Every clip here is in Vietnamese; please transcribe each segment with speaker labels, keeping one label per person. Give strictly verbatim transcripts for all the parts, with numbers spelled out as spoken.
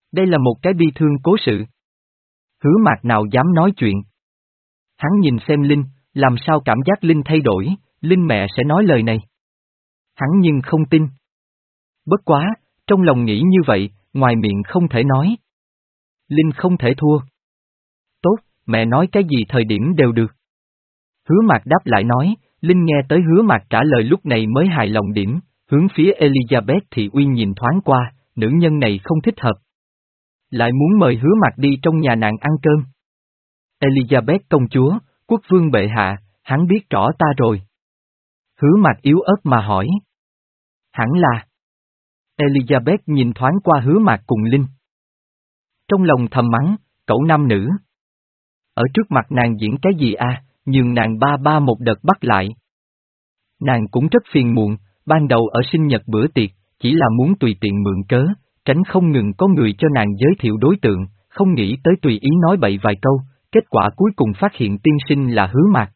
Speaker 1: Đây là một cái bi thương cố sự. Hứa Mạc nào dám nói chuyện. Hắn nhìn xem Linh, làm sao cảm giác Linh thay đổi, Linh mẹ sẽ nói lời này. Hắn nhưng không tin. Bất quá, trong lòng nghĩ như vậy, ngoài miệng không thể nói. Linh không thể thua. Tốt, mẹ nói cái gì thời điểm đều được. Hứa Mạc đáp lại nói, Linh nghe tới Hứa Mạc trả lời lúc này mới hài lòng điểm, hướng phía Elizabeth Thị Uy nhìn thoáng qua, nữ nhân này không thích hợp. Lại muốn mời Hứa Mạc đi trong nhà nàng ăn cơm. Elizabeth công chúa, quốc vương bệ hạ, hắn biết rõ ta rồi. Hứa Mạc yếu ớt mà hỏi. Hẳn là. Elizabeth nhìn thoáng qua Hứa Mạc cùng Linh. Trong lòng thầm mắng, cẩu nam nữ. Ở trước mặt nàng diễn cái gì à, nhường nàng ba ba một đợt bắt lại. Nàng cũng rất phiền muộn, ban đầu ở sinh nhật bữa tiệc, chỉ là muốn tùy tiện mượn cớ, tránh không ngừng có người cho nàng giới thiệu đối tượng, không nghĩ tới tùy ý nói bậy vài câu, kết quả cuối cùng phát hiện tiên sinh là Hứa Mạc.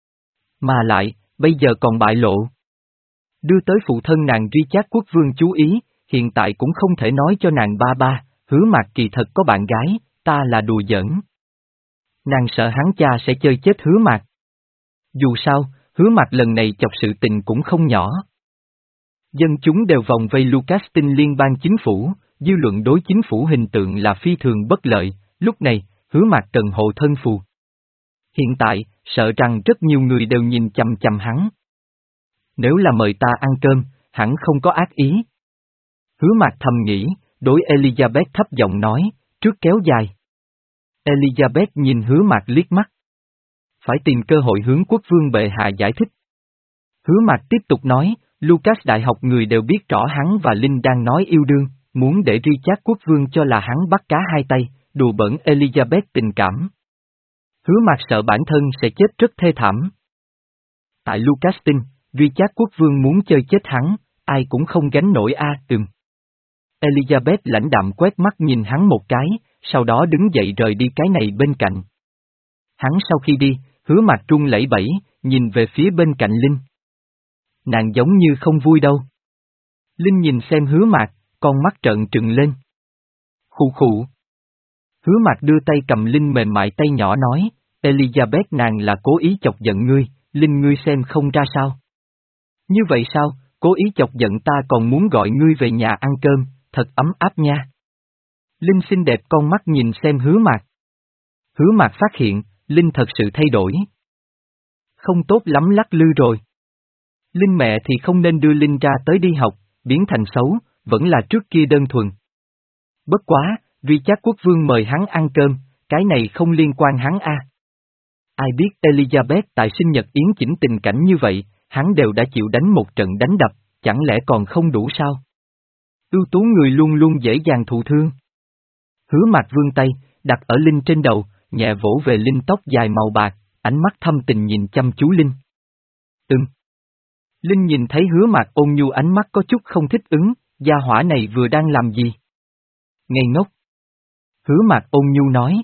Speaker 1: Mà lại, bây giờ còn bại lộ. Đưa tới phụ thân nàng Richard quốc vương chú ý, hiện tại cũng không thể nói cho nàng ba ba, Hứa Mạc kỳ thật có bạn gái, ta là đùa giỡn. Nàng sợ hắn cha sẽ chơi chết Hứa Mạc. Dù sao, Hứa Mạc lần này chọc sự tình cũng không nhỏ. Dân chúng đều vòng vây Lucastin liên bang chính phủ, dư luận đối chính phủ hình tượng là phi thường bất lợi, lúc này, Hứa Mạc cần hộ thân phù. Hiện tại, sợ rằng rất nhiều người đều nhìn chằm chằm hắn. Nếu là mời ta ăn cơm, hẳn không có ác ý. Hứa Mạc thầm nghĩ, đối Elizabeth thấp giọng nói, trước kéo dài. Elizabeth nhìn Hứa Mạc liếc mắt. Phải tìm cơ hội hướng quốc vương bệ hạ giải thích. Hứa Mạc tiếp tục nói, Lucas đại học người đều biết rõ hắn và Linh đang nói yêu đương, muốn để Richard quốc vương cho là hắn bắt cá hai tay, đùa bỡn Elizabeth tình cảm. Hứa Mạc sợ bản thân sẽ chết rất thê thảm. Tại Lucastin, Richard quốc vương muốn chơi chết hắn, ai cũng không gánh nổi a à, ừm. Elizabeth lãnh đạm quét mắt nhìn hắn một cái, sau đó đứng dậy rời đi cái này bên cạnh. Hắn sau khi đi, Hứa Mạc run lẩy bẩy, nhìn về phía bên cạnh Linh. Nàng giống như không vui đâu. Linh nhìn xem Hứa Mạc, con mắt trợn trừng lên. Khụ khụ. Hứa Mạc đưa tay cầm Linh mềm mại tay nhỏ nói, Elizabeth nàng là cố ý chọc giận ngươi, Linh ngươi xem không ra sao. Như vậy sao, cố ý chọc giận ta còn muốn gọi ngươi về nhà ăn cơm, thật ấm áp nha. Linh xinh đẹp con mắt nhìn xem Hứa Mạc. Hứa Mạc phát hiện, Linh thật sự thay đổi. Không tốt lắm lắc lư rồi. Linh mẹ thì không nên đưa Linh ra tới đi học, biến thành xấu, vẫn là trước kia đơn thuần. Bất quá, vì chắc quốc vương mời hắn ăn cơm, cái này không liên quan hắn a. À. Ai biết Elizabeth tại sinh nhật yến chỉnh tình cảnh như vậy, hắn đều đã chịu đánh một trận đánh đập, chẳng lẽ còn không đủ sao? Ưu tú người luôn luôn dễ dàng thụ thương. Hứa Mạc vươn tay, đặt ở Linh trên đầu, nhẹ vỗ về Linh tóc dài màu bạc, ánh mắt thâm tình nhìn chăm chú Linh. Ừm. Linh nhìn thấy Hứa Mạc ôn nhu ánh mắt có chút không thích ứng, gia hỏa này vừa đang làm gì? Ngây ngốc. Hứa Mạc ôn nhu nói.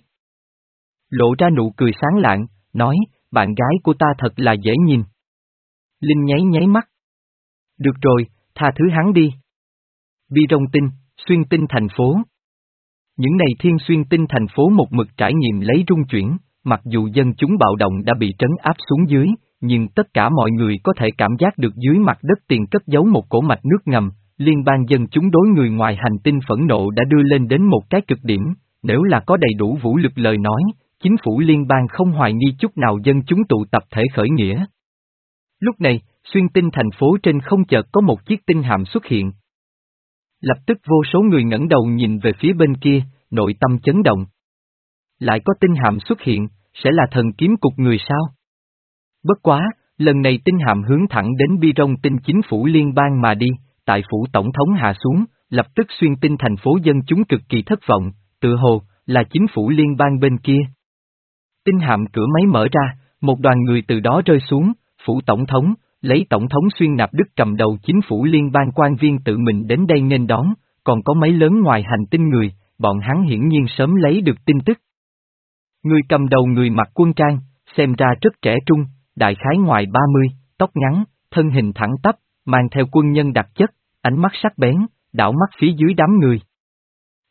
Speaker 1: Lộ ra nụ cười sáng lạng, nói, bạn gái của ta thật là dễ nhìn. Linh nháy nháy mắt. Được rồi, tha thứ hắn đi. Bi Rong Tinh, Xuyên Tinh thành phố. Những ngày Thiên Xuyên Tinh thành phố một mực trải nghiệm lấy rung chuyển, mặc dù dân chúng bạo động đã bị trấn áp xuống dưới, nhưng tất cả mọi người có thể cảm giác được dưới mặt đất tiền cất giấu một cổ mạch nước ngầm, liên bang dân chúng đối người ngoài hành tinh phẫn nộ đã đưa lên đến một cái cực điểm, nếu là có đầy đủ vũ lực lời nói, chính phủ liên bang không hoài nghi chút nào dân chúng tụ tập thể khởi nghĩa. Lúc này, Xuyên Tinh thành phố trên không chợt có một chiếc tinh hạm xuất hiện. Lập tức vô số người ngẩng đầu nhìn về phía bên kia, nội tâm chấn động. Lại có tinh hạm xuất hiện, sẽ là thần kiếm cục người sao? Bất quá, lần này tinh hạm hướng thẳng đến Bi Rong Tinh chính phủ liên bang mà đi, tại phủ tổng thống hạ xuống, lập tức Xuyên Tinh thành phố dân chúng cực kỳ thất vọng, tự hồ, là chính phủ liên bang bên kia. Tinh hạm cửa máy mở ra, một đoàn người từ đó rơi xuống, phủ tổng thống, lấy tổng thống Xuyên Nạp Đức cầm đầu chính phủ liên bang quan viên tự mình đến đây nghênh đón, còn có mấy lớn ngoài hành tinh người, bọn hắn hiển nhiên sớm lấy được tin tức. Người cầm đầu người mặc quân trang, xem ra rất trẻ trung, đại khái ngoài ba mươi, tóc ngắn, thân hình thẳng tắp, mang theo quân nhân đặc chất, ánh mắt sắc bén, đảo mắt phía dưới đám người.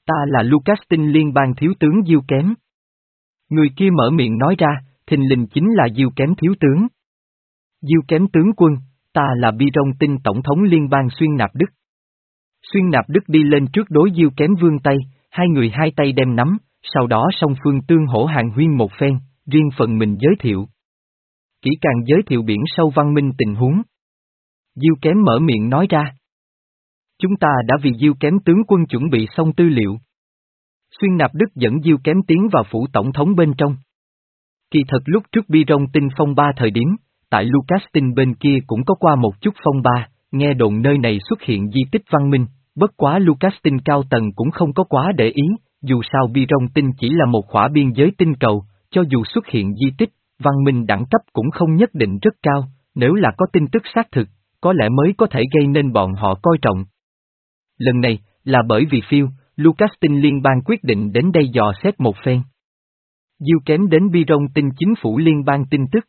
Speaker 1: Ta là Lucastin liên bang thiếu tướng Diêu Kém. Người kia mở miệng nói ra, thình lình chính là Diêu Kém thiếu tướng. Diêu Kém tướng quân, ta là Bi Rong Tinh tổng thống liên bang Xuyên Nạp Đức. Xuyên Nạp Đức đi lên trước đối Diêu Kém vươn tay, hai người hai tay đem nắm, sau đó song phương tương hỗ hàng huyên một phen, riêng phần mình giới thiệu. Kỹ càng giới thiệu biển sâu văn minh tình huống. Diêu Kém mở miệng nói ra. Chúng ta đã vì Diêu Kém tướng quân chuẩn bị xong tư liệu. Xuyên Nạp Đức dẫn Diêu Kém tiến vào phủ tổng thống bên trong. Kỳ thật lúc trước Bi Rong Tinh phong ba thời điểm, tại Lucastin bên kia cũng có qua một chút phong ba, nghe đồn nơi này xuất hiện di tích văn minh, bất quá Lucastin cao tầng cũng không có quá để ý, dù sao Bi Rong Tinh chỉ là một khỏa biên giới tinh cầu, cho dù xuất hiện di tích, văn minh đẳng cấp cũng không nhất định rất cao, nếu là có tin tức xác thực, có lẽ mới có thể gây nên bọn họ coi trọng. Lần này, là bởi vì phiêu, Lucastin liên bang quyết định đến đây dò xét một phen. Diêu Kém đến Bi Rong Tinh chính phủ liên bang tin tức.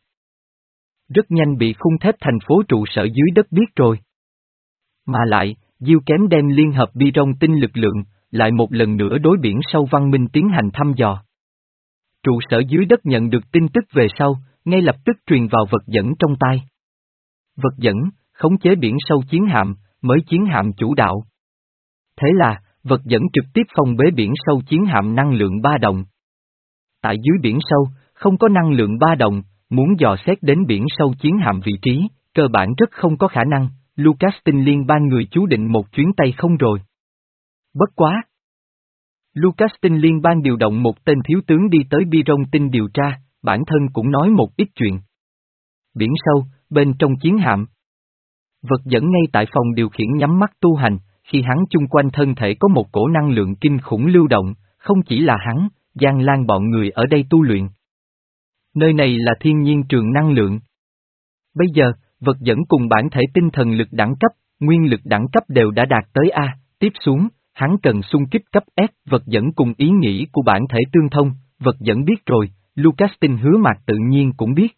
Speaker 1: Rất nhanh bị khung thép thành phố trụ sở dưới đất biết rồi. Mà lại, Diêu Kém đem liên hợp Bi Rong Tinh lực lượng, lại một lần nữa đối biển sâu văn minh tiến hành thăm dò. Trụ sở dưới đất nhận được tin tức về sau, ngay lập tức truyền vào vật dẫn trong tay. Vật dẫn, khống chế biển sâu chiến hạm, mới chiến hạm chủ đạo. Thế là, vật dẫn trực tiếp phong bế biển sâu chiến hạm năng lượng ba động. Tại dưới biển sâu, không có năng lượng ba động, muốn dò xét đến biển sâu chiến hạm vị trí, cơ bản rất không có khả năng, Lucastin liên bang người chú định một chuyến tay không rồi. Bất quá! Lucastin liên bang điều động một tên thiếu tướng đi tới Bi Rong Tinh điều tra, bản thân cũng nói một ít chuyện. Biển sâu, bên trong chiến hạm. Vật dẫn ngay tại phòng điều khiển nhắm mắt tu hành, khi hắn chung quanh thân thể có một cổ năng lượng kinh khủng lưu động, không chỉ là hắn, Giang Lan bọn người ở đây tu luyện. Nơi này là thiên nhiên trường năng lượng. Bây giờ, vật dẫn cùng bản thể tinh thần lực đẳng cấp, nguyên lực đẳng cấp đều đã đạt tới A, tiếp xuống, hắn cần xung kích cấp S, vật dẫn cùng ý nghĩ của bản thể tương thông, vật dẫn biết rồi, Lucastin Hứa Mạc tự nhiên cũng biết.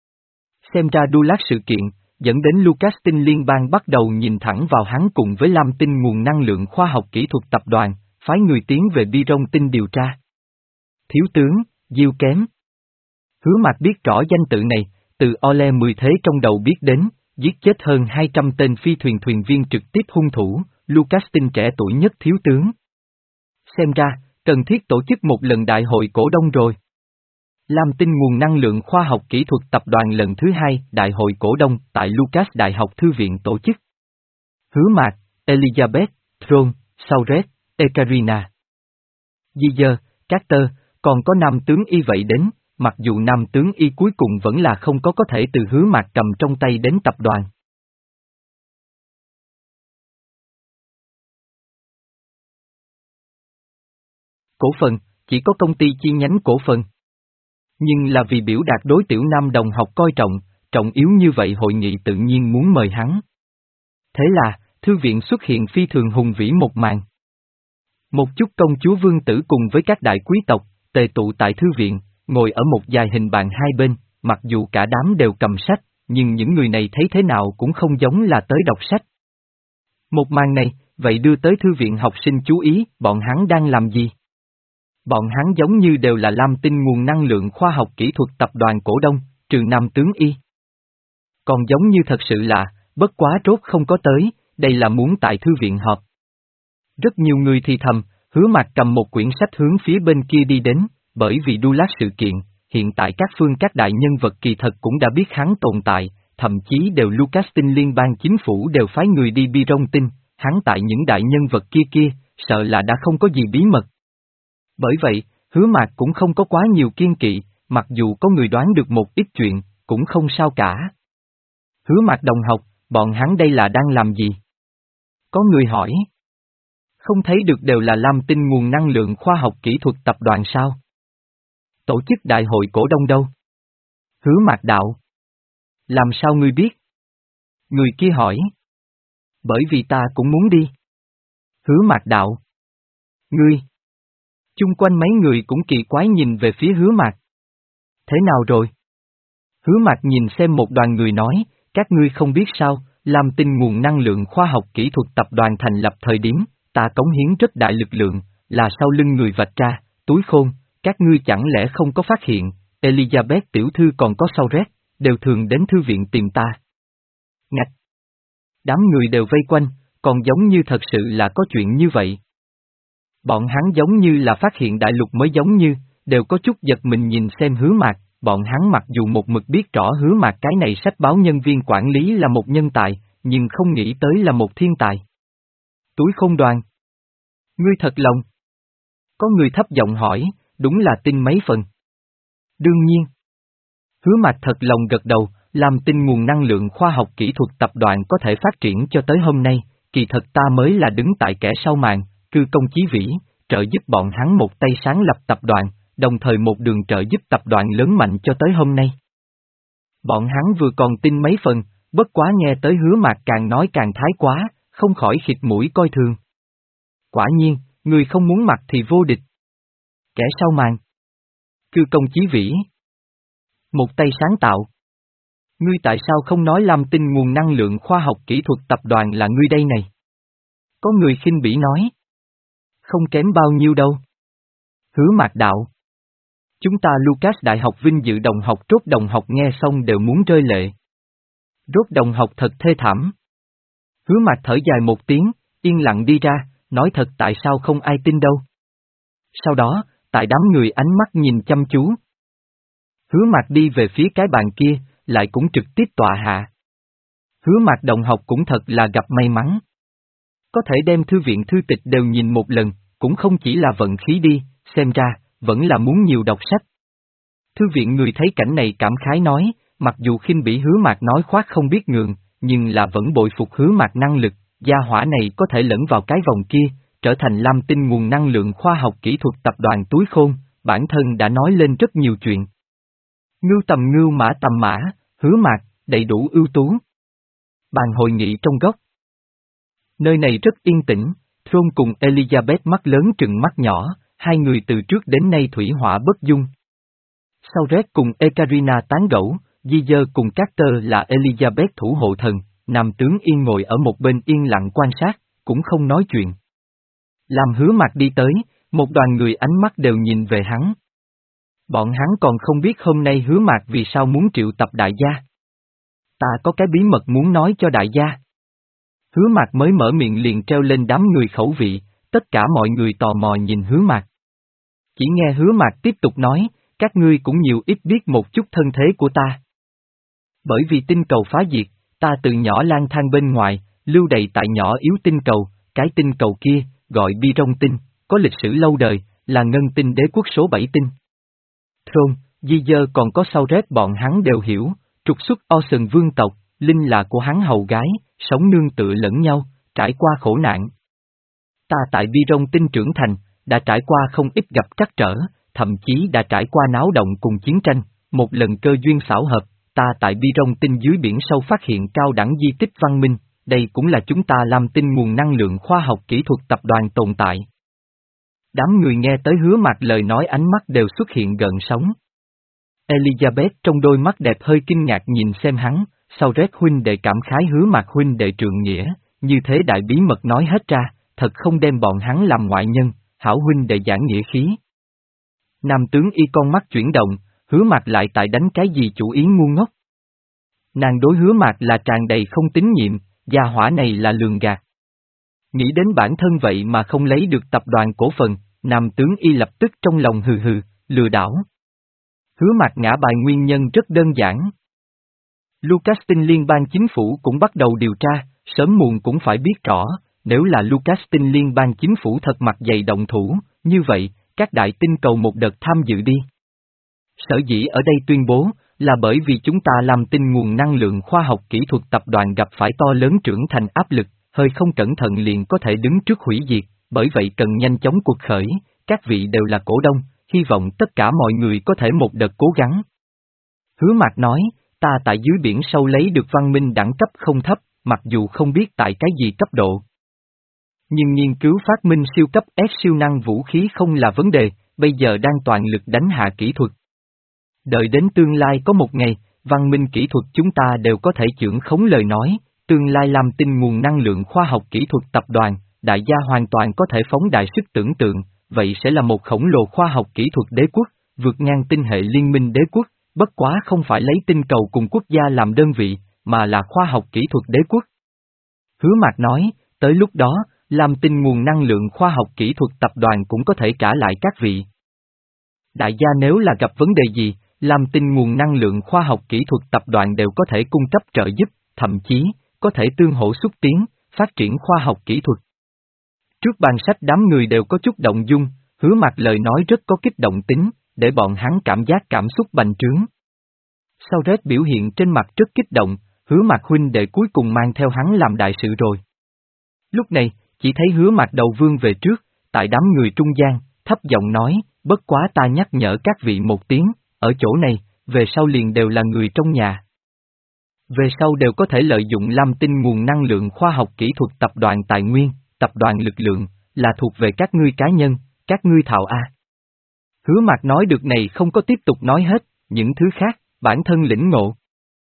Speaker 1: Xem ra đu lát sự kiện, dẫn đến Lucastin liên bang bắt đầu nhìn thẳng vào hắn cùng với Lam Tinh nguồn năng lượng khoa học kỹ thuật tập đoàn, phái người tiến về Bi Rong Tinh điều tra. Thiếu tướng, Diêu Kém. Hứa Mạc biết rõ danh tự này, từ Ole mười thế trong đầu biết đến, giết chết hơn hai trăm tên phi thuyền thuyền viên trực tiếp hung thủ, Lucastin trẻ tuổi nhất thiếu tướng. Xem ra, cần thiết tổ chức một lần đại hội cổ đông rồi. Lam Tinh nguồn năng lượng khoa học kỹ thuật tập đoàn lần thứ hai, đại hội cổ đông, tại Lucas Đại học Thư viện tổ chức. Hứa Mạc, Elizabeth, Throne, Sauret, Ekaterina. Di dơ, Carter, còn có nam tướng y vậy đến, mặc dù nam tướng y cuối cùng vẫn là không có có thể từ Hứa Mạc cầm trong tay đến tập đoàn. Cổ phần, chỉ có công ty chi nhánh cổ phần. Nhưng là vì biểu đạt đối Tiểu Nam đồng học coi trọng, trọng yếu như vậy hội nghị tự nhiên muốn mời hắn. Thế là, thư viện xuất hiện phi thường hùng vĩ một màn. Một chút công chúa vương tử cùng với các đại quý tộc, tề tụ tại thư viện, ngồi ở một dài hình bàn hai bên, mặc dù cả đám đều cầm sách, nhưng những người này thấy thế nào cũng không giống là tới đọc sách. Một màn này, vậy đưa tới thư viện học sinh chú ý, bọn hắn đang làm gì? Bọn hắn giống như đều là Lam Tinh nguồn năng lượng khoa học kỹ thuật tập đoàn cổ đông, trừ nam tướng y. Còn giống như thật sự là, bất quá rốt không có tới, đây là muốn tại thư viện họp. Rất nhiều người thì thầm, Hứa Mạc cầm một quyển sách hướng phía bên kia đi đến, bởi vì đu lát sự kiện, hiện tại các phương các đại nhân vật kỳ thật cũng đã biết hắn tồn tại, thậm chí đều Lucastin liên bang chính phủ đều phái người đi Bi Rong Tinh, hắn tại những đại nhân vật kia kia, sợ là đã không có gì bí mật. Bởi vậy, Hứa Mạc cũng không có quá nhiều kiên kỵ, mặc dù có người đoán được một ít chuyện, cũng không sao cả. Hứa Mạc đồng học, bọn hắn đây là đang làm gì? Có người hỏi. Không thấy được đều là Lam Tinh nguồn năng lượng khoa học kỹ thuật tập đoàn sao? Tổ chức đại hội cổ đông đâu? Hứa Mạc đạo. Làm sao ngươi biết? Người kia hỏi. Bởi vì ta cũng muốn đi. Hứa Mạc đạo. Ngươi. Chung quanh mấy người cũng kỳ quái nhìn về phía Hứa Mạc. Thế nào rồi? Hứa Mạc nhìn xem một đoàn người nói, các ngươi không biết sao, Lam Tinh nguồn năng lượng khoa học kỹ thuật tập đoàn thành lập thời điểm, ta cống hiến rất đại lực lượng, là sau lưng người vạch ra, túi khôn, các ngươi chẳng lẽ không có phát hiện, Elizabeth tiểu thư còn có sau rét, đều thường đến thư viện tìm ta. Ngạch! Đám người đều vây quanh, còn giống như thật sự là có chuyện như vậy. Bọn hắn giống như là phát hiện đại lục mới giống như, đều có chút giật mình nhìn xem Hứa Mạc, bọn hắn mặc dù một mực biết rõ Hứa Mạc cái này sách báo nhân viên quản lý là một nhân tài, nhưng không nghĩ tới là một thiên tài. Túi Khôn Đoàn. Ngươi thật lòng. Có người thấp giọng hỏi, đúng là tin mấy phần. Đương nhiên. Hứa Mạc thật lòng gật đầu, làm tin nguồn năng lượng khoa học kỹ thuật tập đoàn có thể phát triển cho tới hôm nay, kỳ thật ta mới là đứng tại kẻ sau màn, cư công chí vĩ, trợ giúp bọn hắn một tay sáng lập tập đoàn, đồng thời một đường trợ giúp tập đoàn lớn mạnh cho tới hôm nay. Bọn hắn vừa còn tin mấy phần, bất quá nghe tới Hứa Mạc càng nói càng thái quá, không khỏi khịt mũi coi thường. Quả nhiên, người không muốn mặt thì vô địch. Kẻ sau màn. Cư công chí vĩ. Một tay sáng tạo. Ngươi tại sao không nói làm tin nguồn năng lượng khoa học kỹ thuật tập đoàn là ngươi đây này? Có người khinh bỉ nói. Không kém bao nhiêu đâu. Hứa Mạc đạo. Chúng ta Lucas Đại học vinh dự đồng học Rốt đồng học nghe xong đều muốn rơi lệ. Rốt đồng học thật thê thảm. Hứa Mạc thở dài một tiếng, yên lặng đi ra, nói thật tại sao không ai tin đâu. Sau đó, tại đám người ánh mắt nhìn chăm chú. Hứa Mạc đi về phía cái bàn kia, lại cũng trực tiếp tọa hạ. Hứa Mạc đồng học cũng thật là gặp may mắn. Có thể đem thư viện thư tịch đều nhìn một lần, cũng không chỉ là vận khí đi, xem ra, vẫn là muốn nhiều đọc sách. Thư viện người thấy cảnh này cảm khái nói, mặc dù khinh bỉ Hứa Mạc nói khoác không biết ngượng, nhưng là vẫn bội phục Hứa Mạc năng lực, gia hỏa này có thể lẫn vào cái vòng kia, trở thành lam tinh nguồn năng lượng khoa học kỹ thuật tập đoàn Túi Khôn, bản thân đã nói lên rất nhiều chuyện. Ngưu tầm ngưu mã tầm mã, Hứa Mạc, đầy đủ ưu tú. Bàn hội nghị trong góc. Nơi này rất yên tĩnh, Thron cùng Elizabeth mắt lớn trừng mắt nhỏ, hai người từ trước đến nay thủy hỏa bất dung. Sau Red cùng Ekaterina tán gẫu, Giger cùng Carter là Elizabeth thủ hộ thần, nam tướng yên ngồi ở một bên yên lặng quan sát, cũng không nói chuyện. Làm Hứa Mạc đi tới, một đoàn người ánh mắt đều nhìn về hắn. Bọn hắn còn không biết hôm nay Hứa Mạc vì sao muốn triệu tập đại gia. Ta có cái bí mật muốn nói cho đại gia. Hứa Mạc mới mở miệng liền treo lên đám người khẩu vị, tất cả mọi người tò mò nhìn Hứa Mạc. Chỉ nghe Hứa Mạc tiếp tục nói, các ngươi cũng nhiều ít biết một chút thân thế của ta. Bởi vì tinh cầu phá diệt, ta từ nhỏ lang thang bên ngoài, lưu đày tại nhỏ yếu tinh cầu, cái tinh cầu kia, gọi Bi Rong tinh, có lịch sử lâu đời, là ngân tinh đế quốc số bảy tinh. Thron, Giger còn có sau rét bọn hắn đều hiểu, trục xuất Ocean vương tộc, Linh là của hắn hầu gái, sống nương tựa lẫn nhau, trải qua khổ nạn. Ta tại Bi Rong tinh trưởng thành, đã trải qua không ít gặp trắc trở, thậm chí đã trải qua náo động cùng chiến tranh, một lần cơ duyên xảo hợp, ta tại Bi Rong tinh dưới biển sâu phát hiện cao đẳng di tích văn minh, đây cũng là chúng ta làm tinh nguồn năng lượng khoa học kỹ thuật tập đoàn tồn tại. Đám người nghe tới Hứa Mạc lời nói ánh mắt đều xuất hiện gợn sóng. Elizabeth trong đôi mắt đẹp hơi kinh ngạc nhìn xem hắn, sau Red huynh đệ cảm khái Hứa Mạc huynh đệ trượng nghĩa, như thế đại bí mật nói hết ra, thật không đem bọn hắn làm ngoại nhân, hảo huynh đệ giảng nghĩa khí. Nam tướng y con mắt chuyển động, Hứa Mạc lại tại đánh cái gì chủ ý ngu ngốc. Nàng đối Hứa Mạc là tràn đầy không tín nhiệm, gia hỏa này là lường gạt. Nghĩ đến bản thân vậy mà không lấy được tập đoàn cổ phần, Nam tướng y lập tức trong lòng hừ hừ, lừa đảo. Hứa Mạc ngã bài nguyên nhân rất đơn giản. Lucas Tinh liên bang chính phủ cũng bắt đầu điều tra, sớm muộn cũng phải biết rõ, nếu là Lucas Tinh liên bang chính phủ thật mặt dày động thủ, như vậy, các đại tinh cầu một đợt tham dự đi. Sở dĩ ở đây tuyên bố, là bởi vì chúng ta làm tinh nguồn năng lượng khoa học kỹ thuật tập đoàn gặp phải to lớn trưởng thành áp lực, hơi không cẩn thận liền có thể đứng trước hủy diệt, bởi vậy cần nhanh chóng cuộc khởi, các vị đều là cổ đông, hy vọng tất cả mọi người có thể một đợt cố gắng. Hứa Mạc nói, ta tại dưới biển sâu lấy được văn minh đẳng cấp không thấp, mặc dù không biết tại cái gì cấp độ. Nhưng nghiên cứu phát minh siêu cấp S siêu năng vũ khí không là vấn đề, bây giờ đang toàn lực đánh hạ kỹ thuật. Đợi đến tương lai có một ngày, văn minh kỹ thuật chúng ta đều có thể chưởng khống lời nói, tương lai làm tinh nguồn năng lượng khoa học kỹ thuật tập đoàn, đại gia hoàn toàn có thể phóng đại sức tưởng tượng, vậy sẽ là một khổng lồ khoa học kỹ thuật đế quốc, vượt ngang tinh hệ liên minh đế quốc, bất quá không phải lấy tinh cầu cùng quốc gia làm đơn vị, mà là khoa học kỹ thuật đế quốc. Hứa Mạc nói, tới lúc đó, Lam Tinh nguồn năng lượng khoa học kỹ thuật tập đoàn cũng có thể trả lại các vị. Đại gia nếu là gặp vấn đề gì, Lam Tinh nguồn năng lượng khoa học kỹ thuật tập đoàn đều có thể cung cấp trợ giúp, thậm chí, có thể tương hỗ xúc tiến, phát triển khoa học kỹ thuật. Trước bàn sách đám người đều có chút động dung, Hứa Mạc lời nói rất có kích động tính, để bọn hắn cảm giác cảm xúc bành trướng. Sau Red biểu hiện trên mặt rất kích động, Hứa Mạc huynh đệ cuối cùng mang theo hắn làm đại sự rồi. Lúc này, chỉ thấy Hứa Mạc đầu vương về trước, tại đám người trung gian, thấp giọng nói, bất quá ta nhắc nhở các vị một tiếng, ở chỗ này, về sau liền đều là người trong nhà. Về sau đều có thể lợi dụng Lam Tinh nguồn năng lượng khoa học kỹ thuật tập đoàn tài nguyên, tập đoàn lực lượng, là thuộc về các ngươi cá nhân, các ngươi thạo a. Hứa Mạc nói được này không có tiếp tục nói hết, những thứ khác, bản thân lĩnh ngộ.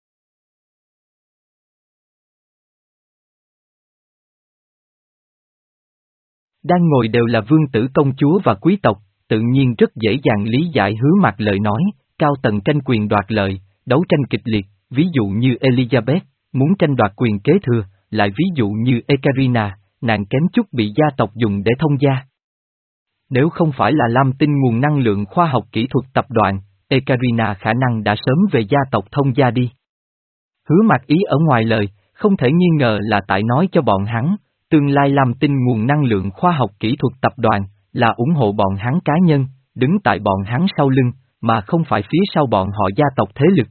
Speaker 1: Đang ngồi đều là vương tử công chúa và quý tộc, tự nhiên rất dễ dàng lý giải Hứa Mạc lời nói, cao tầng tranh quyền đoạt lợi, đấu tranh kịch liệt, ví dụ như Elizabeth, muốn tranh đoạt quyền kế thừa, lại ví dụ như Ekaterina, nàng kém chút bị gia tộc dùng để thông gia. Nếu không phải là Lam Tinh nguồn năng lượng khoa học kỹ thuật tập đoàn, Ekaterina khả năng đã sớm về gia tộc thông gia đi. Hứa Mạc ý ở ngoài lời, không thể nghi ngờ là tại nói cho bọn hắn, tương lai Lam Tinh nguồn năng lượng khoa học kỹ thuật tập đoàn, là ủng hộ bọn hắn cá nhân, đứng tại bọn hắn sau lưng, mà không phải phía sau bọn họ gia tộc thế lực.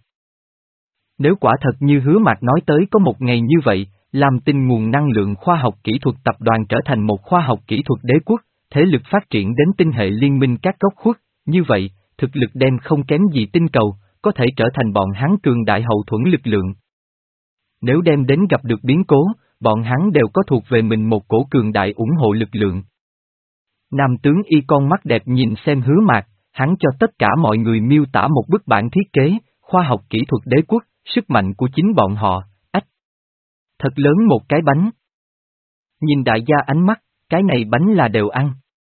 Speaker 1: Nếu quả thật như Hứa Mạc nói tới có một ngày như vậy, Lam Tinh nguồn năng lượng khoa học kỹ thuật tập đoàn trở thành một khoa học kỹ thuật đế quốc, thế lực phát triển đến tinh hệ liên minh các góc khuất, như vậy, thực lực đem không kém gì tinh cầu, có thể trở thành bọn hắn cường đại hậu thuẫn lực lượng. Nếu đem đến gặp được biến cố, bọn hắn đều có thuộc về mình một cổ cường đại ủng hộ lực lượng. Nam tướng y con mắt đẹp nhìn xem Hứa Mạc, hắn cho tất cả mọi người miêu tả một bức bản thiết kế, khoa học kỹ thuật đế quốc, sức mạnh của chính bọn họ, ách. Thật lớn một cái bánh. Nhìn đại gia ánh mắt, cái này bánh là đều ăn.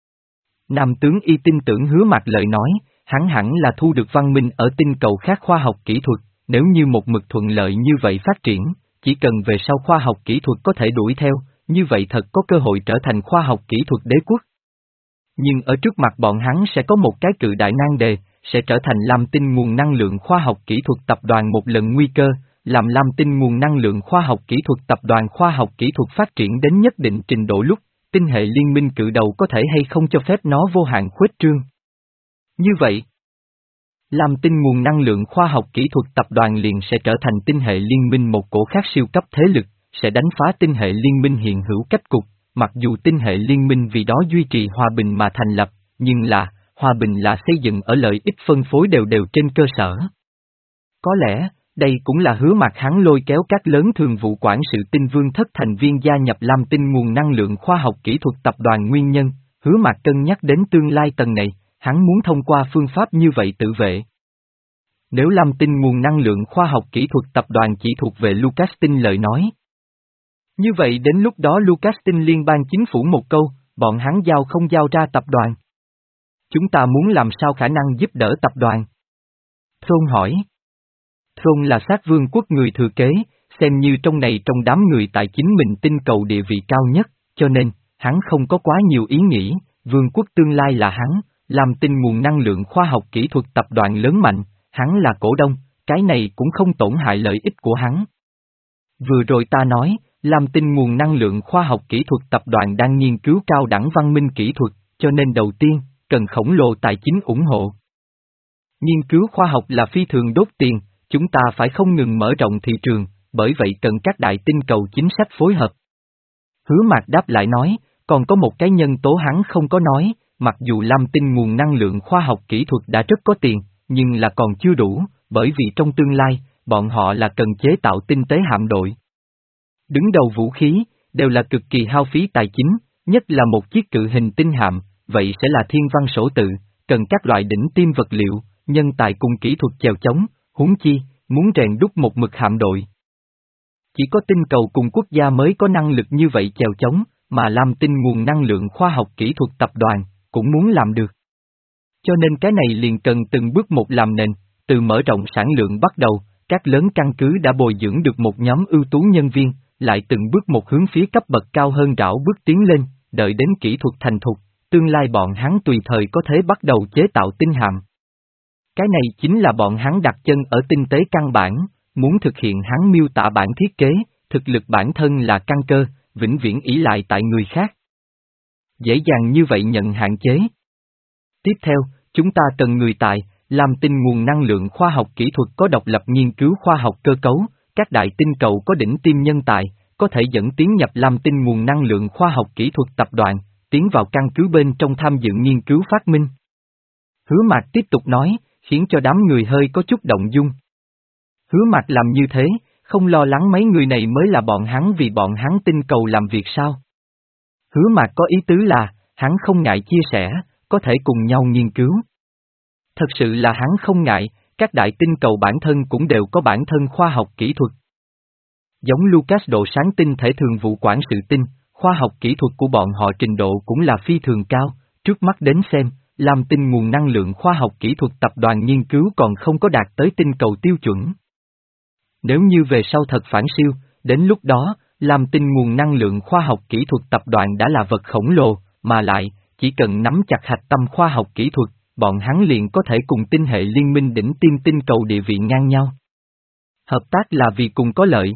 Speaker 1: Nam tướng y tin tưởng Hứa Mạc lời nói, hắn hẳn là thu được văn minh ở tinh cầu khác khoa học kỹ thuật, nếu như một mực thuận lợi như vậy phát triển, chỉ cần về sau khoa học kỹ thuật có thể đuổi theo, như vậy thật có cơ hội trở thành khoa học kỹ thuật đế quốc. Nhưng ở trước mặt bọn hắn sẽ có một cái cự đại nan đề, sẽ trở thành Lam Tinh nguồn năng lượng khoa học kỹ thuật tập đoàn một lần nguy cơ, làm Lam Tinh nguồn năng lượng khoa học kỹ thuật tập đoàn khoa học kỹ thuật phát triển đến nhất định trình độ lúc, tinh hệ liên minh cự đầu có thể hay không cho phép nó vô hạn khuếch trương. Như vậy, Lam Tinh nguồn năng lượng khoa học kỹ thuật tập đoàn liền sẽ trở thành tinh hệ liên minh một cổ khác siêu cấp thế lực, sẽ đánh phá tinh hệ liên minh hiện hữu cách cục, mặc dù tinh hệ liên minh vì đó duy trì hòa bình mà thành lập, nhưng là, hòa bình là xây dựng ở lợi ích phân phối đều đều trên cơ sở. Có lẽ, đây cũng là Hứa Mạc hắn lôi kéo các lớn thường vụ quản sự tinh vương thất thành viên gia nhập Lam Tinh nguồn năng lượng khoa học kỹ thuật tập đoàn nguyên nhân, Hứa Mạc cân nhắc đến tương lai tầng này, hắn muốn thông qua phương pháp như vậy tự vệ. Nếu Lam Tinh nguồn năng lượng khoa học kỹ thuật tập đoàn chỉ thuộc về Lucastin lời nói. Như vậy đến lúc đó Lucastin liên bang chính phủ một câu, bọn hắn giao không giao ra tập đoàn. Chúng ta muốn làm sao khả năng giúp đỡ tập đoàn? Thôn hỏi. Thôn là sát vương quốc người thừa kế, xem như trong này trong đám người tại chính mình tinh cầu địa vị cao nhất, cho nên, hắn không có quá nhiều ý nghĩ, vương quốc tương lai là hắn, Lam Tinh nguồn năng lượng khoa học kỹ thuật tập đoàn lớn mạnh, hắn là cổ đông, cái này cũng không tổn hại lợi ích của hắn. Vừa rồi ta nói, Lam Tinh nguồn năng lượng khoa học kỹ thuật tập đoàn đang nghiên cứu cao đẳng văn minh kỹ thuật, cho nên đầu tiên, cần khổng lồ tài chính ủng hộ. Nghiên cứu khoa học là phi thường đốt tiền, chúng ta phải không ngừng mở rộng thị trường, bởi vậy cần các đại tinh cầu chính sách phối hợp. Hứa Mạc đáp lại nói, còn có một cái nhân tố hắn không có nói, mặc dù Lam Tinh nguồn năng lượng khoa học kỹ thuật đã rất có tiền, nhưng là còn chưa đủ, bởi vì trong tương lai, bọn họ là cần chế tạo tinh tế hạm đội. Đứng đầu vũ khí, đều là cực kỳ hao phí tài chính, nhất là một chiếc cự hình tinh hạm, vậy sẽ là thiên văn sổ tự, cần các loại đỉnh tiêm vật liệu, nhân tài cùng kỹ thuật chèo chống, huống chi, muốn rèn đúc một mực hạm đội. Chỉ có tinh cầu cùng quốc gia mới có năng lực như vậy chèo chống, mà Lam Tinh nguồn năng lượng khoa học kỹ thuật tập đoàn, cũng muốn làm được. Cho nên cái này liền cần từng bước một làm nền, từ mở rộng sản lượng bắt đầu, các lớn căn cứ đã bồi dưỡng được một nhóm ưu tú nhân viên, lại từng bước một hướng phía cấp bậc cao hơn rảo bước tiến lên, đợi đến kỹ thuật thành thục, tương lai bọn hắn tùy thời có thể bắt đầu chế tạo tinh hạm. Cái này chính là bọn hắn đặt chân ở tinh tế căn bản, muốn thực hiện hắn miêu tả bản thiết kế, thực lực bản thân là căn cơ, vĩnh viễn ỷ lại tại người khác. Dễ dàng như vậy nhận hạn chế. Tiếp theo, chúng ta cần người tài, làm tinh nguồn năng lượng khoa học kỹ thuật có độc lập nghiên cứu khoa học cơ cấu, các đại tinh cầu có đỉnh tiêm nhân tài, có thể dẫn tiến nhập làm tinh nguồn năng lượng khoa học kỹ thuật tập đoàn, tiến vào căn cứ bên trong tham dự nghiên cứu phát minh. Hứa Mạc tiếp tục nói, khiến cho đám người hơi có chút động dung. Hứa Mạc làm như thế, không lo lắng mấy người này mới là bọn hắn vì bọn hắn tinh cầu làm việc sao? Hứa Mạc có ý tứ là, hắn không ngại chia sẻ, có thể cùng nhau nghiên cứu. Thật sự là hắn không ngại, các đại tinh cầu bản thân cũng đều có bản thân khoa học kỹ thuật. Giống Lucas độ sáng tinh thể thường vụ quản sự tinh, khoa học kỹ thuật của bọn họ trình độ cũng là phi thường cao, trước mắt đến xem, làm tinh nguồn năng lượng khoa học kỹ thuật tập đoàn nghiên cứu còn không có đạt tới tinh cầu tiêu chuẩn. Nếu như về sau thật phản siêu, đến lúc đó, làm tinh nguồn năng lượng khoa học kỹ thuật tập đoàn đã là vật khổng lồ, mà lại, chỉ cần nắm chặt hạch tâm khoa học kỹ thuật, bọn hắn liền có thể cùng tinh hệ liên minh đỉnh tiêm tinh cầu địa vị ngang nhau. Hợp tác là vì cùng có lợi.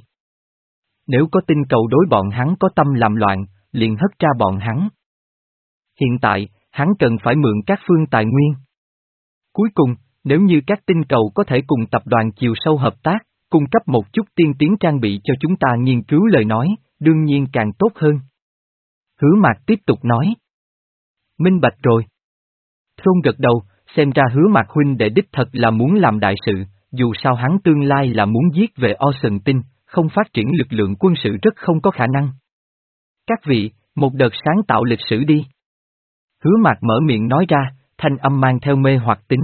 Speaker 1: Nếu có tinh cầu đối bọn hắn có tâm làm loạn, liền hất ra bọn hắn. Hiện tại, hắn cần phải mượn các phương tài nguyên. Cuối cùng, nếu như các tinh cầu có thể cùng tập đoàn chiều sâu hợp tác, cung cấp một chút tiên tiến trang bị cho chúng ta nghiên cứu lời nói, đương nhiên càng tốt hơn. Hứa Mạc tiếp tục nói. Minh bạch rồi. Thôn gật đầu, xem ra Hứa Mạc huynh đệ đích thật là muốn làm đại sự, dù sao hắn tương lai là muốn giết về Ocean tinh, không phát triển lực lượng quân sự rất không có khả năng. Các vị, một đợt sáng tạo lịch sử đi. Hứa Mạc mở miệng nói ra, thanh âm mang theo mê hoặc tính.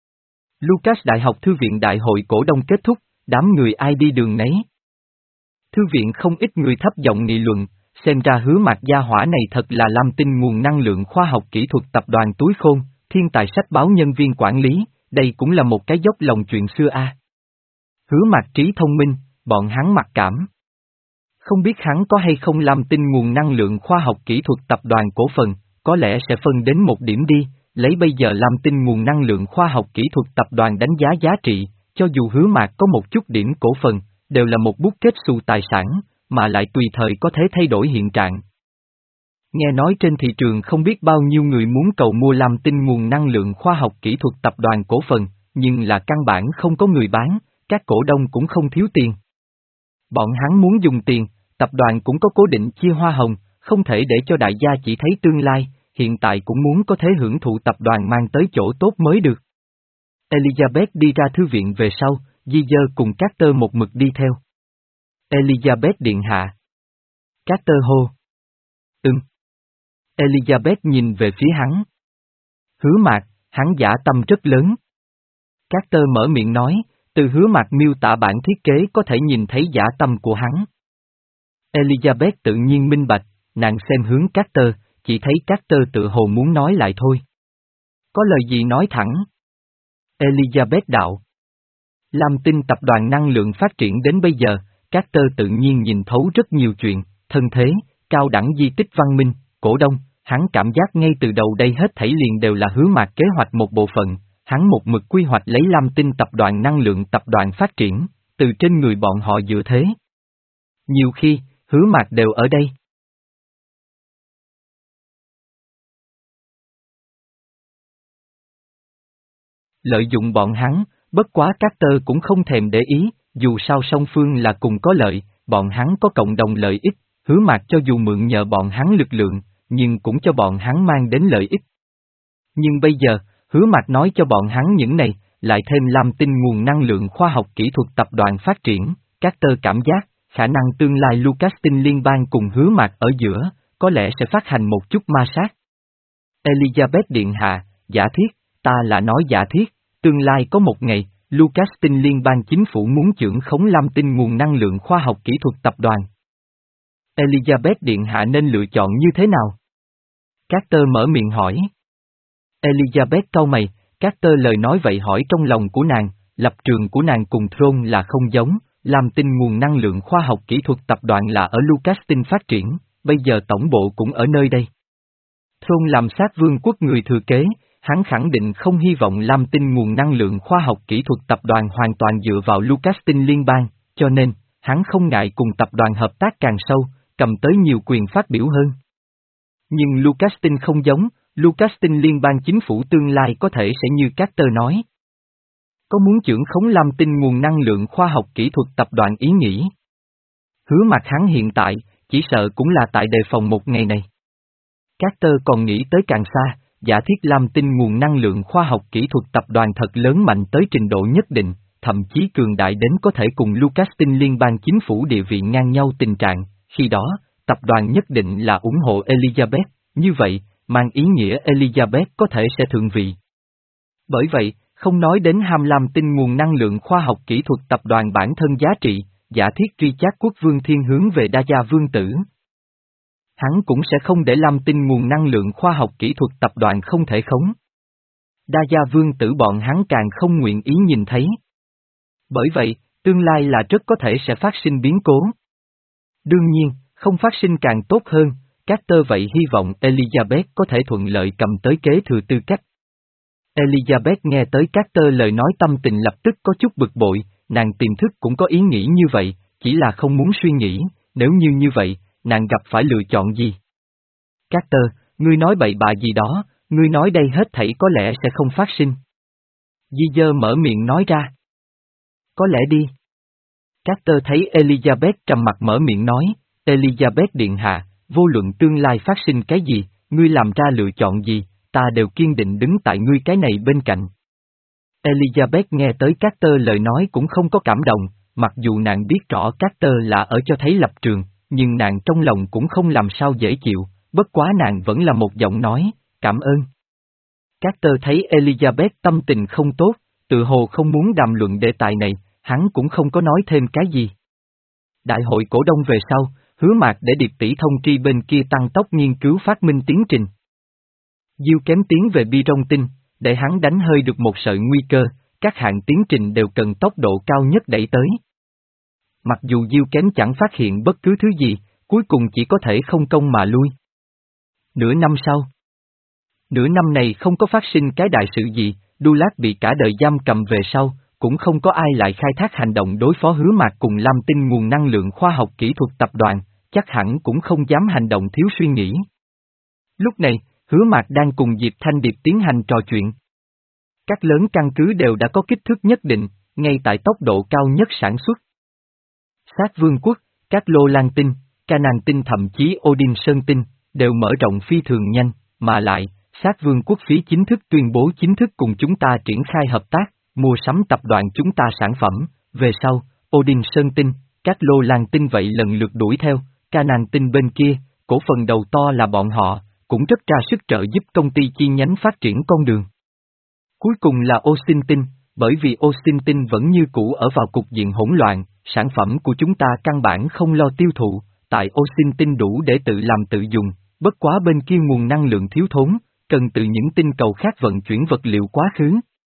Speaker 1: Lucas Đại học Thư viện Đại hội cổ đông kết thúc, đám người ai đi đường nấy. Thư viện không ít người thấp giọng nghị luận, xem ra Hứa Mạc gia hỏa này thật là làm tinh nguồn năng lượng khoa học kỹ thuật tập đoàn túi khôn, thiên tài sách báo nhân viên quản lý, đây cũng là một cái dốc lòng chuyện xưa a. À. Hứa Mạc trí thông minh, bọn hắn mặc cảm. Không biết hắn có hay không làm tinh nguồn năng lượng khoa học kỹ thuật tập đoàn cổ phần, có lẽ sẽ phân đến một điểm đi, lấy bây giờ làm tinh nguồn năng lượng khoa học kỹ thuật tập đoàn đánh giá giá trị, cho dù Hứa Mạc có một chút điểm cổ phần, đều là một bút kết xù tài sản, mà lại tùy thời có thể thay đổi hiện trạng. Nghe nói trên thị trường không biết bao nhiêu người muốn cầu mua làm tinh nguồn năng lượng khoa học kỹ thuật tập đoàn cổ phần, nhưng là căn bản không có người bán, các cổ đông cũng không thiếu tiền. Bọn hắn muốn dùng tiền, tập đoàn cũng có cố định chia hoa hồng, không thể để cho đại gia chỉ thấy tương lai, hiện tại cũng muốn có thể hưởng thụ tập đoàn mang tới chỗ tốt mới được. Elizabeth đi ra thư viện về sau, Di Dơ cùng Carter một mực đi theo. Elizabeth điện hạ. Carter hô. Ừm. Elizabeth nhìn về phía hắn. Hứa Mạc, hắn giả tâm rất lớn. Carter mở miệng nói, từ Hứa Mạc miêu tả bản thiết kế có thể nhìn thấy giả tâm của hắn. Elizabeth tự nhiên minh bạch, nàng xem hướng Carter, chỉ thấy Carter tự hồ muốn nói lại thôi. Có lời gì nói thẳng. Elizabeth đạo. Lam Tinh tập đoàn năng lượng phát triển đến bây giờ, Carter tự nhiên nhìn thấu rất nhiều chuyện, thân thế, cao đẳng di tích văn minh, cổ đông, hắn cảm giác ngay từ đầu đây hết thảy liền đều là Hứa Mạc kế hoạch một bộ phận, hắn một mực quy hoạch lấy Lam Tinh tập đoàn năng lượng tập đoàn phát triển, từ trên người bọn họ dựa thế. Nhiều khi, Hứa Mạc đều ở đây. Lợi dụng bọn hắn, bất quá Carter cũng không thèm để ý, dù sao song phương là cùng có lợi, bọn hắn có cộng đồng lợi ích, Hứa Mạc cho dù mượn nhờ bọn hắn lực lượng, nhưng cũng cho bọn hắn mang đến lợi ích. Nhưng bây giờ, Hứa Mạc nói cho bọn hắn những này, lại thêm Lam Tinh nguồn năng lượng khoa học kỹ thuật tập đoàn phát triển, Carter cảm giác, khả năng tương lai Lucas Tinh liên bang cùng Hứa Mạc ở giữa, có lẽ sẽ phát hành một chút ma sát. Elizabeth điện hạ, giả thiết, ta là nói giả thiết, tương lai có một ngày, Lucas Tinh liên bang chính phủ muốn chưởng khống Lam Tinh nguồn năng lượng khoa học kỹ thuật tập đoàn. Elizabeth điện hạ nên lựa chọn như thế nào? Carter mở miệng hỏi. Elizabeth cau mày, Carter lời nói vậy hỏi trong lòng của nàng, lập trường của nàng cùng Throne là không giống, làm tin nguồn năng lượng khoa học kỹ thuật tập đoàn là ở Lucastin phát triển, bây giờ tổng bộ cũng ở nơi đây. Throne làm sát vương quốc người thừa kế, hắn khẳng định không hy vọng làm tin nguồn năng lượng khoa học kỹ thuật tập đoàn hoàn toàn dựa vào Lucastin liên bang, cho nên, hắn không ngại cùng tập đoàn hợp tác càng sâu, cầm tới nhiều quyền phát biểu hơn. Nhưng Lucastin không giống, Lucastin liên bang chính phủ tương lai có thể sẽ như Carter nói. Có muốn trưởng khống làm tin nguồn năng lượng khoa học kỹ thuật tập đoàn ý nghĩ. Hứa mặt hắn hiện tại, chỉ sợ cũng là tại đề phòng một ngày này. Carter còn nghĩ tới càng xa, giả thiết làm tin nguồn năng lượng khoa học kỹ thuật tập đoàn thật lớn mạnh tới trình độ nhất định, thậm chí cường đại đến có thể cùng Lucastin liên bang chính phủ địa vị ngang nhau tình trạng, khi đó, tập đoàn nhất định là ủng hộ Elizabeth, như vậy, mang ý nghĩa Elizabeth có thể sẽ thượng vị. Bởi vậy, không nói đến ham làm tin nguồn năng lượng khoa học kỹ thuật tập đoàn bản thân giá trị, giả thiết Richard quốc vương thiên hướng về đa gia vương tử. Hắn cũng sẽ không để làm tin nguồn năng lượng khoa học kỹ thuật tập đoàn không thể khống. Đa gia vương tử bọn hắn càng không nguyện ý nhìn thấy. Bởi vậy, tương lai là rất có thể sẽ phát sinh biến cố. Đương nhiên, không phát sinh càng tốt hơn, Carter vậy hy vọng Elizabeth có thể thuận lợi cầm tới kế thừa tư cách. Elizabeth nghe tới Carter lời nói tâm tình lập tức có chút bực bội, nàng tiềm thức cũng có ý nghĩ như vậy, chỉ là không muốn suy nghĩ, nếu như như vậy, nàng gặp phải lựa chọn gì? Carter, ngươi nói bậy bạ gì đó, ngươi nói đây hết thảy có lẽ sẽ không phát sinh. Di dơ mở miệng nói ra. Có lẽ đi. Carter thấy Elizabeth trầm mặt mở miệng nói, Elizabeth điện hạ, vô luận tương lai phát sinh cái gì, ngươi làm ra lựa chọn gì, ta đều kiên định đứng tại ngươi cái này bên cạnh. Elizabeth nghe tới Carter lời nói cũng không có cảm động, mặc dù nàng biết rõ Carter là ở cho thấy lập trường, nhưng nàng trong lòng cũng không làm sao dễ chịu, bất quá nàng vẫn là một giọng nói, cảm ơn. Carter thấy Elizabeth tâm tình không tốt, tự hồ không muốn đàm luận đề tài này, hắn cũng không có nói thêm cái gì. Đại hội cổ đông về sau, hứa mạc để điệp tỷ thông tri bên kia tăng tốc nghiên cứu phát minh tiến trình. Diêu kém tiến về bi rong tinh, để hắn đánh hơi được một sợi nguy cơ, các hạng tiến trình đều cần tốc độ cao nhất đẩy tới. Mặc dù Diêu kém chẳng phát hiện bất cứ thứ gì, cuối cùng chỉ có thể không công mà lui. Nửa năm sau. Nửa năm này không có phát sinh cái đại sự gì, Đu Lát bị cả đời giam cầm về sau, cũng không có ai lại khai thác hành động đối phó hứa mạc cùng Lam Tinh nguồn năng lượng khoa học kỹ thuật tập đoàn, chắc hẳn cũng không dám hành động thiếu suy nghĩ. Lúc này, hứa mạc đang cùng Diệp Thanh Điệp tiến hành trò chuyện. Các lớn căn cứ đều đã có kích thước nhất định, ngay tại tốc độ cao nhất sản xuất. Sát Vương quốc, các Lô Lan Tinh, Canaan Tinh thậm chí Odin Sơn Tinh, đều mở rộng phi thường nhanh, mà lại, Sát Vương quốc phía chính thức tuyên bố chính thức cùng chúng ta triển khai hợp tác, mua sắm tập đoàn chúng ta sản phẩm, về sau, Odin Sơn Tinh, các Lô Lan Tinh vậy lần lượt đuổi theo, Canaan Tinh bên kia, cổ phần đầu to là bọn họ, cũng rất ra sức trợ giúp công ty chi nhánh phát triển con đường. Cuối cùng là Austin Tinh, bởi vì Austin Tinh vẫn như cũ ở vào cục diện hỗn loạn, sản phẩm của chúng ta căn bản không lo tiêu thụ, tại Austin Tinh đủ để tự làm tự dùng, bất quá bên kia nguồn năng lượng thiếu thốn, cần từ những tinh cầu khác vận chuyển vật liệu quá khứ.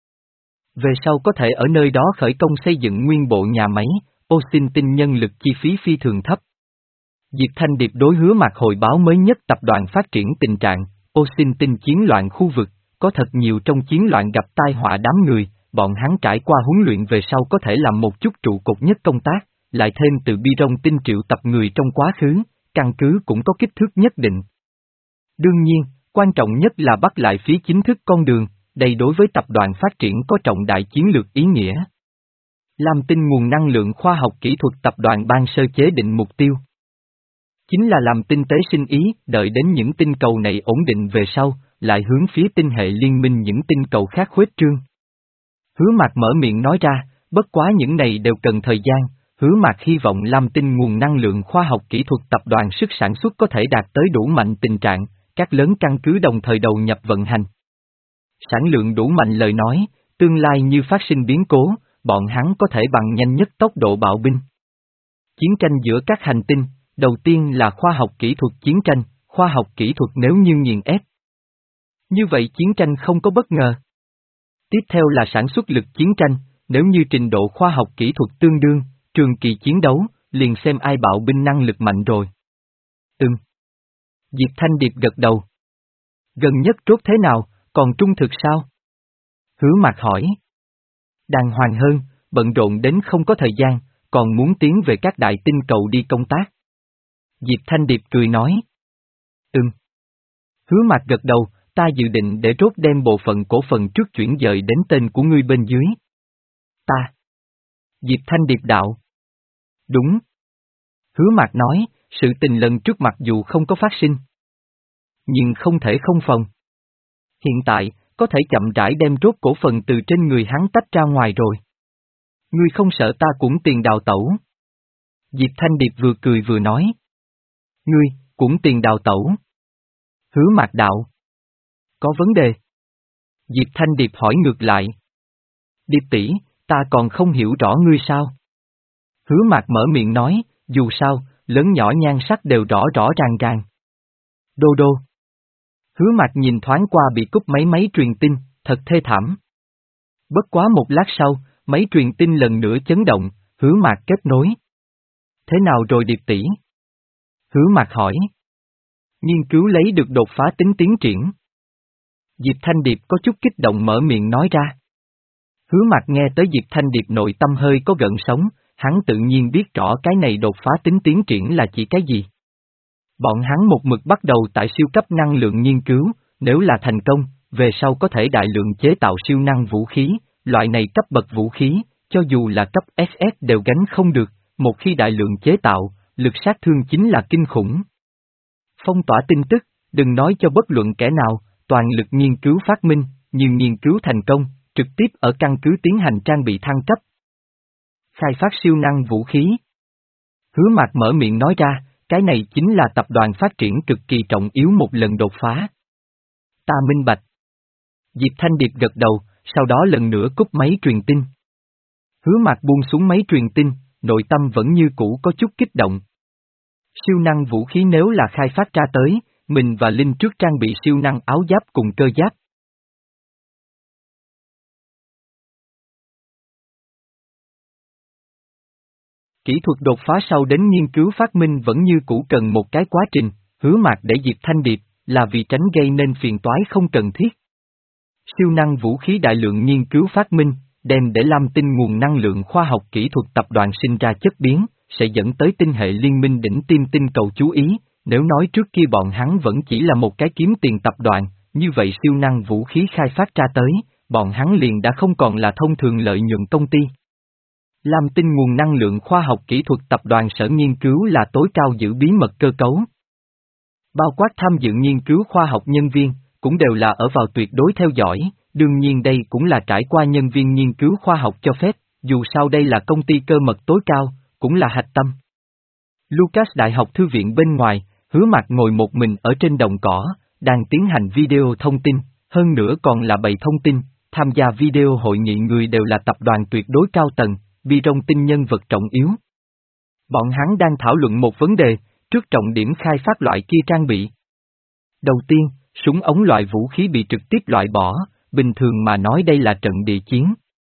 Speaker 1: Về sau có thể ở nơi đó khởi công xây dựng nguyên bộ nhà máy, Austin Tinh nhân lực chi phí phi thường thấp. Diệp Thanh Điệp đối hứa mạc hồi báo mới nhất tập đoàn phát triển tình trạng, Austin Tinh chiến loạn khu vực, có thật nhiều trong chiến loạn gặp tai họa đám người, bọn hắn trải qua huấn luyện về sau có thể làm một chút trụ cột nhất công tác, lại thêm từ bi rong tinh triệu tập người trong quá khứ, căn cứ cũng có kích thước nhất định. Đương nhiên, quan trọng nhất là bắt lại phía chính thức con đường, đây đối với tập đoàn phát triển có trọng đại chiến lược ý nghĩa. Lam Tinh nguồn năng lượng khoa học kỹ thuật tập đoàn ban sơ chế định mục tiêu. Chính là làm tinh tế sinh ý, đợi đến những tinh cầu này ổn định về sau, lại hướng phía tinh hệ liên minh những tinh cầu khác khuếch trương. Hứa Mạc mở miệng nói ra, bất quá những này đều cần thời gian, Hứa Mạc hy vọng Lam Tinh nguồn năng lượng khoa học kỹ thuật tập đoàn sức sản xuất có thể đạt tới đủ mạnh tình trạng, các lớn căn cứ đồng thời đầu nhập vận hành. Sản lượng đủ mạnh lời nói, tương lai như phát sinh biến cố, bọn hắn có thể bằng nhanh nhất tốc độ bạo binh. Chiến tranh giữa các hành tinh, đầu tiên là khoa học kỹ thuật chiến tranh, khoa học kỹ thuật nếu như nghiền ép. Như vậy chiến tranh không có bất ngờ. Tiếp theo là sản xuất lực chiến tranh, nếu như trình độ khoa học kỹ thuật tương đương, trường kỳ chiến đấu, liền xem ai bạo binh năng lực mạnh rồi. Ừm. Diệp Thanh Điệp gật đầu. Gần nhất rốt thế nào, còn trung thực sao? Hứa Mạc hỏi. Đàng hoàng hơn, bận rộn đến không có thời gian, còn muốn tiến về các đại tinh cầu đi công tác. Diệp Thanh Điệp cười nói. Ừm. Hứa Mạc gật đầu, ta dự định để rốt đem bộ phận cổ phần trước chuyển dời đến tên của ngươi bên dưới. Ta. Diệp Thanh Điệp đạo. Đúng. Hứa Mạc nói, sự tình lần trước mặc dù không có phát sinh, nhưng không thể không phòng. Hiện tại, có thể chậm rãi đem rốt cổ phần từ trên người hắn tách ra ngoài rồi. Ngươi không sợ ta cũng tiền đào tẩu. Diệp Thanh Điệp vừa cười vừa nói. Ngươi, cũng tiền đào tẩu. Hứa Mạc đạo. Có vấn đề. Diệp Thanh Điệp hỏi ngược lại. Điệp tỷ, ta còn không hiểu rõ ngươi sao? Hứa Mạc mở miệng nói, dù sao, lớn nhỏ nhan sắc đều rõ rõ ràng ràng. Đô đô. Hứa Mạc nhìn thoáng qua bị cúp máy máy truyền tin, thật thê thảm. Bất quá một lát sau, máy truyền tin lần nữa chấn động, Hứa Mạc kết nối. Thế nào rồi Điệp tỷ? Hứa Mạc hỏi. Nghiên cứu lấy được đột phá tính tiến triển. Diệp Thanh Điệp có chút kích động mở miệng nói ra. Hứa Mạc nghe tới Diệp Thanh Điệp nội tâm hơi có gợn sóng, hắn tự nhiên biết rõ cái này đột phá tính tiến triển là chỉ cái gì. Bọn hắn một mực bắt đầu tại siêu cấp năng lượng nghiên cứu, nếu là thành công, về sau có thể đại lượng chế tạo siêu năng vũ khí, loại này cấp bậc vũ khí, cho dù là cấp ét ét đều gánh không được, một khi đại lượng chế tạo, lực sát thương chính là kinh khủng. Phong tỏa tin tức, đừng nói cho bất luận kẻ nào, toàn lực nghiên cứu phát minh, nhưng nghiên cứu thành công, trực tiếp ở căn cứ tiến hành trang bị thăng cấp. Khai phát siêu năng vũ khí. Hứa Mạc mở miệng nói ra, cái này chính là tập đoàn phát triển cực kỳ trọng yếu một lần đột phá. Ta minh bạch. Diệp Thanh Điệp gật đầu, sau đó lần nữa cúp máy truyền tin. Hứa Mạc buông xuống máy truyền tin, nội tâm vẫn như cũ có chút kích động. Siêu năng vũ khí nếu là khai phát ra tới, mình và Linh trước trang bị siêu năng áo giáp cùng cơ giáp. Kỹ thuật đột phá sau đến nghiên cứu phát minh vẫn như cũ cần một cái quá trình, Hứa Mạc để Diệp Thanh Điệp, là vì tránh gây nên phiền toái không cần thiết. Siêu năng vũ khí đại lượng nghiên cứu phát minh, đem để Lam Tinh nguồn năng lượng khoa học kỹ thuật tập đoàn sinh ra chất biến, sẽ dẫn tới tinh hệ liên minh đỉnh tiêm tinh cầu chú ý, nếu nói trước kia bọn hắn vẫn chỉ là một cái kiếm tiền tập đoàn, như vậy siêu năng vũ khí khai phát ra tới, bọn hắn liền đã không còn là thông thường lợi nhuận công ty. Lam Tinh nguồn năng lượng khoa học kỹ thuật tập đoàn sở nghiên cứu là tối cao giữ bí mật cơ cấu. Bao quát tham dự nghiên cứu khoa học nhân viên, cũng đều là ở vào tuyệt đối theo dõi, đương nhiên đây cũng là trải qua nhân viên nghiên cứu khoa học cho phép, dù sao đây là công ty cơ mật tối cao, cũng là hạch tâm. Lucas Đại học Thư viện bên ngoài, Hứa Mạc ngồi một mình ở trên đồng cỏ, đang tiến hành video thông tin, hơn nữa còn là bày thông tin, tham gia video hội nghị người đều là tập đoàn tuyệt đối cao tầng, bi trong tinh nhân vật trọng yếu. Bọn hắn đang thảo luận một vấn đề, trước trọng điểm khai phát loại kia trang bị. Đầu tiên, súng ống loại vũ khí bị trực tiếp loại bỏ, bình thường mà nói đây là trận địa chiến.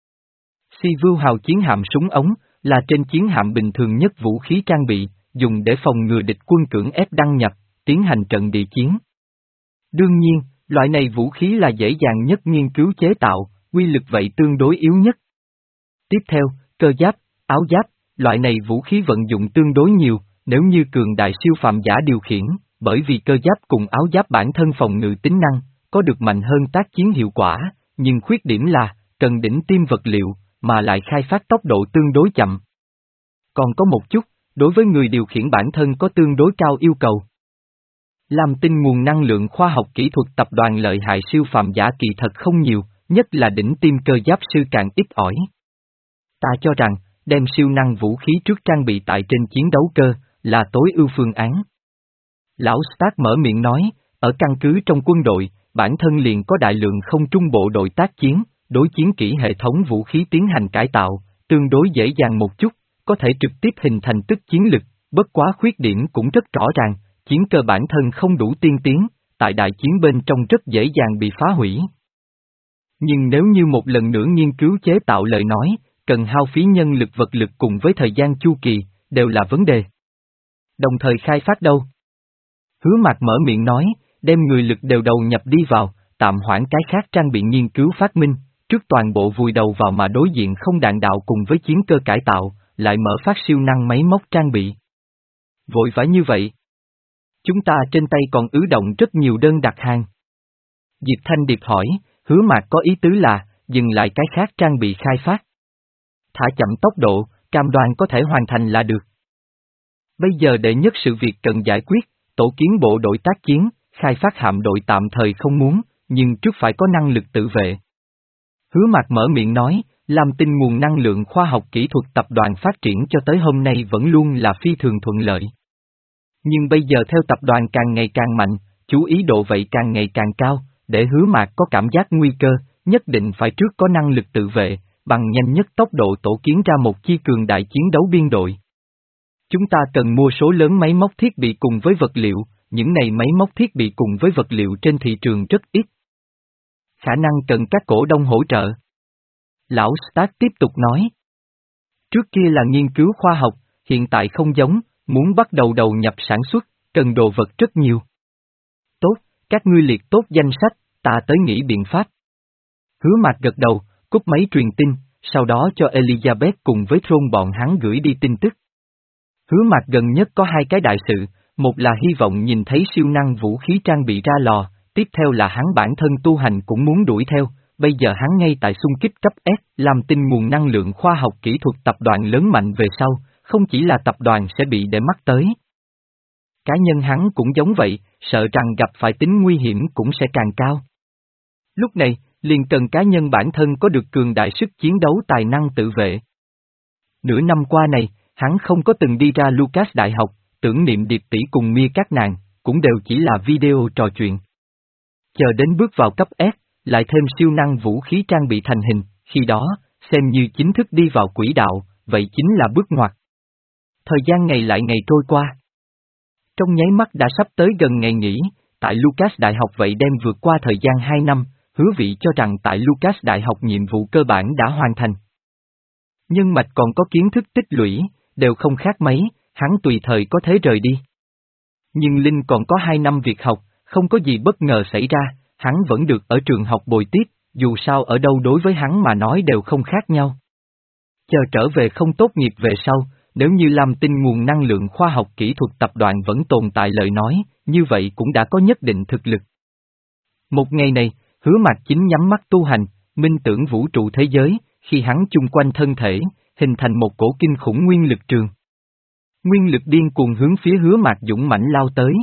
Speaker 1: Si Vưu Hào chiến hạm súng ống, là trên chiến hạm bình thường nhất vũ khí trang bị, dùng để phòng ngừa địch quân cưỡng ép đăng nhập, tiến hành trận địa chiến. Đương nhiên, loại này vũ khí là dễ dàng nhất nghiên cứu chế tạo, quy lực vậy tương đối yếu nhất. Tiếp theo, cơ giáp, áo giáp, loại này vũ khí vận dụng tương đối nhiều, nếu như cường đại siêu phàm giả điều khiển, bởi vì cơ giáp cùng áo giáp bản thân phòng ngự tính năng, có được mạnh hơn tác chiến hiệu quả, nhưng khuyết điểm là, cần đỉnh tiêm vật liệu, mà lại khai phát tốc độ tương đối chậm. Còn có một chút, đối với người điều khiển bản thân có tương đối cao yêu cầu. Lam Tinh nguồn năng lượng khoa học kỹ thuật tập đoàn lợi hại siêu phàm giả kỳ thật không nhiều, nhất là đỉnh tiêm cơ giáp sư càng ít ỏi. Ta cho rằng, đem siêu năng vũ khí trước trang bị tại trên chiến đấu cơ, là tối ưu phương án. Lão Stark mở miệng nói, ở căn cứ trong quân đội, bản thân liền có đại lượng không trung bộ đội tác chiến, đối chiến kỹ hệ thống vũ khí tiến hành cải tạo, tương đối dễ dàng một chút, có thể trực tiếp hình thành tức chiến lực, bất quá khuyết điểm cũng rất rõ ràng, chiến cơ bản thân không đủ tiên tiến, tại đại chiến bên trong rất dễ dàng bị phá hủy. Nhưng nếu như một lần nữa nghiên cứu chế tạo lời nói, cần hao phí nhân lực vật lực cùng với thời gian chu kỳ, đều là vấn đề. Đồng thời khai phát đâu? Hứa Mạc mở miệng nói, đem người lực đều đầu nhập đi vào, tạm hoãn cái khác trang bị nghiên cứu phát minh, trước toàn bộ vùi đầu vào mà đối diện không đạn đạo cùng với chiến cơ cải tạo, lại mở phát siêu năng máy móc trang bị. Vội vã như vậy. Chúng ta trên tay còn ứ động rất nhiều đơn đặt hàng. Diệp Thanh Điệp hỏi, Hứa Mạc có ý tứ là, dừng lại cái khác trang bị khai phát. Thả chậm tốc độ, cam đoan có thể hoàn thành là được. Bây giờ đệ nhất sự việc cần giải quyết, tổ kiến bộ đội tác chiến, khai phát hạm đội tạm thời không muốn, nhưng trước phải có năng lực tự vệ. Hứa Mạc mở miệng nói, làm tin nguồn năng lượng khoa học kỹ thuật tập đoàn phát triển cho tới hôm nay vẫn luôn là phi thường thuận lợi. Nhưng bây giờ theo tập đoàn càng ngày càng mạnh, chú ý độ vậy càng ngày càng cao, để Hứa Mạc có cảm giác nguy cơ, nhất định phải trước có năng lực tự vệ, bằng nhanh nhất tốc độ tổ kiến ra một chi cường đại chiến đấu biên đội. Chúng ta cần mua số lớn máy móc thiết bị cùng với vật liệu, những này máy móc thiết bị cùng với vật liệu trên thị trường rất ít. Khả năng cần các cổ đông hỗ trợ. Lão Stark tiếp tục nói. Trước kia là nghiên cứu khoa học, hiện tại không giống, muốn bắt đầu đầu nhập sản xuất, cần đồ vật rất nhiều. Tốt, các ngươi liệt tốt danh sách, ta tới nghĩ biện pháp. Hứa Mạc gật đầu, cúp máy truyền tin, sau đó cho Elizabeth cùng với Throne bọn hắn gửi đi tin tức. Hứa Mạc gần nhất có hai cái đại sự, một là hy vọng nhìn thấy siêu năng vũ khí trang bị ra lò, tiếp theo là hắn bản thân tu hành cũng muốn đuổi theo, bây giờ hắn ngay tại xung kích cấp S, làm tin nguồn năng lượng khoa học kỹ thuật tập đoàn lớn mạnh về sau, không chỉ là tập đoàn sẽ bị để mắt tới. Cá nhân hắn cũng giống vậy, sợ rằng gặp phải tính nguy hiểm cũng sẽ càng cao. Lúc này, liền cần cá nhân bản thân có được cường đại sức chiến đấu tài năng tự vệ. Nửa năm qua này, hắn không có từng đi ra Lucas Đại học, tưởng niệm Điệp tỷ cùng Mia các nàng, cũng đều chỉ là video trò chuyện. Chờ đến bước vào cấp S, lại thêm siêu năng vũ khí trang bị thành hình, khi đó, xem như chính thức đi vào quỹ đạo, vậy chính là bước ngoặt. Thời gian ngày lại ngày trôi qua. Trong nháy mắt đã sắp tới gần ngày nghỉ, tại Lucas Đại học vậy đem vượt qua thời gian hai năm, Hứa Vị cho rằng tại Lucas Đại học nhiệm vụ cơ bản đã hoàn thành. Nhân mạch còn có kiến thức tích lũy, đều không khác mấy, hắn tùy thời có thể rời đi. Nhưng Linh còn có hai năm việc học, không có gì bất ngờ xảy ra, hắn vẫn được ở trường học bồi tiếp, dù sao ở đâu đối với hắn mà nói đều không khác nhau. Chờ trở về không tốt nghiệp về sau, nếu như làm tin nguồn năng lượng khoa học kỹ thuật tập đoàn vẫn tồn tại lời nói, như vậy cũng đã có nhất định thực lực. Một ngày này, Hứa Mạc Chính nhắm mắt tu hành, minh tưởng vũ trụ thế giới, khi hắn chung quanh thân thể, hình thành một cổ kinh khủng nguyên lực trường. Nguyên lực điên cuồng hướng phía Hứa Mạc dũng mãnh lao tới.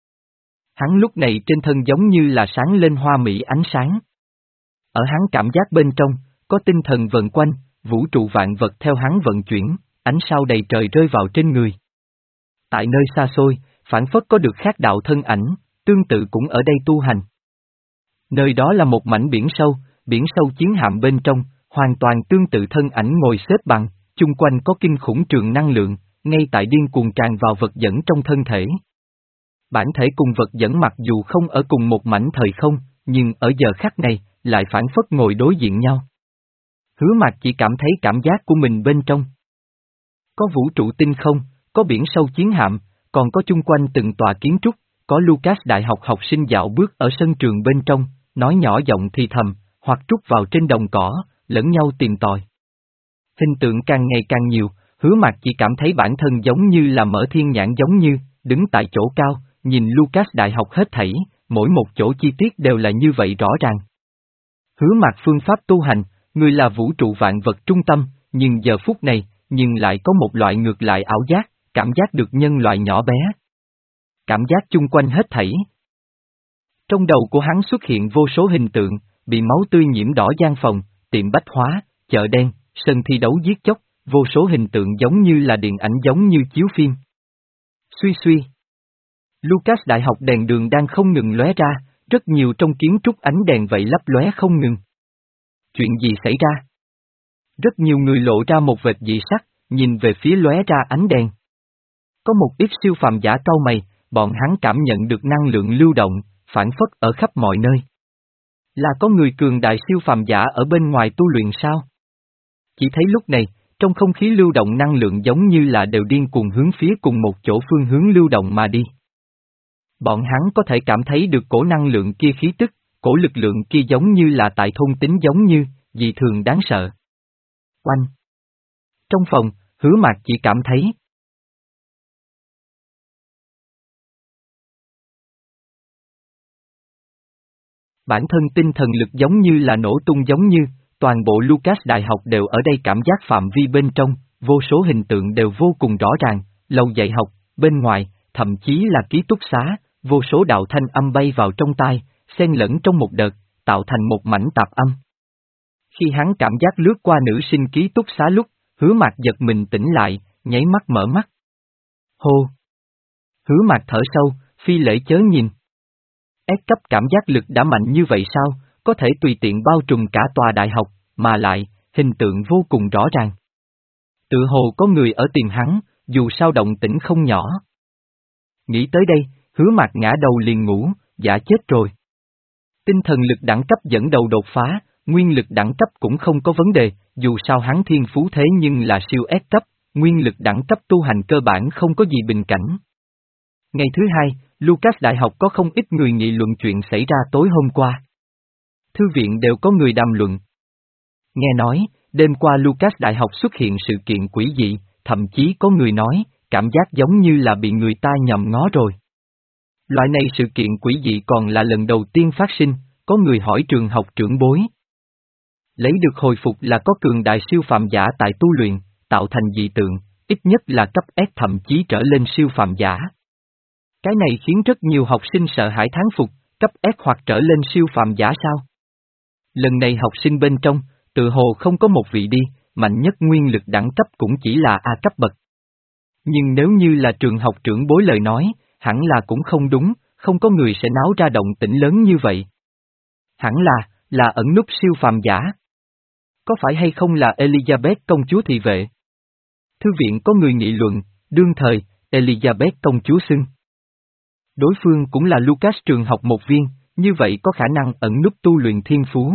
Speaker 1: Hắn lúc này trên thân giống như là sáng lên hoa mỹ ánh sáng. Ở hắn cảm giác bên trong, có tinh thần vần quanh, vũ trụ vạn vật theo hắn vận chuyển, ánh sao đầy trời rơi vào trên người. Tại nơi xa xôi, phản phất có được khác đạo thân ảnh, tương tự cũng ở đây tu hành. Nơi đó là một mảnh biển sâu, biển sâu chiến hạm bên trong, hoàn toàn tương tự thân ảnh ngồi xếp bằng, chung quanh có kinh khủng trường năng lượng, ngay tại điên cuồng tràn vào vật dẫn trong thân thể. Bản thể cùng vật dẫn mặc dù không ở cùng một mảnh thời không, nhưng ở giờ khắc này, lại phản phất ngồi đối diện nhau. Hứa Mạc chỉ cảm thấy cảm giác của mình bên trong. Có vũ trụ tinh không, có biển sâu chiến hạm, còn có chung quanh từng tòa kiến trúc, có Lucas Đại học học sinh dạo bước ở sân trường bên trong, nói nhỏ giọng thì thầm, hoặc trút vào trên đồng cỏ, lẫn nhau tìm tòi. Hình tượng càng ngày càng nhiều, Hứa Mạc chỉ cảm thấy bản thân giống như là mở thiên nhãn giống như, đứng tại chỗ cao, nhìn Lucas Đại học hết thảy, mỗi một chỗ chi tiết đều là như vậy rõ ràng. Hứa Mạc phương pháp tu hành, người là vũ trụ vạn vật trung tâm, nhưng giờ phút này, nhưng lại có một loại ngược lại ảo giác, cảm giác được nhân loại nhỏ bé. Cảm giác chung quanh hết thảy. Trong đầu của hắn xuất hiện vô số hình tượng, bị máu tươi nhiễm đỏ gian phòng, tiệm bách hóa, chợ đen, sân thi đấu giết chóc, vô số hình tượng giống như là điện ảnh giống như chiếu phim. Suy suy. Lucas Đại học đèn đường đang không ngừng lóe ra, rất nhiều trong kiến trúc ánh đèn vậy lấp lóe không ngừng. Chuyện gì xảy ra? Rất nhiều người lộ ra một vệt dị sắc, nhìn về phía lóe ra ánh đèn. Có một ít siêu phàm giả cau mày, bọn hắn cảm nhận được năng lượng lưu động, phản phất ở khắp mọi nơi. Là có người cường đại siêu phàm giả ở bên ngoài tu luyện sao? Chỉ thấy lúc này, trong không khí lưu động năng lượng giống như là đều điên cuồng hướng phía cùng một chỗ phương hướng lưu động mà đi. Bọn hắn có thể cảm thấy được cổ năng lượng kia khí tức, cổ lực lượng kia giống như là tại thôn tính giống như, dị thường đáng sợ. Oanh! Trong phòng, Hứa Mạc chỉ cảm thấy. Bản thân tinh thần lực giống như là nổ tung giống như, toàn bộ Lucas Đại học đều ở đây cảm giác phạm vi bên trong, vô số hình tượng đều vô cùng rõ ràng, lầu dạy học, bên ngoài, thậm chí là ký túc xá, vô số đạo thanh âm bay vào trong tai, xen lẫn trong một đợt, tạo thành một mảnh tạp âm. Khi hắn cảm giác lướt qua nữ sinh ký túc xá lúc, Hứa Mạc giật mình tỉnh lại, nháy mắt mở mắt. Hô! Hứa Mạc thở sâu, phi lễ chớ nhìn. S cấp cảm giác lực đã mạnh như vậy sao, có thể tùy tiện bao trùm cả tòa đại học, mà lại, hình tượng vô cùng rõ ràng. Tự hồ có người ở tìm hắn, dù sao động tĩnh không nhỏ. Nghĩ tới đây, Hứa Mạc ngã đầu liền ngủ, giả chết rồi. Tinh thần lực đẳng cấp dẫn đầu đột phá, nguyên lực đẳng cấp cũng không có vấn đề, dù sao hắn thiên phú thế nhưng là siêu S cấp, nguyên lực đẳng cấp tu hành cơ bản không có gì bình cảnh. Ngày thứ hai, Lucas Đại học có không ít người nghị luận chuyện xảy ra tối hôm qua. Thư viện đều có người đàm luận. Nghe nói, đêm qua Lucas Đại học xuất hiện sự kiện quỷ dị, thậm chí có người nói, cảm giác giống như là bị người ta nhầm ngó rồi. Loại này sự kiện quỷ dị còn là lần đầu tiên phát sinh, có người hỏi trường học trưởng bối. Lấy được hồi phục là có cường đại siêu phàm giả tại tu luyện, tạo thành dị tượng, ít nhất là cấp S thậm chí trở lên siêu phàm giả. Cái này khiến rất nhiều học sinh sợ hãi thán phục, cấp S hoặc trở lên siêu phàm giả sao? Lần này học sinh bên trong, tự hồ không có một vị đi, mạnh nhất nguyên lực đẳng cấp cũng chỉ là A cấp bậc. Nhưng nếu như là trường học trưởng bối lời nói, hẳn là cũng không đúng, không có người sẽ náo ra động tĩnh lớn như vậy. Hẳn là, là ẩn núp siêu phàm giả. Có phải hay không là Elizabeth công chúa thị vệ? Thư viện có người nghị luận, đương thời, Elizabeth công chúa xưng. Đối phương cũng là Lucas trường học một viên, như vậy có khả năng ẩn núp tu luyện thiên phú.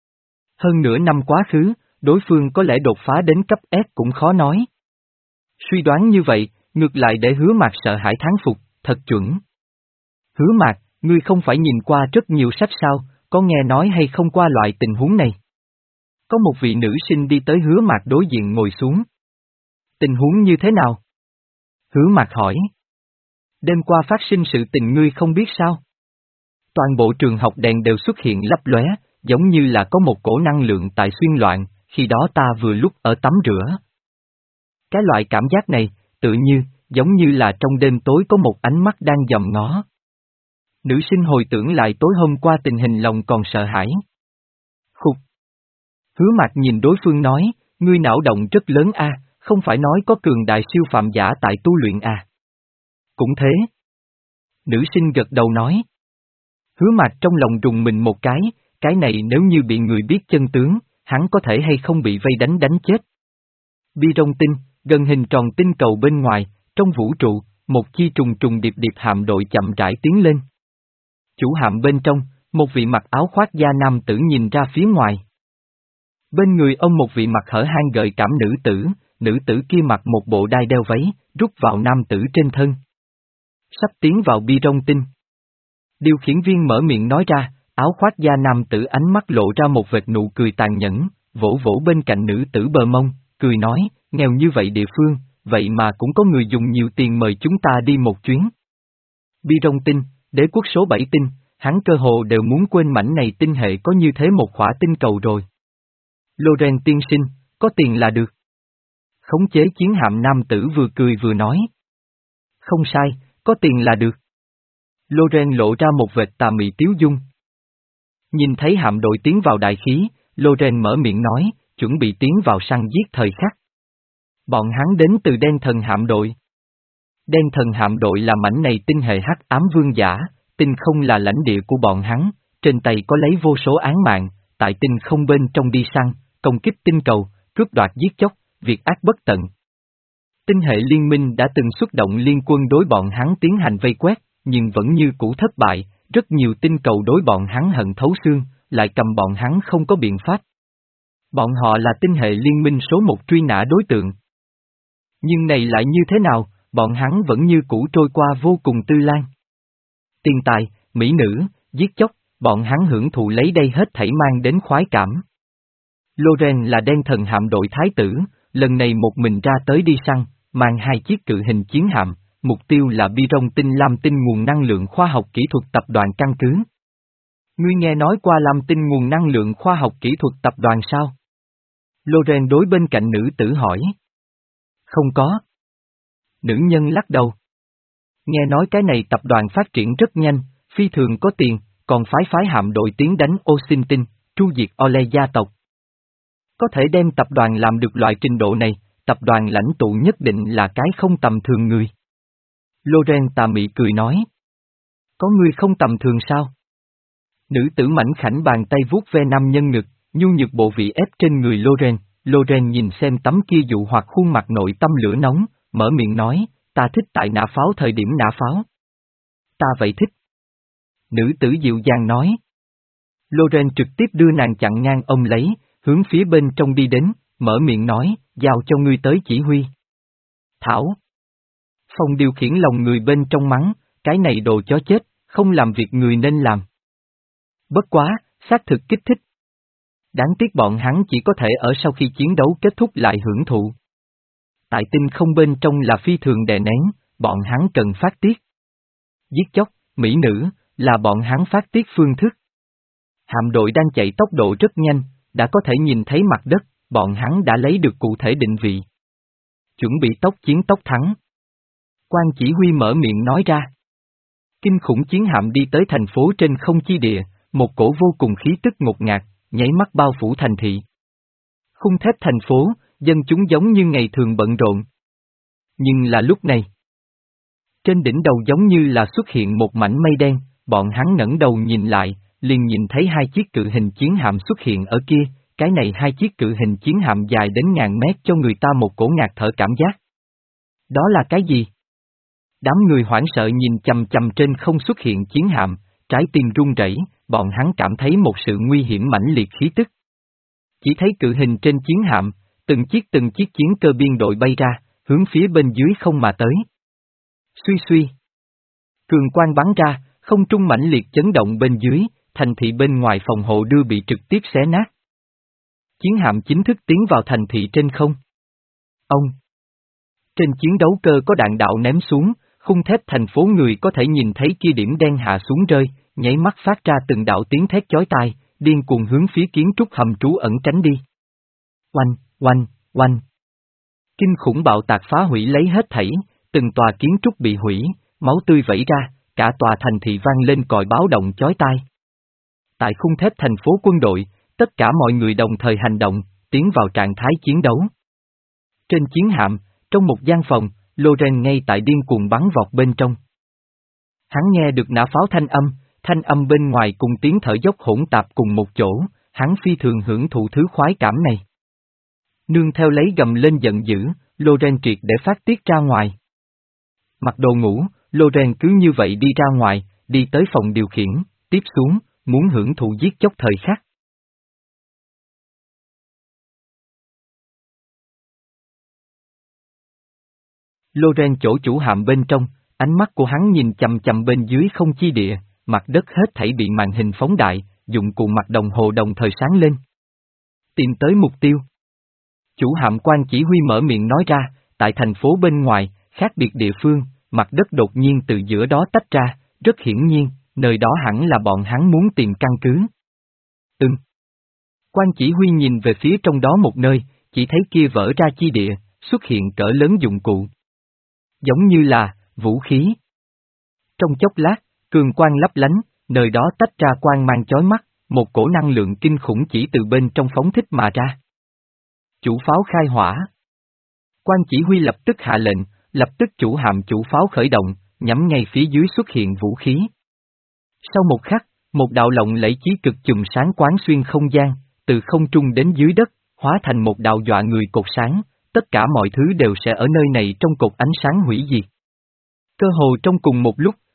Speaker 1: Hơn nửa năm quá khứ, đối phương có lẽ đột phá đến cấp S cũng khó nói. Suy đoán như vậy, ngược lại để Hứa Mạc sợ hãi thán phục, thật chuẩn. Hứa Mạc, ngươi không phải nhìn qua rất nhiều sách sao, có nghe nói hay không qua loại tình huống này? Có một vị nữ sinh đi tới Hứa Mạc đối diện ngồi xuống. Tình huống như thế nào? Hứa Mạc hỏi. Đêm qua phát sinh sự tình ngươi không biết sao? Toàn bộ trường học đèn đều xuất hiện lấp lóe, giống như là có một cổ năng lượng tại xuyên loạn, khi đó ta vừa lúc ở tắm rửa. Cái loại cảm giác này, tự như, giống như là trong đêm tối có một ánh mắt đang dòm ngó. Nữ sinh hồi tưởng lại tối hôm qua tình hình lòng còn sợ hãi. Khục. Hứa Mạc nhìn đối phương nói, ngươi não động rất lớn a, không phải nói có cường đại siêu phàm giả tại tu luyện à. Cũng thế. Nữ sinh gật đầu nói. Hứa Mạc trong lòng rùng mình một cái, cái này nếu như bị người biết chân tướng, hắn có thể hay không bị vây đánh đánh chết. Bi rong tinh, gần hình tròn tinh cầu bên ngoài, trong vũ trụ, một chi trùng trùng điệp điệp hạm đội chậm rãi tiến lên. Chủ hạm bên trong, một vị mặc áo khoác da nam tử nhìn ra phía ngoài. Bên người ông một vị mặc hở hang gợi cảm nữ tử, nữ tử kia mặc một bộ đai đeo váy, rút vào nam tử trên thân. Sắp tiến vào bi rong tinh. Điều khiển viên mở miệng nói ra, áo khoác da nam tử ánh mắt lộ ra một vệt nụ cười tàn nhẫn, vỗ vỗ bên cạnh nữ tử bờ mông, cười nói, nghèo như vậy địa phương, vậy mà cũng có người dùng nhiều tiền mời chúng ta đi một chuyến. Bi rong tinh, đế quốc số bảy tinh, hắn cơ hồ đều muốn quên mảnh này tinh hệ có như thế một khỏa tinh cầu rồi. Loren tiên sinh, có tiền là được. Khống chế chiến hạm nam tử vừa cười vừa nói. Không sai, có tiền là được. Loren lộ ra một vệt tà mị tiếu dung. Nhìn thấy hạm đội tiến vào đại khí, Loren mở miệng nói, chuẩn bị tiến vào săn giết thời khắc. Bọn hắn đến từ đen thần hạm đội. Đen thần hạm đội là mảnh này tinh hệ hắc ám vương giả, tinh không là lãnh địa của bọn hắn, trên tay có lấy vô số án mạng, tại tinh không bên trong đi săn, công kích tinh cầu, cướp đoạt giết chóc, việc ác bất tận. Tinh hệ liên minh đã từng xuất động liên quân đối bọn hắn tiến hành vây quét, nhưng vẫn như cũ thất bại, rất nhiều tinh cầu đối bọn hắn hận thấu xương, lại cầm bọn hắn không có biện pháp. Bọn họ là tinh hệ liên minh số một truy nã đối tượng. Nhưng này lại như thế nào, bọn hắn vẫn như cũ trôi qua vô cùng tư lan. Tiền tài, mỹ nữ, giết chóc, bọn hắn hưởng thụ lấy đây hết thảy mang đến khoái cảm. Loren là đen thần hạm đội thái tử, lần này một mình ra tới đi săn, mang hai chiếc cự hình chiến hạm, mục tiêu là Biron tinh Lam tinh nguồn năng lượng khoa học kỹ thuật tập đoàn căn cứ. Ngươi nghe nói qua Lam tinh nguồn năng lượng khoa học kỹ thuật tập đoàn sao? Loren đối bên cạnh nữ tử hỏi. Không có. Nữ nhân lắc đầu. Nghe nói cái này tập đoàn phát triển rất nhanh, phi thường có tiền, còn phái phái hạm đội tiến đánh Osin tinh, tru diệt Ole gia tộc. Có thể đem tập đoàn làm được loại trình độ này, tập đoàn lãnh tụ nhất định là cái không tầm thường người. Loren tà mị cười nói. Có người không tầm thường sao? Nữ tử mảnh khảnh bàn tay vuốt ve nam nhân ngực, nhu nhược bộ vị ép trên người Loren. Loren nhìn xem tấm kia dụ hoặc khuôn mặt nội tâm lửa nóng, mở miệng nói, ta thích tại nã pháo thời điểm nã pháo. Ta vậy thích. Nữ tử dịu dàng nói. Loren trực tiếp đưa nàng chặn ngang ông lấy, hướng phía bên trong đi đến, mở miệng nói, giao cho ngươi tới chỉ huy. Thảo. Phong điều khiển lòng người bên trong mắng, cái này đồ chó chết, không làm việc người nên làm. Bất quá, xác thực kích thích. Đáng tiếc bọn hắn chỉ có thể ở sau khi chiến đấu kết thúc lại hưởng thụ. Tại tinh không bên trong là phi thường đè nén, bọn hắn cần phát tiết. Giết chóc, mỹ nữ, là bọn hắn phát tiết phương thức. Hạm đội đang chạy tốc độ rất nhanh, đã có thể nhìn thấy mặt đất, bọn hắn đã lấy được cụ thể định vị. Chuẩn bị tốc chiến tốc thắng. Quan chỉ huy mở miệng nói ra. Kinh khủng chiến hạm đi tới thành phố trên không chi địa, một cổ vô cùng khí tức ngột ngạt, nháy mắt bao phủ thành thị. Khung thép thành phố, dân chúng giống như ngày thường bận rộn. Nhưng là lúc này, trên đỉnh đầu giống như là xuất hiện một mảnh mây đen, bọn hắn ngẩng đầu nhìn lại, liền nhìn thấy hai chiếc cự hình chiến hạm xuất hiện ở kia, cái này hai chiếc cự hình chiến hạm dài đến ngàn mét cho người ta một cổ ngạt thở cảm giác. Đó là cái gì? Đám người hoảng sợ nhìn chằm chằm trên không xuất hiện chiến hạm, trái tim run rẩy, bọn hắn cảm thấy một sự nguy hiểm mãnh liệt khí tức. Chỉ thấy cự hình trên chiến hạm, từng chiếc từng chiếc chiến cơ biên đội bay ra, hướng phía bên dưới không mà tới. Suy suy. Cường quang bắn ra, không trung mãnh liệt chấn động bên dưới, thành thị bên ngoài phòng hộ đưa bị trực tiếp xé nát. Chiến hạm chính thức tiến vào thành thị trên không. Ông. Trên chiến đấu cơ có đạn đạo ném xuống, khung thép thành phố người có thể nhìn thấy kia điểm đen hạ xuống rơi, nháy mắt phát ra từng đạo tiếng thét chói tai, điên cuồng hướng phía kiến trúc hầm trú ẩn tránh đi. Oanh, oanh, oanh. Kinh khủng bạo tạc phá hủy lấy hết thảy, từng tòa kiến trúc bị hủy, máu tươi vẩy ra, cả tòa thành thị vang lên còi báo động chói tai. Tại khung thép thành phố quân đội, tất cả mọi người đồng thời hành động, tiến vào trạng thái chiến đấu. Trên chiến hạm, trong một gian phòng, Loren ngay tại điên cuồng bắn vọt bên trong. Hắn nghe được nã pháo thanh âm, thanh âm bên ngoài cùng tiếng thở dốc hỗn tạp cùng một chỗ, hắn phi thường hưởng thụ thứ khoái cảm này. Nương theo lấy gầm lên giận dữ, Loren triệt để phát tiết ra ngoài. Mặc đồ ngủ, Loren cứ như vậy đi ra ngoài, đi tới phòng điều khiển, tiếp xuống, muốn hưởng thụ giết chóc thời khắc. Loren chỗ chủ hạm bên trong, ánh mắt của hắn nhìn chằm chằm bên dưới không chi địa, mặt đất hết thảy bị màn hình phóng đại, dụng cụ mặt đồng hồ đồng thời sáng lên. Tìm tới mục tiêu. Chủ hạm quan chỉ huy mở miệng nói ra, tại thành phố bên ngoài, khác biệt địa phương, mặt đất đột nhiên từ giữa đó tách ra, rất hiển nhiên, nơi đó hẳn là bọn hắn muốn tìm căn cứ. Ừm. Quan chỉ huy nhìn về phía trong đó một nơi, chỉ thấy kia vỡ ra chi địa, xuất hiện cỡ lớn dụng cụ. Giống như là, vũ khí. Trong chốc lát, cường quang lấp lánh, nơi đó tách ra quang mang chói mắt, một cổ năng lượng kinh khủng chỉ từ bên trong phóng thích mà ra. Chủ pháo khai hỏa. Quan chỉ huy lập tức hạ lệnh, lập tức chủ hạm chủ pháo khởi động, nhắm ngay phía dưới xuất hiện vũ khí. Sau một khắc, một đạo lộng lẫy chí cực chùm sáng quán xuyên không gian, từ không trung đến dưới đất, hóa thành một đạo dọa người cột sáng, tất cả mọi thứ đều sẽ ở nơi này trong cột ánh sáng hủy diệt. Cơ hồ trong cùng một lúc,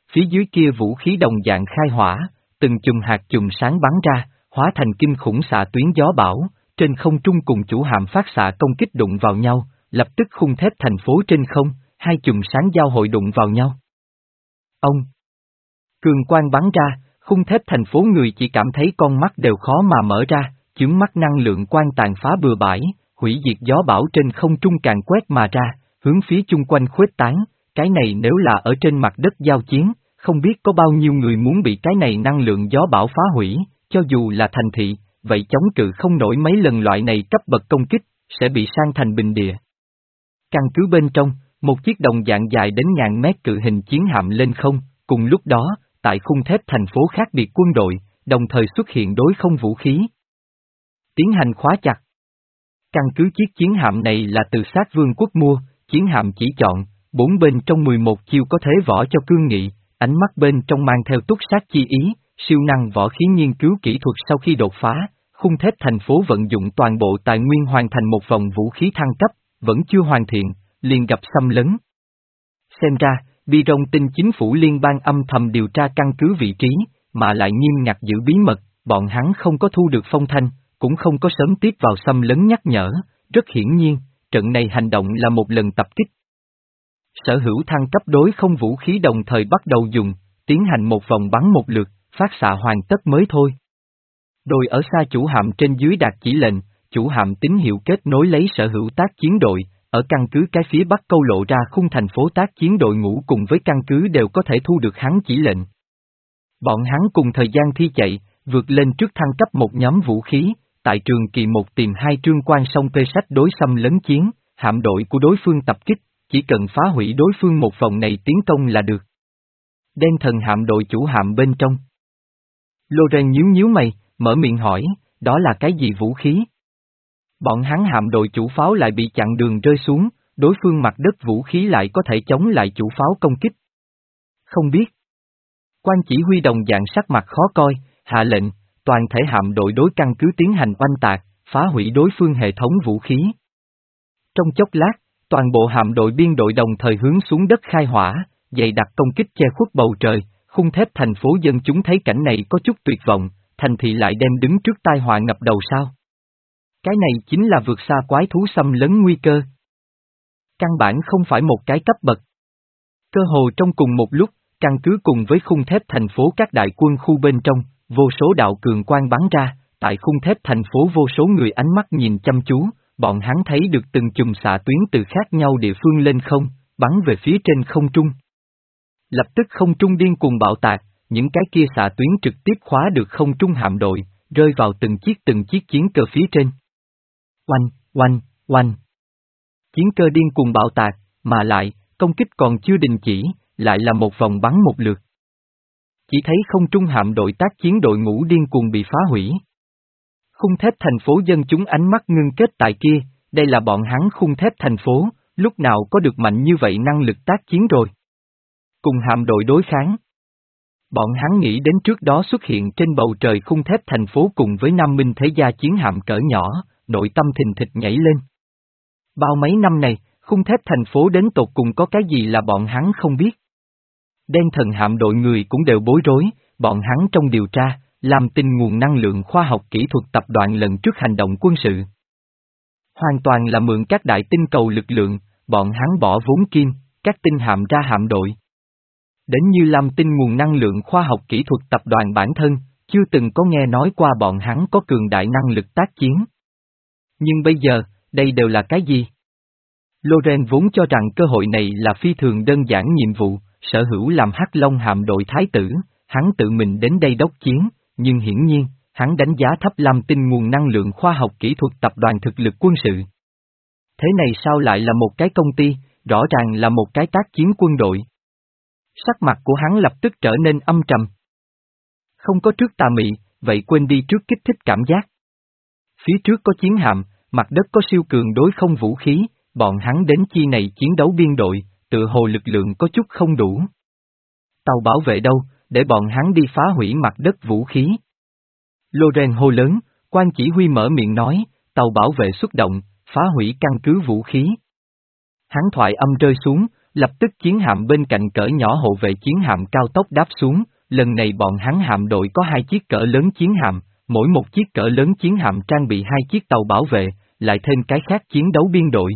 Speaker 1: phía dưới kia vũ khí đồng dạng khai hỏa, từng chùm hạt chùm sáng bắn ra, hóa thành kinh khủng xạ tuyến gió bão, trên không trung cùng chủ hạm phát xạ công kích đụng vào nhau, lập tức khung thép thành phố trên không, hai chùm sáng giao hội đụng vào nhau. Ông! Cường quang bắn ra, khung thép thành phố người chỉ cảm thấy con mắt đều khó mà mở ra, chướng mắt năng lượng quang tàn phá bừa bãi, hủy diệt gió bão trên không trung càng quét mà ra, hướng phía chung quanh khuếch tán, cái này nếu là ở trên mặt đất giao chiến, không biết có bao nhiêu người muốn bị cái này năng lượng gió bão phá hủy, cho dù là thành thị, vậy chống cự không nổi mấy lần loại này cấp bậc công kích, sẽ bị san thành bình địa. Căn cứ bên trong, một chiếc đồng dạng dài đến ngàn mét cự hình chiến hạm lên không, cùng lúc đó, tại khung thép thành phố khác biệt quân đội, đồng thời xuất hiện đối không vũ khí. Tiến hành khóa chặt. Căn cứ chiếc chiến hạm này là từ sát vương quốc mua, chiến hạm chỉ chọn, bốn bên trong mười một chiêu có thế võ cho cương nghị, ánh mắt bên trong mang theo túc sát chi ý, siêu năng võ khí nghiên cứu kỹ thuật sau khi đột phá, khung thép thành phố vận dụng toàn bộ tài nguyên hoàn thành một vòng vũ khí thăng cấp, vẫn chưa hoàn thiện, liền gặp xâm lấn. Xem ra, Bi Rong tin chính phủ liên bang âm thầm điều tra căn cứ vị trí, mà lại nghiêm ngặt giữ bí mật, bọn hắn không có thu được phong thanh, cũng không có sớm tiếp vào xâm lấn nhắc nhở, rất hiển nhiên, trận này hành động là một lần tập kích. Sở hữu thăng cấp đối không vũ khí đồng thời bắt đầu dùng, tiến hành một vòng bắn một lượt, phát xạ hoàn tất mới thôi. Đồi ở xa chủ hạm trên dưới đạt chỉ lệnh, chủ hạm tín hiệu kết nối lấy sở hữu tác chiến đội, ở căn cứ cái phía bắc câu lộ ra khung thành phố tác chiến đội ngũ cùng với căn cứ đều có thể thu được hắn chỉ lệnh. Bọn hắn cùng thời gian thi chạy, vượt lên trước thăng cấp một nhóm vũ khí, tại trường kỳ một tìm hai trương quan song phê sách đối xâm lấn chiến, hạm đội của đối phương tập kích, chỉ cần phá hủy đối phương một vòng này tiến công là được. Đen thần hạm đội chủ hạm bên trong. Loren nhíu nhíu mày, mở miệng hỏi, đó là cái gì vũ khí? Bọn hắn hạm đội chủ pháo lại bị chặn đường rơi xuống, đối phương mặt đất vũ khí lại có thể chống lại chủ pháo công kích. Không biết. Quan chỉ huy đồng dạng sắc mặt khó coi, hạ lệnh, toàn thể hạm đội đối căn cứ tiến hành oanh tạc, phá hủy đối phương hệ thống vũ khí. Trong chốc lát, toàn bộ hạm đội biên đội đồng thời hướng xuống đất khai hỏa, dày đặc công kích che khuất bầu trời, khung thép thành phố dân chúng thấy cảnh này có chút tuyệt vọng, thành thị lại đem đứng trước tai họa ngập đầu sao. Cái này chính là vượt xa quái thú xâm lấn nguy cơ. Căn bản không phải một cái cấp bậc. Cơ hồ trong cùng một lúc, căn cứ cùng với khung thép thành phố các đại quân khu bên trong, vô số đạo cường quang bắn ra, tại khung thép thành phố vô số người ánh mắt nhìn chăm chú, bọn hắn thấy được từng chùm xạ tuyến từ khác nhau địa phương lên không, bắn về phía trên không trung. Lập tức không trung điên cuồng bạo tạc, những cái kia xạ tuyến trực tiếp khóa được không trung hạm đội, rơi vào từng chiếc từng chiếc chiến cơ phía trên. Oanh, oanh, oanh. Chiến cơ điên cuồng bạo tạc, mà lại, công kích còn chưa đình chỉ, lại là một vòng bắn một lượt. Chỉ thấy không trung hạm đội tác chiến đội ngũ điên cuồng bị phá hủy. Khung thép thành phố dân chúng ánh mắt ngưng kết tại kia, đây là bọn hắn khung thép thành phố, lúc nào có được mạnh như vậy năng lực tác chiến rồi. Cùng hạm đội đối kháng. Bọn hắn nghĩ đến trước đó xuất hiện trên bầu trời khung thép thành phố cùng với Nam Minh thế gia chiến hạm cỡ nhỏ, nội tâm thình thịch nhảy lên. Bao mấy năm này, khung thép thành phố đến tột cùng có cái gì là bọn hắn không biết. Đen thần hạm đội người cũng đều bối rối, bọn hắn trong điều tra, làm tin nguồn năng lượng khoa học kỹ thuật tập đoàn lần trước hành động quân sự. Hoàn toàn là mượn các đại tinh cầu lực lượng, bọn hắn bỏ vốn kim, các tinh hạm ra hạm đội. Đến như làm tin nguồn năng lượng khoa học kỹ thuật tập đoàn bản thân, chưa từng có nghe nói qua bọn hắn có cường đại năng lực tác chiến. Nhưng bây giờ, đây đều là cái gì? Loren vốn cho rằng cơ hội này là phi thường đơn giản nhiệm vụ, sở hữu làm Hắc Long hạm đội thái tử, hắn tự mình đến đây đốc chiến, nhưng hiển nhiên, hắn đánh giá thấp làm tin nguồn năng lượng khoa học kỹ thuật tập đoàn thực lực quân sự. Thế này sao lại là một cái công ty, rõ ràng là một cái tác chiến quân đội. Sắc mặt của hắn lập tức trở nên âm trầm. Không có trước tà mị, vậy quên đi trước kích thích cảm giác. Phía trước có chiến hạm, mặt đất có siêu cường đối không vũ khí, bọn hắn đến chi này chiến đấu biên đội, tự hồ lực lượng có chút không đủ. Tàu bảo vệ đâu, để bọn hắn đi phá hủy mặt đất vũ khí. Loren hô lớn, quan chỉ huy mở miệng nói, tàu bảo vệ xuất động, phá hủy căn cứ vũ khí. Hắn thoại âm rơi xuống, Lập tức chiến hạm bên cạnh cỡ nhỏ hộ vệ chiến hạm cao tốc đáp xuống, lần này bọn hắn hạm đội có hai chiếc cỡ lớn chiến hạm, mỗi một chiếc cỡ lớn chiến hạm trang bị hai chiếc tàu bảo vệ, lại thêm cái khác chiến đấu biên đội.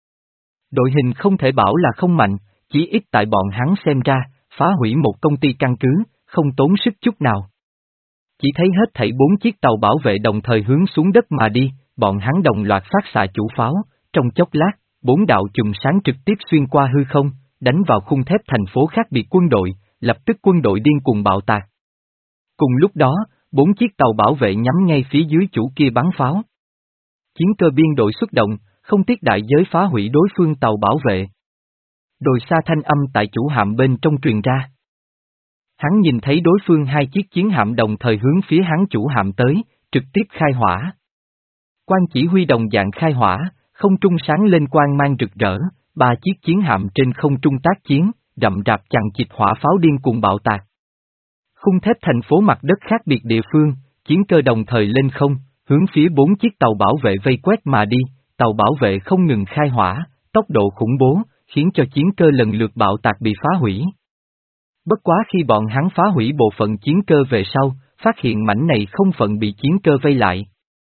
Speaker 1: Đội hình không thể bảo là không mạnh, chỉ ít tại bọn hắn xem ra, phá hủy một công ty căn cứ, không tốn sức chút nào. Chỉ thấy hết thảy bốn chiếc tàu bảo vệ đồng thời hướng xuống đất mà đi, bọn hắn đồng loạt phát xạ chủ pháo, trong chốc lát, bốn đạo chùm sáng trực tiếp xuyên qua hư không, đánh vào khung thép thành phố khác biệt quân đội, lập tức quân đội điên cuồng bạo tạc. Cùng lúc đó, bốn chiếc tàu bảo vệ nhắm ngay phía dưới chủ kia bắn pháo. Chiến cơ biên đội xuất động, không tiếc đại giới phá hủy đối phương tàu bảo vệ. Đồi xa thanh âm tại chủ hạm bên trong truyền ra. Hắn nhìn thấy đối phương hai chiếc chiến hạm đồng thời hướng phía hắn chủ hạm tới, trực tiếp khai hỏa. Quan chỉ huy đồng dạng khai hỏa, không trung sáng lên quang mang rực rỡ, ba chiếc chiến hạm trên không trung tác chiến, rậm rạp chằng chịt hỏa pháo điên cuồng bạo tạc. Khung thép thành phố mặt đất khác biệt địa phương, chiến cơ đồng thời lên không, hướng phía bốn chiếc tàu bảo vệ vây quét mà đi, tàu bảo vệ không ngừng khai hỏa, tốc độ khủng bố, khiến cho chiến cơ lần lượt bạo tạc bị phá hủy. Bất quá khi bọn hắn phá hủy bộ phận chiến cơ về sau, phát hiện mảnh này không phận bị chiến cơ vây lại.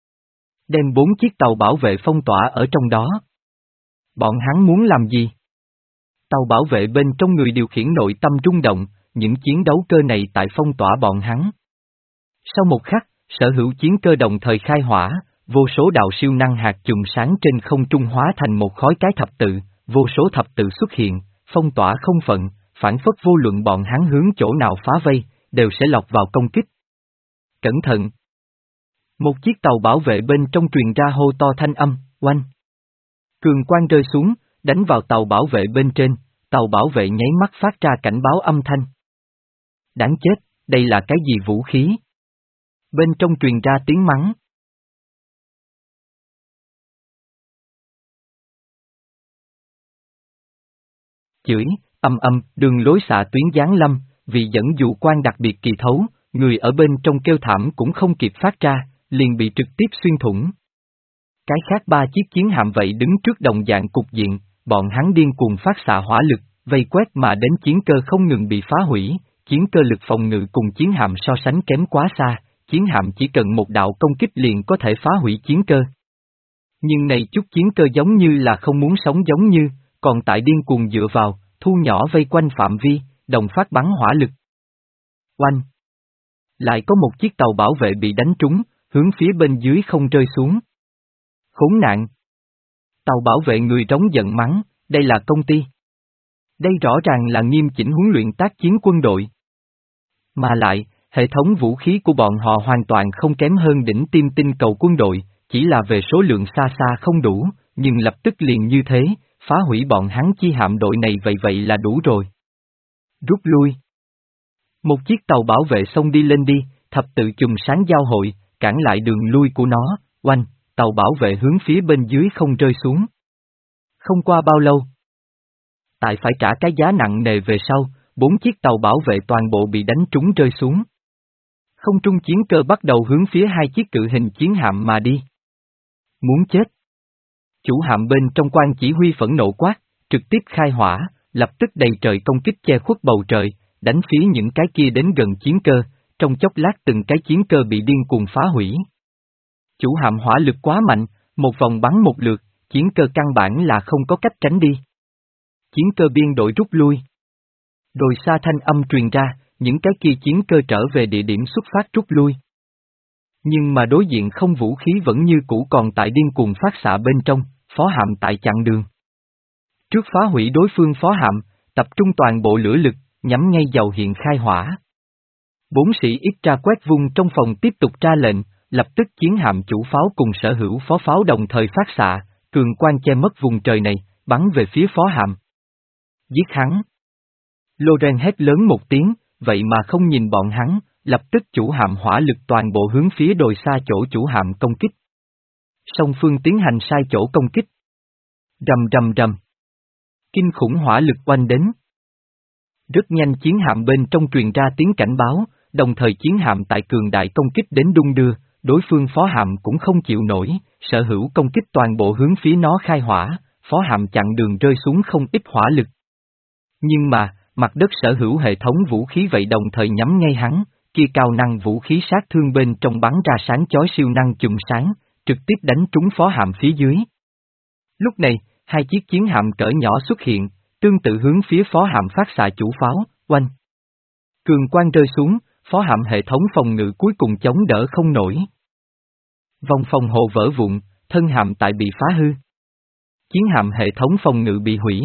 Speaker 1: Đem bốn chiếc tàu bảo vệ phong tỏa ở trong đó. Bọn hắn muốn làm gì? Tàu bảo vệ bên trong người điều khiển nội tâm rung động, những chiến đấu cơ này tại phong tỏa bọn hắn. Sau một khắc, sở hữu chiến cơ đồng thời khai hỏa, vô số đạo siêu năng hạt chùm sáng trên không trung hóa thành một khói cái thập tự, vô số thập tự xuất hiện, phong tỏa không phận, phản phất vô luận bọn hắn hướng chỗ nào phá vây, đều sẽ lọt vào công kích. Cẩn thận! Một chiếc tàu bảo vệ bên trong truyền ra hô to thanh âm, oanh! Cường quang rơi xuống, đánh vào tàu bảo vệ bên trên, tàu bảo vệ nháy mắt phát ra cảnh báo âm thanh. Đáng chết, đây là cái gì vũ khí? Bên trong truyền ra tiếng mắng. Chửi, âm âm, đường lối xạ tuyến giáng lâm, vì dẫn dụ quan đặc biệt kỳ thấu, người ở bên trong kêu thảm cũng không kịp phát ra, liền bị trực tiếp xuyên thủng. Cái khác ba chiếc chiến hạm vậy đứng trước đồng dạng cục diện, bọn hắn điên cuồng phát xạ hỏa lực, vây quét mà đến chiến cơ không ngừng bị phá hủy, chiến cơ lực phòng ngự cùng chiến hạm so sánh kém quá xa, chiến hạm chỉ cần một đạo công kích liền có thể phá hủy chiến cơ. Nhưng này chút chiến cơ giống như là không muốn sống giống như, còn tại điên cuồng dựa vào, thu nhỏ vây quanh phạm vi, đồng phát bắn hỏa lực. Oanh! Lại có một chiếc tàu bảo vệ bị đánh trúng, hướng phía bên dưới không rơi xuống. Khốn nạn! Tàu bảo vệ người trống giận mắng, đây là công ty. Đây rõ ràng là nghiêm chỉnh huấn luyện tác chiến quân đội. Mà lại, hệ thống vũ khí của bọn họ hoàn toàn không kém hơn đỉnh tiêm tinh cầu quân đội, chỉ là về số lượng xa xa không đủ, nhưng lập tức liền như thế, phá hủy bọn hắn chi hạm đội này vậy vậy là đủ rồi. Rút lui. Một chiếc tàu bảo vệ xông đi lên đi, thập tự chùm sáng giao hội, cản lại đường lui của nó, oanh, tàu bảo vệ hướng phía bên dưới không rơi xuống. Không qua bao lâu. Tại phải trả cái giá nặng nề về sau, bốn chiếc tàu bảo vệ toàn bộ bị đánh trúng rơi xuống. Không trung chiến cơ bắt đầu hướng phía hai chiếc cự hình chiến hạm mà đi. Muốn chết. Chủ hạm bên trong quan chỉ huy phẫn nộ quát, trực tiếp khai hỏa, lập tức đầy trời công kích che khuất bầu trời, đánh phía những cái kia đến gần chiến cơ, trong chốc lát từng cái chiến cơ bị điên cuồng phá hủy. Chủ hạm hỏa lực quá mạnh, một vòng bắn một lượt, chiến cơ căn bản là không có cách tránh đi. Chiến cơ biên đội rút lui. Rồi xa thanh âm truyền ra, những cái kia chiến cơ trở về địa điểm xuất phát rút lui. Nhưng mà đối diện không vũ khí vẫn như cũ còn tại điên cuồng phát xạ bên trong, phó hạm tại chặn đường. Trước phá hủy đối phương phó hạm, tập trung toàn bộ lửa lực, nhắm ngay dầu hiện khai hỏa. Bốn sĩ ít tra quét vung trong phòng tiếp tục ra lệnh, lập tức chiến hạm chủ pháo cùng sở hữu phó pháo đồng thời phát xạ, cường quang che mất vùng trời này, bắn về phía phó hạm. Giết hắn. Loren hét lớn một tiếng, vậy mà không nhìn bọn hắn, lập tức chủ hạm hỏa lực toàn bộ hướng phía đồi xa chỗ chủ hạm công kích. Song phương tiến hành sai chỗ công kích. Rầm rầm rầm. Kinh khủng hỏa lực oanh đến. Rất nhanh chiến hạm bên trong truyền ra tiếng cảnh báo, đồng thời chiến hạm tại cường đại công kích đến đung đưa, đối phương phó hạm cũng không chịu nổi, sở hữu công kích toàn bộ hướng phía nó khai hỏa, phó hạm chặn đường rơi xuống không ít hỏa lực. Nhưng mà, mặt đất sở hữu hệ thống vũ khí vậy đồng thời nhắm ngay hắn, kia cao năng vũ khí sát thương bên trong bắn ra sáng chói siêu năng chùm sáng, trực tiếp đánh trúng phó hạm phía dưới. Lúc này, hai chiếc chiến hạm cỡ nhỏ xuất hiện, tương tự hướng phía phó hạm phát xạ chủ pháo, oanh. Cường quang rơi xuống, phó hạm hệ thống phòng ngự cuối cùng chống đỡ không nổi. Vòng phòng hộ vỡ vụn, thân hạm tại bị phá hư. Chiến hạm hệ thống phòng ngự bị hủy.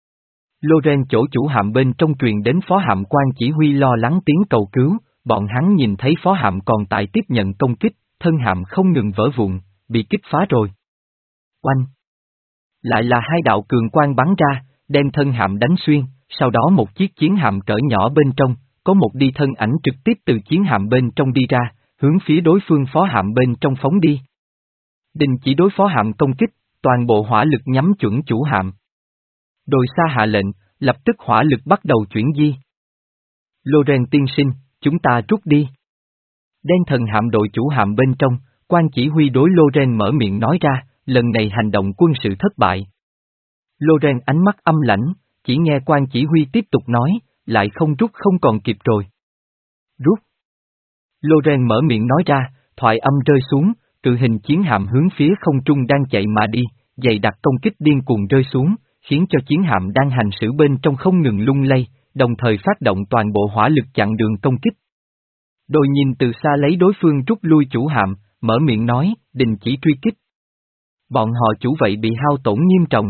Speaker 1: Loren chỗ chủ hạm bên trong truyền đến phó hạm quan chỉ huy lo lắng tiếng cầu cứu, bọn hắn nhìn thấy phó hạm còn tại tiếp nhận công kích, thân hạm không ngừng vỡ vụn, bị kích phá rồi. Oanh! Lại là hai đạo cường quang bắn ra, đem thân hạm đánh xuyên, sau đó một chiếc chiến hạm cỡ nhỏ bên trong, có một đi thân ảnh trực tiếp từ chiến hạm bên trong đi ra, hướng phía đối phương phó hạm bên trong phóng đi. Đình chỉ đối phó hạm công kích, toàn bộ hỏa lực nhắm chuẩn chủ hạm. Đội xa hạ lệnh, lập tức hỏa lực bắt đầu chuyển di. Loren tiên sinh, chúng ta rút đi. Đen thần hạm đội chủ hạm bên trong, quan chỉ huy đối Loren mở miệng nói ra, lần này hành động quân sự thất bại. Loren ánh mắt âm lãnh, chỉ nghe quan chỉ huy tiếp tục nói, lại không rút không còn kịp rồi. Rút. Loren mở miệng nói ra, thoại âm rơi xuống, cự hình chiến hạm hướng phía không trung đang chạy mà đi, dày đặc công kích điên cuồng rơi xuống, khiến cho chiến hạm đang hành xử bên trong không ngừng lung lay, đồng thời phát động toàn bộ hỏa lực chặn đường công kích. Đôi nhìn từ xa lấy đối phương rút lui chủ hạm, mở miệng nói, đình chỉ truy kích. Bọn họ chủ vậy bị hao tổn nghiêm trọng.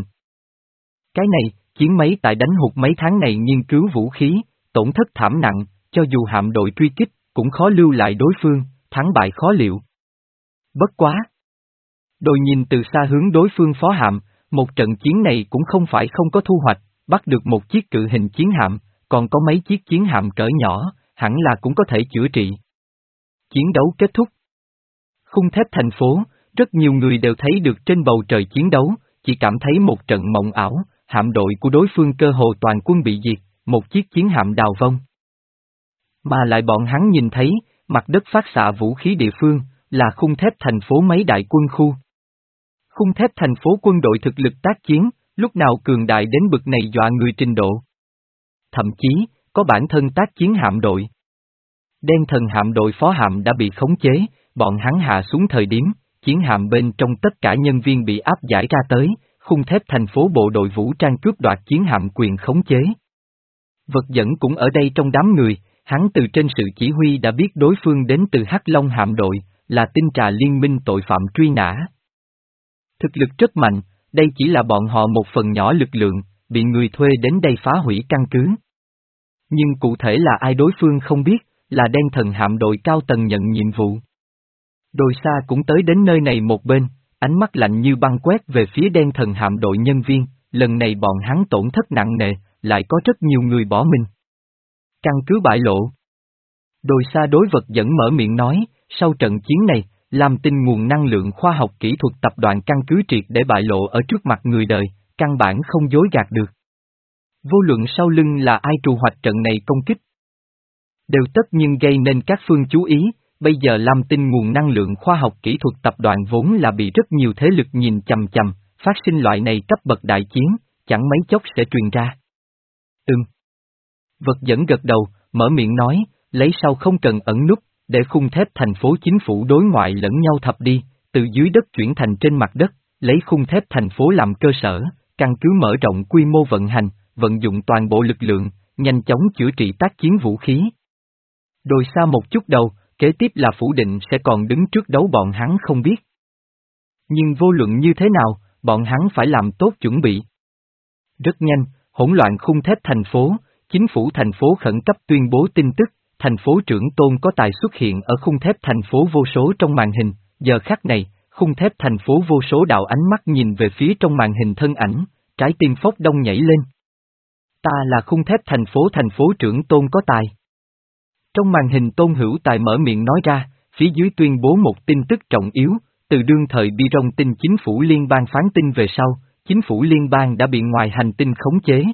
Speaker 1: Cái này, chiến máy tại đánh hụt mấy tháng này nghiên cứu vũ khí, tổn thất thảm nặng, cho dù hạm đội truy kích, cũng khó lưu lại đối phương, thắng bại khó liệu. Bất quá! Đôi nhìn từ xa hướng đối phương phó hạm, một trận chiến này cũng không phải không có thu hoạch, bắt được một chiếc cự hình chiến hạm, còn có mấy chiếc chiến hạm cỡ nhỏ, hẳn là cũng có thể chữa trị. Chiến đấu kết thúc. Khung thép thành phố, rất nhiều người đều thấy được trên bầu trời chiến đấu, chỉ cảm thấy một trận mộng ảo, hạm đội của đối phương cơ hồ toàn quân bị diệt, một chiếc chiến hạm đào vong. Mà lại bọn hắn nhìn thấy, mặt đất phát xạ vũ khí địa phương, là khung thép thành phố mấy đại quân khu. Khung thép thành phố quân đội thực lực tác chiến, lúc nào cường đại đến bực này dọa người trình độ. Thậm chí, có bản thân tác chiến hạm đội. Đen thần hạm đội phó hạm đã bị khống chế, bọn hắn hạ xuống thời điểm, chiến hạm bên trong tất cả nhân viên bị áp giải ra tới, khung thép thành phố bộ đội vũ trang cướp đoạt chiến hạm quyền khống chế. Vật dẫn cũng ở đây trong đám người, hắn từ trên sự chỉ huy đã biết đối phương đến từ Hắc Long hạm đội, là tinh trà liên minh tội phạm truy nã. Thực lực rất mạnh, đây chỉ là bọn họ một phần nhỏ lực lượng, bị người thuê đến đây phá hủy căn cứ. Nhưng cụ thể là ai đối phương không biết, là đen thần hạm đội cao tầng nhận nhiệm vụ. Đồi xa cũng tới đến nơi này một bên, ánh mắt lạnh như băng quét về phía đen thần hạm đội nhân viên, lần này bọn hắn tổn thất nặng nề, lại có rất nhiều người bỏ mình. Căn cứ bại lộ. Đồi xa đối vật dẫn mở miệng nói, sau trận chiến này, làm tin nguồn năng lượng khoa học kỹ thuật tập đoàn căn cứ triệt để bại lộ ở trước mặt người đời, căn bản không dối gạt được. Vô luận sau lưng là ai trù hoạch trận này công kích, đều tất nhiên gây nên các phương chú ý, bây giờ làm tin nguồn năng lượng khoa học kỹ thuật tập đoàn vốn là bị rất nhiều thế lực nhìn chằm chằm, phát sinh loại này cấp bậc đại chiến, chẳng mấy chốc sẽ truyền ra. Ừm. Vật dẫn gật đầu, mở miệng nói, lấy sau không cần ẩn núp, để khung thép thành phố chính phủ đối ngoại lẫn nhau thập đi, từ dưới đất chuyển thành trên mặt đất, lấy khung thép thành phố làm cơ sở, căn cứ mở rộng quy mô vận hành, vận dụng toàn bộ lực lượng, nhanh chóng chữa trị tác chiến vũ khí. Đồi xa một chút đầu, kế tiếp là phủ định sẽ còn đứng trước đấu bọn hắn không biết. Nhưng vô luận như thế nào, bọn hắn phải làm tốt chuẩn bị. Rất nhanh, hỗn loạn khung thép thành phố, chính phủ thành phố khẩn cấp tuyên bố tin tức, thành phố trưởng Tôn có tài xuất hiện ở khung thép thành phố vô số trong màn hình, giờ khắc này, khung thép thành phố vô số đạo ánh mắt nhìn về phía trong màn hình thân ảnh, trái tim phốc đông nhảy lên. Ta là khung thép thành phố thành phố trưởng Tôn có tài. Trong màn hình Tôn Hữu Tài mở miệng nói ra, phía dưới tuyên bố một tin tức trọng yếu, từ đương thời bi rong tin chính phủ liên bang phán tin về sau, chính phủ liên bang đã bị ngoài hành tinh khống chế.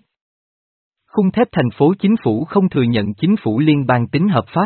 Speaker 1: Khung thép thành phố chính phủ không thừa nhận chính phủ liên bang tính hợp pháp.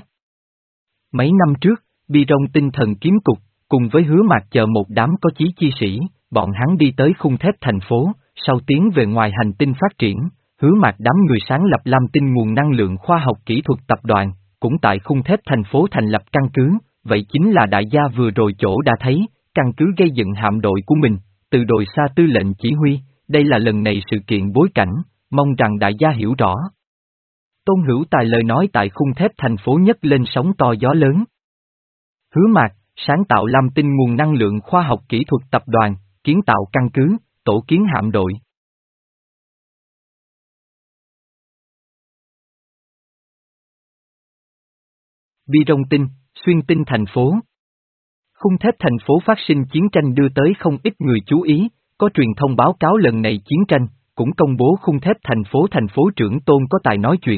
Speaker 1: Mấy năm trước, bi rong tinh thần kiếm cục, cùng với Hứa Mạc chờ một đám có chí chi sĩ, bọn hắn đi tới khung thép thành phố, sau tiến về ngoài hành tinh phát triển, Hứa Mạc đám người sáng lập Lam Tinh nguồn năng lượng khoa học kỹ thuật tập đoàn, cũng tại khung thép thành phố thành lập căn cứ, vậy chính là đại gia vừa rồi chỗ đã thấy, căn cứ gây dựng hạm đội của mình, từ đồi xa tư lệnh chỉ huy, đây là lần này sự kiện bối cảnh, mong rằng đại gia hiểu rõ. Tôn Hữu Tài lời nói tại khung thép thành phố nhấc lên sóng to gió lớn. Hứa Mạc, sáng tạo Lam Tinh nguồn năng lượng khoa học kỹ thuật tập đoàn, kiến tạo căn cứ, tổ kiến hạm đội. Bi Rong Tinh, xuyên tinh thành phố. Khung thép thành phố phát sinh chiến tranh đưa tới không ít người chú ý, có truyền thông báo cáo lần này chiến tranh, cũng công bố khung thép thành phố thành phố trưởng Tôn có tài nói chuyện.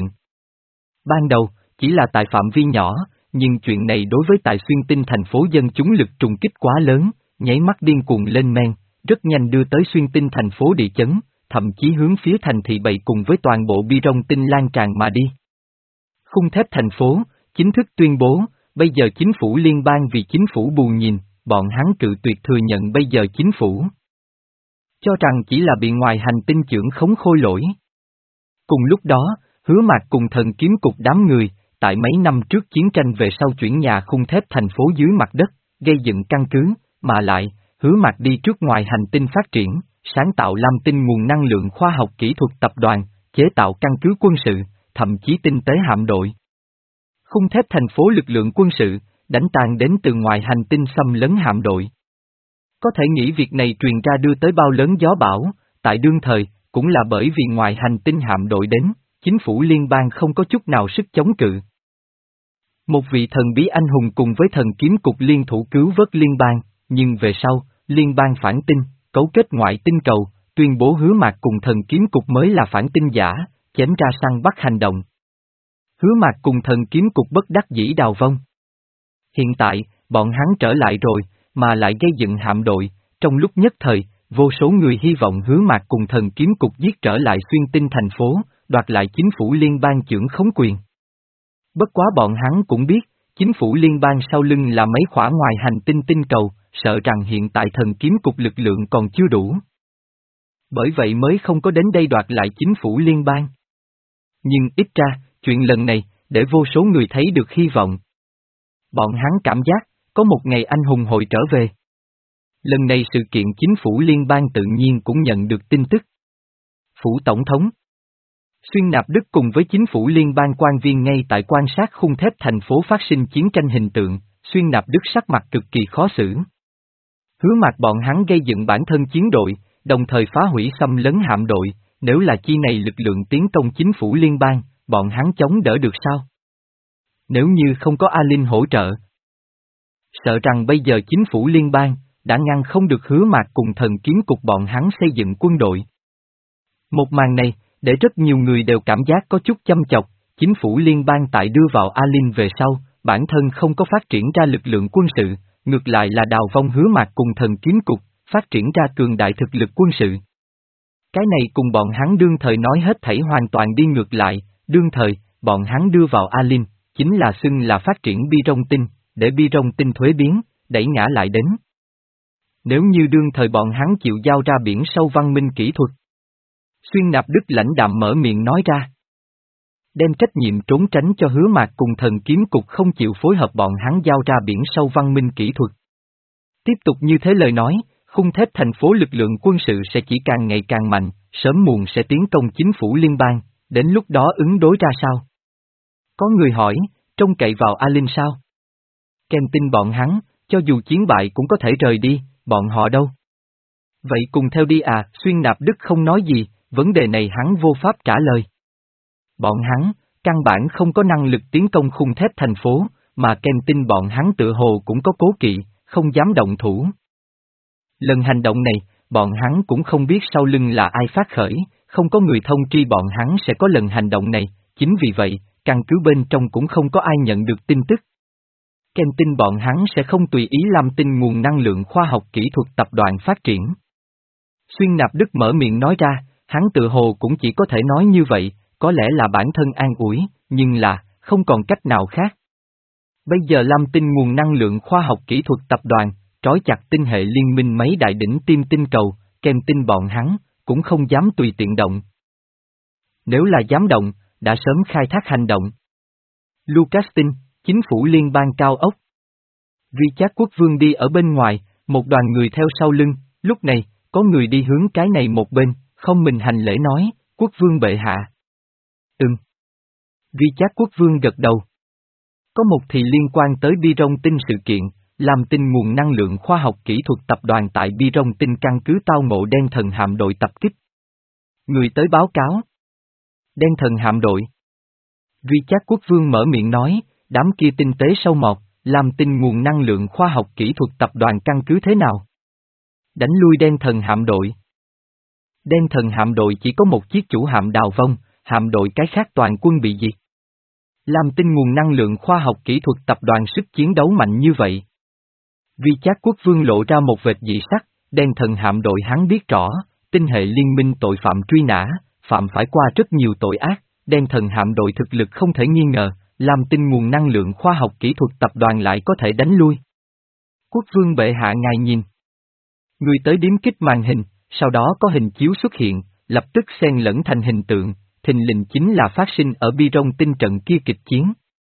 Speaker 1: Ban đầu, chỉ là tại phạm vi nhỏ, nhưng chuyện này đối với tại xuyên tinh thành phố dân chúng lực trùng kích quá lớn, nháy mắt điên cuồng lên men, rất nhanh đưa tới xuyên tinh thành phố địa chấn, thậm chí hướng phía thành thị bậy cùng với toàn bộ Bi Rong Tinh lan tràn mà đi. Khung thép thành phố, chính thức tuyên bố, bây giờ chính phủ liên bang vì chính phủ bù nhìn, bọn hắn cự tuyệt thừa nhận bây giờ chính phủ. Cho rằng chỉ là bị ngoài hành tinh chưởng khống khôi lỗi. Cùng lúc đó, Hứa Mạc cùng thần kiếm cục đám người, tại mấy năm trước chiến tranh về sau chuyển nhà khung thép thành phố dưới mặt đất, gây dựng căn cứ, mà lại, Hứa Mạc đi trước ngoài hành tinh phát triển, sáng tạo Lam Tinh nguồn năng lượng khoa học kỹ thuật tập đoàn, chế tạo căn cứ quân sự, thậm chí tinh tế hạm đội. Khung thép thành phố lực lượng quân sự, đánh tan đến từ ngoài hành tinh xâm lấn hạm đội. Có thể nghĩ việc này truyền ra đưa tới bao lớn gió bão, tại đương thời, cũng là bởi vì ngoài hành tinh hạm đội đến, chính phủ liên bang không có chút nào sức chống cự. Một vị thần bí anh hùng cùng với thần kiếm cục liên thủ cứu vớt liên bang, nhưng về sau, liên bang phản tinh, cấu kết ngoại tinh cầu, tuyên bố Hứa Mạc cùng thần kiếm cục mới là phản tinh giả, chém ra săn bắt hành động. Hứa Mạc cùng thần kiếm cục bất đắc dĩ đào vong. Hiện tại, bọn hắn trở lại rồi, mà lại gây dựng hạm đội, trong lúc nhất thời, vô số người hy vọng Hứa Mạc cùng thần kiếm cục giết trở lại xuyên tinh thành phố, đoạt lại chính phủ liên bang chưởng khống quyền. Bất quá bọn hắn cũng biết, chính phủ liên bang sau lưng là mấy khỏa ngoài hành tinh tinh cầu, sợ rằng hiện tại thần kiếm cục lực lượng còn chưa đủ. Bởi vậy mới không có đến đây đoạt lại chính phủ liên bang. Nhưng ít ra, chuyện lần này, để vô số người thấy được hy vọng. Bọn hắn cảm giác, có một ngày anh hùng hội trở về. Lần này sự kiện chính phủ liên bang tự nhiên cũng nhận được tin tức. Phủ Tổng thống Xuyên Nạp Đức cùng với chính phủ liên bang quan viên ngay tại quan sát khung thép thành phố phát sinh chiến tranh hình tượng, Xuyên Nạp Đức sắc mặt cực kỳ khó xử. Hứa Mạc bọn hắn gây dựng bản thân chiến đội, đồng thời phá hủy xâm lấn hạm đội, nếu là chi này lực lượng tiến công chính phủ liên bang, bọn hắn chống đỡ được sao? Nếu như không có A Linh hỗ trợ, sợ rằng bây giờ chính phủ liên bang đã ngăn không được Hứa Mạc cùng thần kiếm cục bọn hắn xây dựng quân đội. Một màn này, để rất nhiều người đều cảm giác có chút châm chọc, chính phủ liên bang tại đưa vào A Linh về sau, bản thân không có phát triển ra lực lượng quân sự, ngược lại là đào vong Hứa Mạc cùng thần kiếm cục, phát triển ra cường đại thực lực quân sự. Cái này cùng bọn hắn đương thời nói hết thảy hoàn toàn đi ngược lại, đương thời, bọn hắn đưa vào A Linh, chính là xưng là phát triển Bi Rong Tinh, để Bi Rong Tinh thuế biến, đẩy ngã lại đến. Nếu như đương thời bọn hắn chịu giao ra biển sâu văn minh kỹ thuật. Xuyên Nạp Đức lãnh đạm mở miệng nói ra. Đem trách nhiệm trốn tránh cho Hứa Mạc cùng thần kiếm cục không chịu phối hợp bọn hắn giao ra biển sâu văn minh kỹ thuật. Tiếp tục như thế lời nói, khung thép thành phố lực lượng quân sự sẽ chỉ càng ngày càng mạnh, sớm muộn sẽ tiến công chính phủ liên bang, đến lúc đó ứng đối ra sao? Có người hỏi, trông cậy vào A Linh sao? Ken tin bọn hắn, cho dù chiến bại cũng có thể rời đi, bọn họ đâu? Vậy cùng theo đi à, Xuyên Nạp Đức không nói gì, vấn đề này hắn vô pháp trả lời. Bọn hắn, căn bản không có năng lực tiến công khung thép thành phố, mà Ken tin bọn hắn tự hồ cũng có cố kỵ, không dám động thủ. Lần hành động này, bọn hắn cũng không biết sau lưng là ai phát khởi, không có người thông tri bọn hắn sẽ có lần hành động này, chính vì vậy, căn cứ bên trong cũng không có ai nhận được tin tức. Ken tin bọn hắn sẽ không tùy ý Lam Tinh nguồn năng lượng khoa học kỹ thuật tập đoàn phát triển. Xuyên Nạp Đức mở miệng nói ra, hắn tự hồ cũng chỉ có thể nói như vậy, có lẽ là bản thân an ủi, nhưng là, không còn cách nào khác. Bây giờ Lam Tinh nguồn năng lượng khoa học kỹ thuật tập đoàn, trói chặt tinh hệ liên minh mấy đại đỉnh tiêm tinh cầu, Ken tin bọn hắn, cũng không dám tùy tiện động. Nếu là dám động, đã sớm khai thác hành động. Lucas tin, chính phủ liên bang cao ốc. Richard quốc vương đi ở bên ngoài, một đoàn người theo sau lưng, lúc này, có người đi hướng cái này một bên, không mình hành lễ nói, quốc vương bệ hạ. Ừm. Richard quốc vương gật đầu. Có một thì liên quan tới Biron tin sự kiện, làm tin nguồn năng lượng khoa học kỹ thuật tập đoàn tại Biron tin căn cứ tao ngộ đen thần hạm đội tập kích. Người tới báo cáo. Đen thần hạm đội. Richard quốc vương mở miệng nói, đám kia tinh tế sâu mọt, làm tin nguồn năng lượng khoa học kỹ thuật tập đoàn căn cứ thế nào? Đánh lui đen thần hạm đội. Đen thần hạm đội chỉ có một chiếc chủ hạm đào vong, hạm đội cái khác toàn quân bị diệt. Làm tin nguồn năng lượng khoa học kỹ thuật tập đoàn sức chiến đấu mạnh như vậy. Richard quốc vương lộ ra một vệt dị sắc, đen thần hạm đội hắn biết rõ, tinh hệ liên minh tội phạm truy nã, phạm phải qua rất nhiều tội ác, đen thần hạm đội thực lực không thể nghi ngờ, làm tin nguồn năng lượng khoa học kỹ thuật tập đoàn lại có thể đánh lui. Quốc vương bệ hạ ngài nhìn. Người tới điếm kích màn hình, sau đó có hình chiếu xuất hiện, lập tức xen lẫn thành hình tượng, thình lình chính là phát sinh ở Biron tinh trận kia kịch chiến.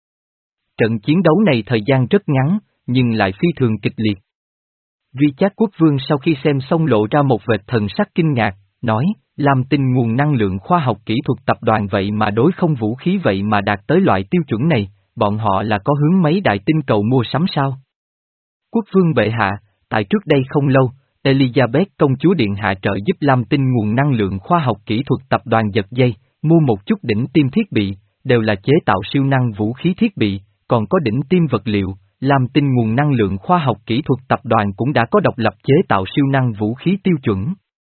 Speaker 1: Trận chiến đấu này thời gian rất ngắn, nhưng lại phi thường kịch liệt. Richard quốc vương sau khi xem xong lộ ra một vệt thần sắc kinh ngạc, nói, làm tin nguồn năng lượng khoa học kỹ thuật tập đoàn vậy mà đối không vũ khí vậy mà đạt tới loại tiêu chuẩn này, bọn họ là có hướng mấy đại tinh cầu mua sắm sao? Quốc vương bệ hạ, tại trước đây không lâu, Elizabeth công chúa điện hạ trợ giúp làm tin nguồn năng lượng khoa học kỹ thuật tập đoàn giật dây, mua một chút đỉnh tiêm thiết bị, đều là chế tạo siêu năng vũ khí thiết bị, còn có đỉnh tiêm vật liệu, làm tin nguồn năng lượng khoa học kỹ thuật tập đoàn cũng đã có độc lập chế tạo siêu năng vũ khí tiêu chuẩn.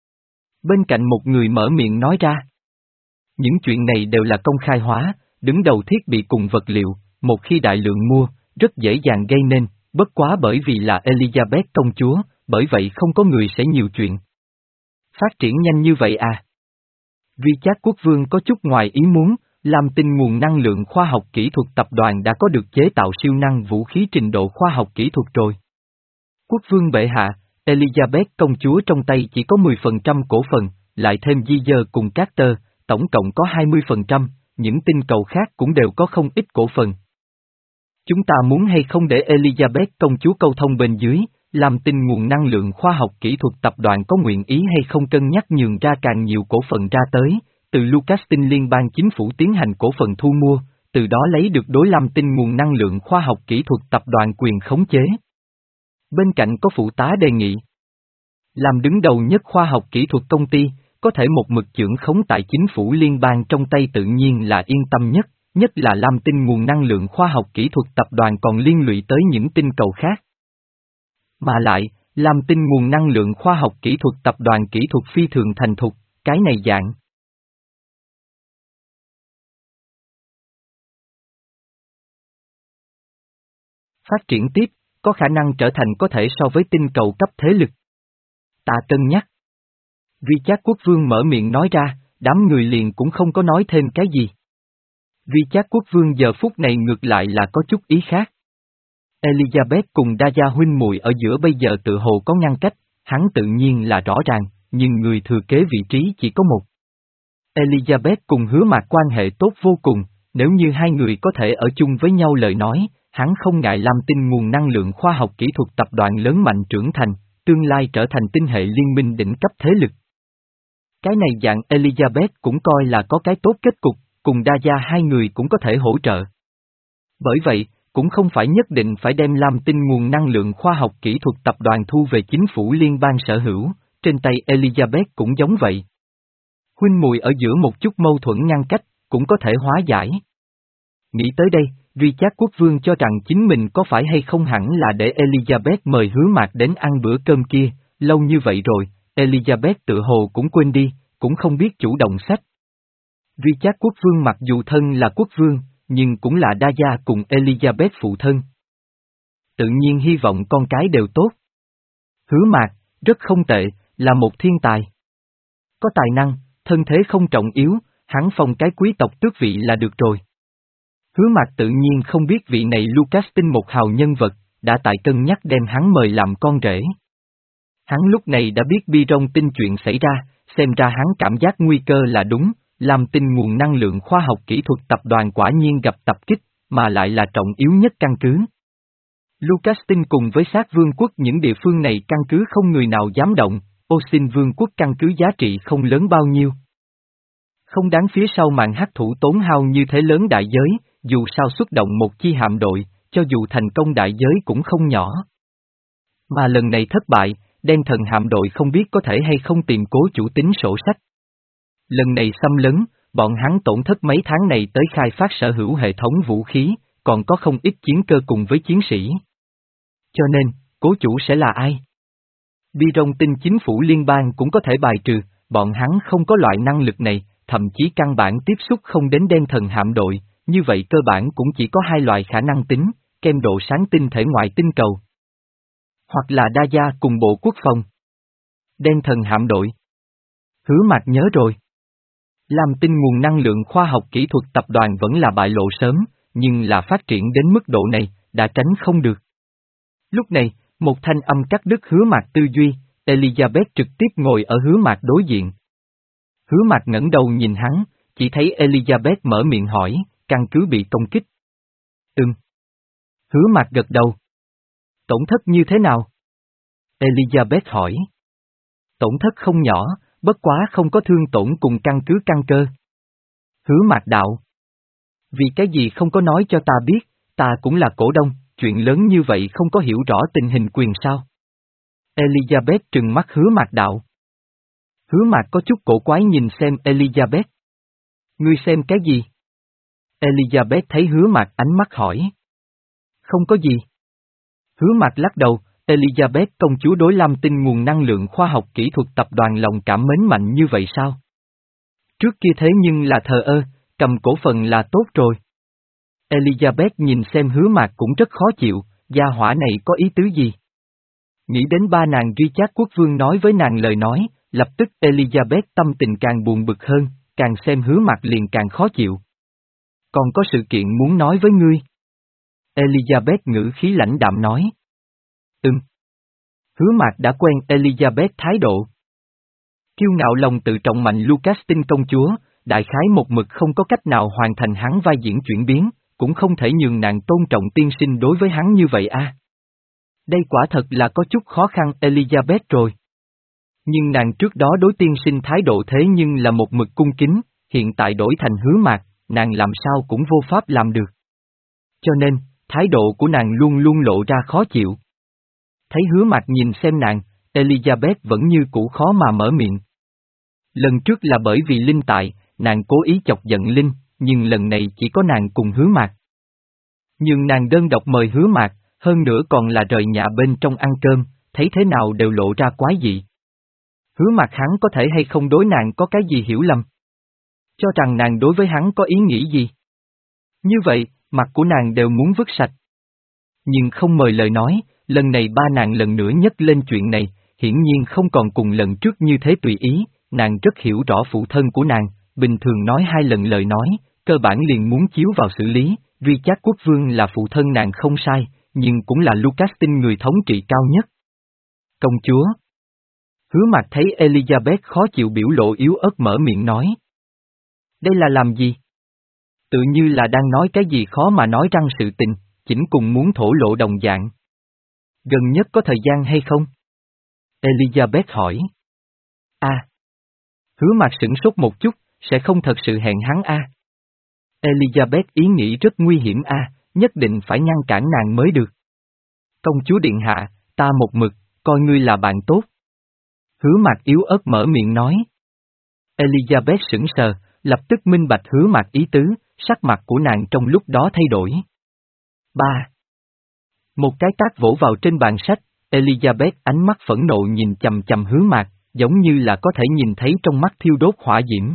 Speaker 1: Bên cạnh một người mở miệng nói ra. Những chuyện này đều là công khai hóa, đứng đầu thiết bị cùng vật liệu, một khi đại lượng mua, rất dễ dàng gây nên, bất quá bởi vì là Elizabeth công chúa, bởi vậy không có người sẽ nhiều chuyện. Phát triển nhanh như vậy à? Richard quốc vương có chút ngoài ý muốn, làm tin nguồn năng lượng khoa học kỹ thuật tập đoàn đã có được chế tạo siêu năng vũ khí trình độ khoa học kỹ thuật rồi. Quốc vương bệ hạ, Elizabeth công chúa trong tay chỉ có mười phần trăm cổ phần, lại thêm Di Dơ cùng Carter, tổng cộng có hai mươi phần trăm, những tinh cầu khác cũng đều có không ít cổ phần. Chúng ta muốn hay không để Elizabeth công chúa câu thông bên dưới, làm tin nguồn năng lượng khoa học kỹ thuật tập đoàn có nguyện ý hay không cân nhắc nhường ra càng nhiều cổ phần ra tới, từ Lucastin liên bang chính phủ tiến hành cổ phần thu mua, từ đó lấy được đối làm tin nguồn năng lượng khoa học kỹ thuật tập đoàn quyền khống chế. Bên cạnh có phụ tá đề nghị. Làm đứng đầu nhất khoa học kỹ thuật công ty, có thể một mực chưởng khống tại chính phủ liên bang trong tay tự nhiên là yên tâm nhất, nhất là làm tin nguồn năng lượng khoa học kỹ thuật tập đoàn còn liên lụy tới những tinh cầu khác. Mà lại, làm tin nguồn năng lượng khoa học kỹ thuật tập đoàn kỹ thuật phi thường thành thục, cái này dạng. Phát triển tiếp, có khả năng trở thành có thể so với tinh cầu cấp thế lực. Ta cân nhắc. Richard quốc vương mở miệng nói ra, đám người liền cũng không có nói thêm cái gì. Richard quốc vương giờ phút này ngược lại là có chút ý khác. Elizabeth cùng Daja huynh muội ở giữa bây giờ tự hồ có ngăn cách, hắn tự nhiên là rõ ràng, nhưng người thừa kế vị trí chỉ có một. Elizabeth cùng Hứa Mạc quan hệ tốt vô cùng, nếu như hai người có thể ở chung với nhau lời nói, hắn không ngại làm tin nguồn năng lượng khoa học kỹ thuật tập đoàn lớn mạnh trưởng thành, tương lai trở thành tinh hệ liên minh đỉnh cấp thế lực. Cái này dạng Elizabeth cũng coi là có cái tốt kết cục, cùng Daja hai người cũng có thể hỗ trợ. Bởi vậy, cũng không phải nhất định phải đem làm tin nguồn năng lượng khoa học kỹ thuật tập đoàn thu về chính phủ liên bang sở hữu, trên tay Elizabeth cũng giống vậy. Huynh muội ở giữa một chút mâu thuẫn ngăn cách, cũng có thể hóa giải. Nghĩ tới đây, Richard quốc vương cho rằng chính mình có phải hay không hẳn là để Elizabeth mời Hứa Mạc đến ăn bữa cơm kia, lâu như vậy rồi, Elizabeth tự hồ cũng quên đi, cũng không biết chủ động sách. Richard quốc vương mặc dù thân là quốc vương, nhưng cũng là Daja cùng Elizabeth phụ thân. Tự nhiên hy vọng con cái đều tốt. Hứa Mạc, rất không tệ, là một thiên tài. Có tài năng, thân thế không trọng yếu, hắn phong cái quý tộc tước vị là được rồi. Hứa Mạc tự nhiên không biết vị này Lucastin một hào nhân vật, đã tại cân nhắc đem hắn mời làm con rể. Hắn lúc này đã biết Biron tin chuyện xảy ra, xem ra hắn cảm giác nguy cơ là đúng, làm tin nguồn năng lượng khoa học kỹ thuật tập đoàn quả nhiên gặp tập kích, mà lại là trọng yếu nhất căn cứ. Lucas tin cùng với sát vương quốc những địa phương này căn cứ không người nào dám động, Osin vương quốc căn cứ giá trị không lớn bao nhiêu. Không đáng phía sau màn hắc thủ tốn hao như thế lớn đại giới, dù sao xuất động một chi hạm đội, cho dù thành công đại giới cũng không nhỏ. Mà lần này thất bại, đen thần hạm đội không biết có thể hay không tìm cố chủ tính sổ sách. Lần này xâm lấn, bọn hắn tổn thất mấy tháng này tới khai phát sở hữu hệ thống vũ khí, còn có không ít chiến cơ cùng với chiến sĩ. Cho nên, cố chủ sẽ là ai? Byron tin chính phủ liên bang cũng có thể bài trừ, bọn hắn không có loại năng lực này, thậm chí căn bản tiếp xúc không đến đen thần hạm đội, như vậy cơ bản cũng chỉ có hai loại khả năng tính, kem độ sáng tinh thể ngoại tinh cầu. Hoặc là đa gia cùng bộ quốc phòng. Đen thần hạm đội. Hứa Mạc nhớ rồi. Làm tin nguồn năng lượng khoa học kỹ thuật tập đoàn vẫn là bại lộ sớm, nhưng là phát triển đến mức độ này, đã tránh không được. Lúc này, một thanh âm cắt đứt Hứa Mạc tư duy, Elizabeth trực tiếp ngồi ở Hứa Mạc đối diện. Hứa Mạc ngẩng đầu nhìn hắn, chỉ thấy Elizabeth mở miệng hỏi, căn cứ bị công kích. Ừm. Hứa Mạc gật đầu. Tổn thất như thế nào? Elizabeth hỏi. Tổn thất không nhỏ, bất quá không có thương tổn cùng căn cứ căn cơ. Hứa Mạc đạo. Vì cái gì không có nói cho ta biết, ta cũng là cổ đông, chuyện lớn như vậy không có hiểu rõ tình hình quyền sao? Elizabeth trừng mắt Hứa Mạc đạo. Hứa Mạc có chút cổ quái nhìn xem Elizabeth. Ngươi xem cái gì? Elizabeth thấy Hứa Mạc ánh mắt hỏi. Không có gì. Hứa Mạc lắc đầu, Elizabeth công chúa đối Lam Tinh nguồn năng lượng khoa học kỹ thuật tập đoàn lòng cảm mến mạnh như vậy sao? Trước kia thế nhưng là thờ ơ, cầm cổ phần là tốt rồi. Elizabeth nhìn xem Hứa Mạc cũng rất khó chịu, gia hỏa này có ý tứ gì? Nghĩ đến ba nàng duy chát quốc vương nói với nàng lời nói, lập tức Elizabeth tâm tình càng buồn bực hơn, càng xem Hứa Mạc liền càng khó chịu. Còn có sự kiện muốn nói với ngươi. Elizabeth ngữ khí lãnh đạm nói. Ừm. Hứa Mạc đã quen Elizabeth thái độ. Kiêu ngạo lòng tự trọng mạnh Lucas tin công chúa, đại khái một mực không có cách nào hoàn thành hắn vai diễn chuyển biến, cũng không thể nhường nàng tôn trọng tiên sinh đối với hắn như vậy a. À. Đây quả thật là có chút khó khăn Elizabeth rồi. Nhưng nàng trước đó đối tiên sinh thái độ thế nhưng là một mực cung kính, hiện tại đổi thành Hứa Mạc, nàng làm sao cũng vô pháp làm được. Cho nên, thái độ của nàng luôn luôn lộ ra khó chịu. Thấy Hứa Mạc nhìn xem nàng, Elizabeth vẫn như cũ khó mà mở miệng. Lần trước là bởi vì Linh tại, nàng cố ý chọc giận Linh, nhưng lần này chỉ có nàng cùng Hứa Mạc. Nhưng nàng đơn độc mời Hứa Mạc, hơn nữa còn là rời nhà bên trong ăn cơm, thấy thế nào đều lộ ra quái dị. Hứa Mạc hắn có thể hay không đối nàng có cái gì hiểu lầm? Cho rằng nàng đối với hắn có ý nghĩ gì? Như vậy, mặt của nàng đều muốn vứt sạch. Nhưng không mời lời nói, lần này ba nàng lần nữa nhắc lên chuyện này, hiển nhiên không còn cùng lần trước như thế tùy ý, nàng rất hiểu rõ phụ thân của nàng, bình thường nói hai lần lời nói, cơ bản liền muốn chiếu vào xử lý, duy chát quốc vương là phụ thân nàng không sai, nhưng cũng là Lucas tin người thống trị cao nhất. Công chúa. Hứa Mạc thấy Elizabeth khó chịu biểu lộ yếu ớt mở miệng nói. Đây là làm gì? Tự như là đang nói cái gì khó mà nói răng sự tình, chỉnh cùng muốn thổ lộ đồng dạng. Gần nhất có thời gian hay không? Elizabeth hỏi. A. À. Hứa Mạc sửng sốt một chút, sẽ không thật sự hẹn hắn a. À. Elizabeth ý nghĩ rất nguy hiểm a, à, nhất định phải ngăn cản nàng mới được. Công chúa điện hạ, ta một mực, coi ngươi là bạn tốt. Hứa Mạc yếu ớt mở miệng nói. Elizabeth sững sờ, lập tức minh bạch Hứa Mạc ý tứ, sắc mặt của nàng trong lúc đó thay đổi. Ba. Một cái tát vỗ vào trên bàn sách, Elizabeth ánh mắt phẫn nộ nhìn chầm chầm Hứa Mạc, giống như là có thể nhìn thấy trong mắt thiêu đốt hỏa diễm.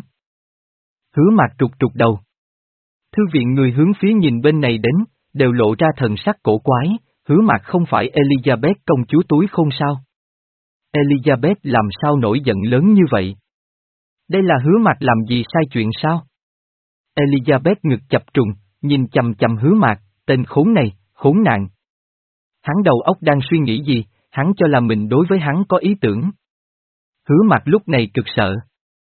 Speaker 1: Hứa Mạc trục trục đầu. Thư viện người hướng phía nhìn bên này đến, đều lộ ra thần sắc cổ quái, Hứa Mạc không phải Elizabeth công chúa túi khôn sao? Elizabeth làm sao nổi giận lớn như vậy? Đây là Hứa Mạc làm gì sai chuyện sao? Elizabeth ngực chập trùng, nhìn chầm chầm Hứa Mạc, tên khốn này, khốn nạn. Hắn đầu óc đang suy nghĩ gì, hắn cho là mình đối với hắn có ý tưởng. Hứa Mạc lúc này cực sợ.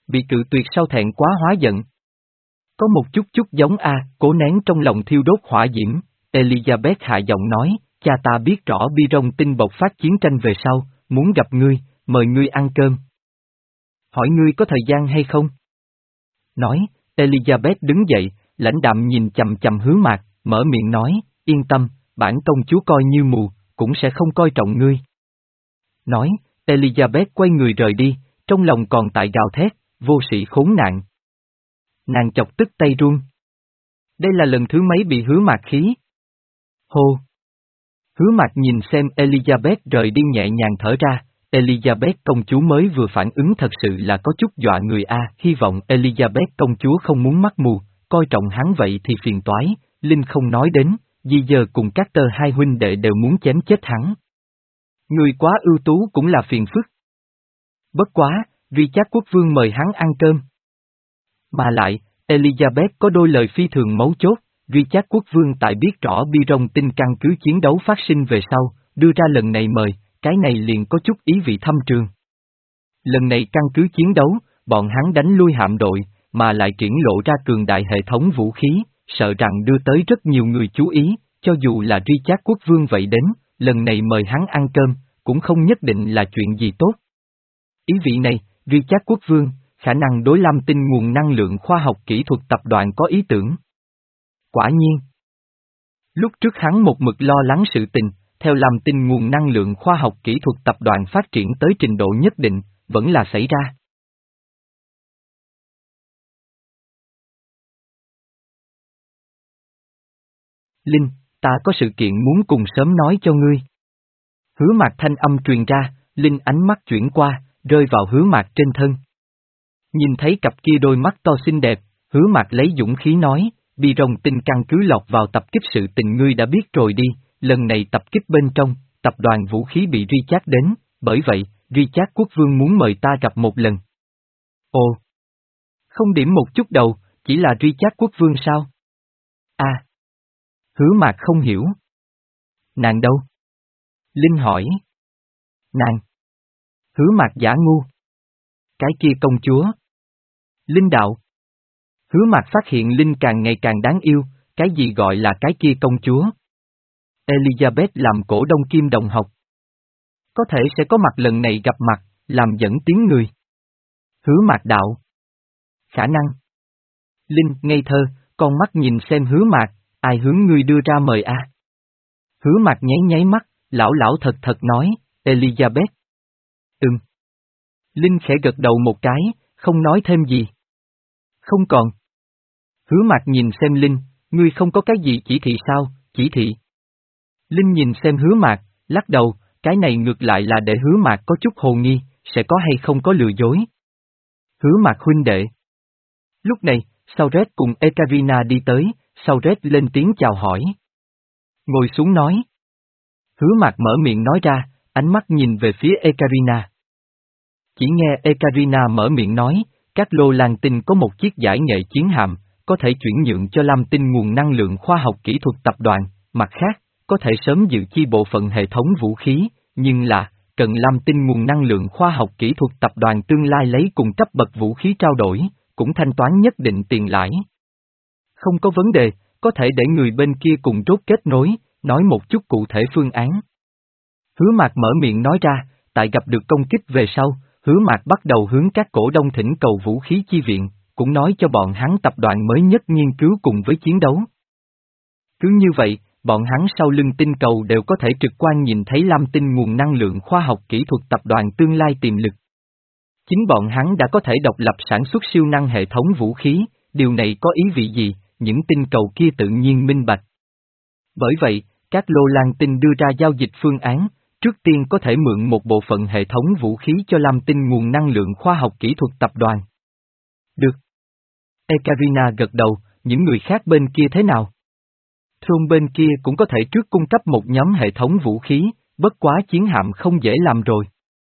Speaker 1: bị cự tuyệt sau thẹn quá hóa giận. Có một chút chút giống A, cố nén trong lòng thiêu đốt hỏa diễm, Elizabeth hạ giọng nói, cha ta biết rõ Byron tinh bộc phát chiến tranh về sau, muốn gặp ngươi, mời ngươi ăn cơm. Hỏi ngươi có thời gian hay không? Nói, Elizabeth đứng dậy, lãnh đạm nhìn chầm chầm Hứa Mạc, mở miệng nói, yên tâm, bản công chúa coi như mù, cũng sẽ không coi trọng ngươi. Nói, Elizabeth quay người rời đi, trong lòng còn tại gào thét, vô sĩ khốn nạn. Nàng chọc tức tay run. Đây là lần thứ mấy bị Hứa Mạc khí. Hô! Hứa Mạc nhìn xem Elizabeth rời đi nhẹ nhàng thở ra, Elizabeth công chúa mới vừa phản ứng thật sự là có chút dọa người a, hy vọng Elizabeth công chúa không muốn mắc mù, coi trọng hắn vậy thì phiền toái, Linh không nói đến, Di giờ cùng các tơ hai huynh đệ đều muốn chém chết hắn. Người quá ưu tú cũng là phiền phức. Bất quá, Richard quốc vương mời hắn ăn cơm. Mà lại, Elizabeth có đôi lời phi thường mấu chốt, Richard quốc vương tại biết rõ Byron tinh căn cứ chiến đấu phát sinh về sau, đưa ra lần này mời, cái này liền có chút ý vị thâm trường. Lần này căn cứ chiến đấu, bọn hắn đánh lui hạm đội, mà lại triển lộ ra cường đại hệ thống vũ khí, sợ rằng đưa tới rất nhiều người chú ý, cho dù là Richard quốc vương vậy đến, lần này mời hắn ăn cơm, cũng không nhất định là chuyện gì tốt. Ý vị này, Richard quốc vương, khả năng đối Lam Tinh nguồn năng lượng khoa học kỹ thuật tập đoàn có ý tưởng. Quả nhiên. Lúc trước hắn một mực lo lắng sự tình, theo Lam Tinh nguồn năng lượng khoa học kỹ thuật tập đoàn phát triển tới trình độ nhất định, vẫn là xảy ra. Linh, ta có sự kiện muốn cùng sớm nói cho ngươi. Hứa Mạc thanh âm truyền ra, Linh ánh mắt chuyển qua, rơi vào Hứa Mạc trên thân. Nhìn thấy cặp kia đôi mắt to xinh đẹp, Hứa Mạc lấy dũng khí nói, Byron tinh căn cứ lọt vào tập kích sự tình ngươi đã biết rồi đi, lần này tập kích bên trong, tập đoàn vũ khí bị Richard đến, bởi vậy, Richard quốc vương muốn mời ta gặp một lần. Ồ! Không điểm một chút đầu, chỉ là Richard quốc vương sao? À! Hứa Mạc không hiểu. Nàng đâu? Linh hỏi. Nàng! Hứa Mạc giả ngu. Cái kia công chúa. Linh đạo. Hứa Mạc phát hiện Linh càng ngày càng đáng yêu, cái gì gọi là cái kia công chúa? Elizabeth làm cổ đông kim đồng học. Có thể sẽ có mặt lần này gặp mặt, làm dẫn tiếng người. Hứa Mạc đạo. Khả năng. Linh ngây thơ, con mắt nhìn xem Hứa Mạc, ai hướng ngươi đưa ra mời a? À? Hứa Mạc nháy nháy mắt, lão lão thật thật nói, Elizabeth. Ừm. Linh khẽ gật đầu một cái, không nói thêm gì. Không còn. Hứa Mạc nhìn xem Linh, ngươi không có cái gì chỉ thị sao, chỉ thị. Linh nhìn xem Hứa Mạc, lắc đầu, cái này ngược lại là để Hứa Mạc có chút hồ nghi, sẽ có hay không có lừa dối. Hứa Mạc huynh đệ. Lúc này, Sauret cùng Ekaterina đi tới, Sauret lên tiếng chào hỏi. Ngồi xuống nói. Hứa Mạc mở miệng nói ra, ánh mắt nhìn về phía Ekaterina. Chỉ nghe Ekaterina mở miệng nói, các lô lan tinh có một chiếc giải nghệ chiến hạm, có thể chuyển nhượng cho Lam Tinh nguồn năng lượng khoa học kỹ thuật tập đoàn, mặt khác, có thể sớm dự chi bộ phận hệ thống vũ khí, nhưng là, cần Lam Tinh nguồn năng lượng khoa học kỹ thuật tập đoàn tương lai lấy cùng cấp bậc vũ khí trao đổi, cũng thanh toán nhất định tiền lãi. Không có vấn đề, có thể để người bên kia cùng rốt kết nối, nói một chút cụ thể phương án. Hứa Mạc mở miệng nói ra, tại gặp được công kích về sau, Hứa Mạc bắt đầu hướng các cổ đông thỉnh cầu vũ khí chi viện, cũng nói cho bọn hắn tập đoàn mới nhất nghiên cứu cùng với chiến đấu. Cứ như vậy, bọn hắn sau lưng tinh cầu đều có thể trực quan nhìn thấy Lam Tinh nguồn năng lượng khoa học kỹ thuật tập đoàn tương lai tiềm lực. Chính bọn hắn đã có thể độc lập sản xuất siêu năng hệ thống vũ khí, điều này có ý vị gì, những tinh cầu kia tự nhiên minh bạch. Bởi vậy, các lô lan tinh đưa ra giao dịch phương án, trước tiên có thể mượn một bộ phận hệ thống vũ khí cho Lam Tinh nguồn năng lượng khoa học kỹ thuật tập đoàn. Được. Ekaterina gật đầu, những người khác bên kia thế nào? Throne bên kia cũng có thể trước cung cấp một nhóm hệ thống vũ khí, bất quá chiến hạm không dễ làm rồi.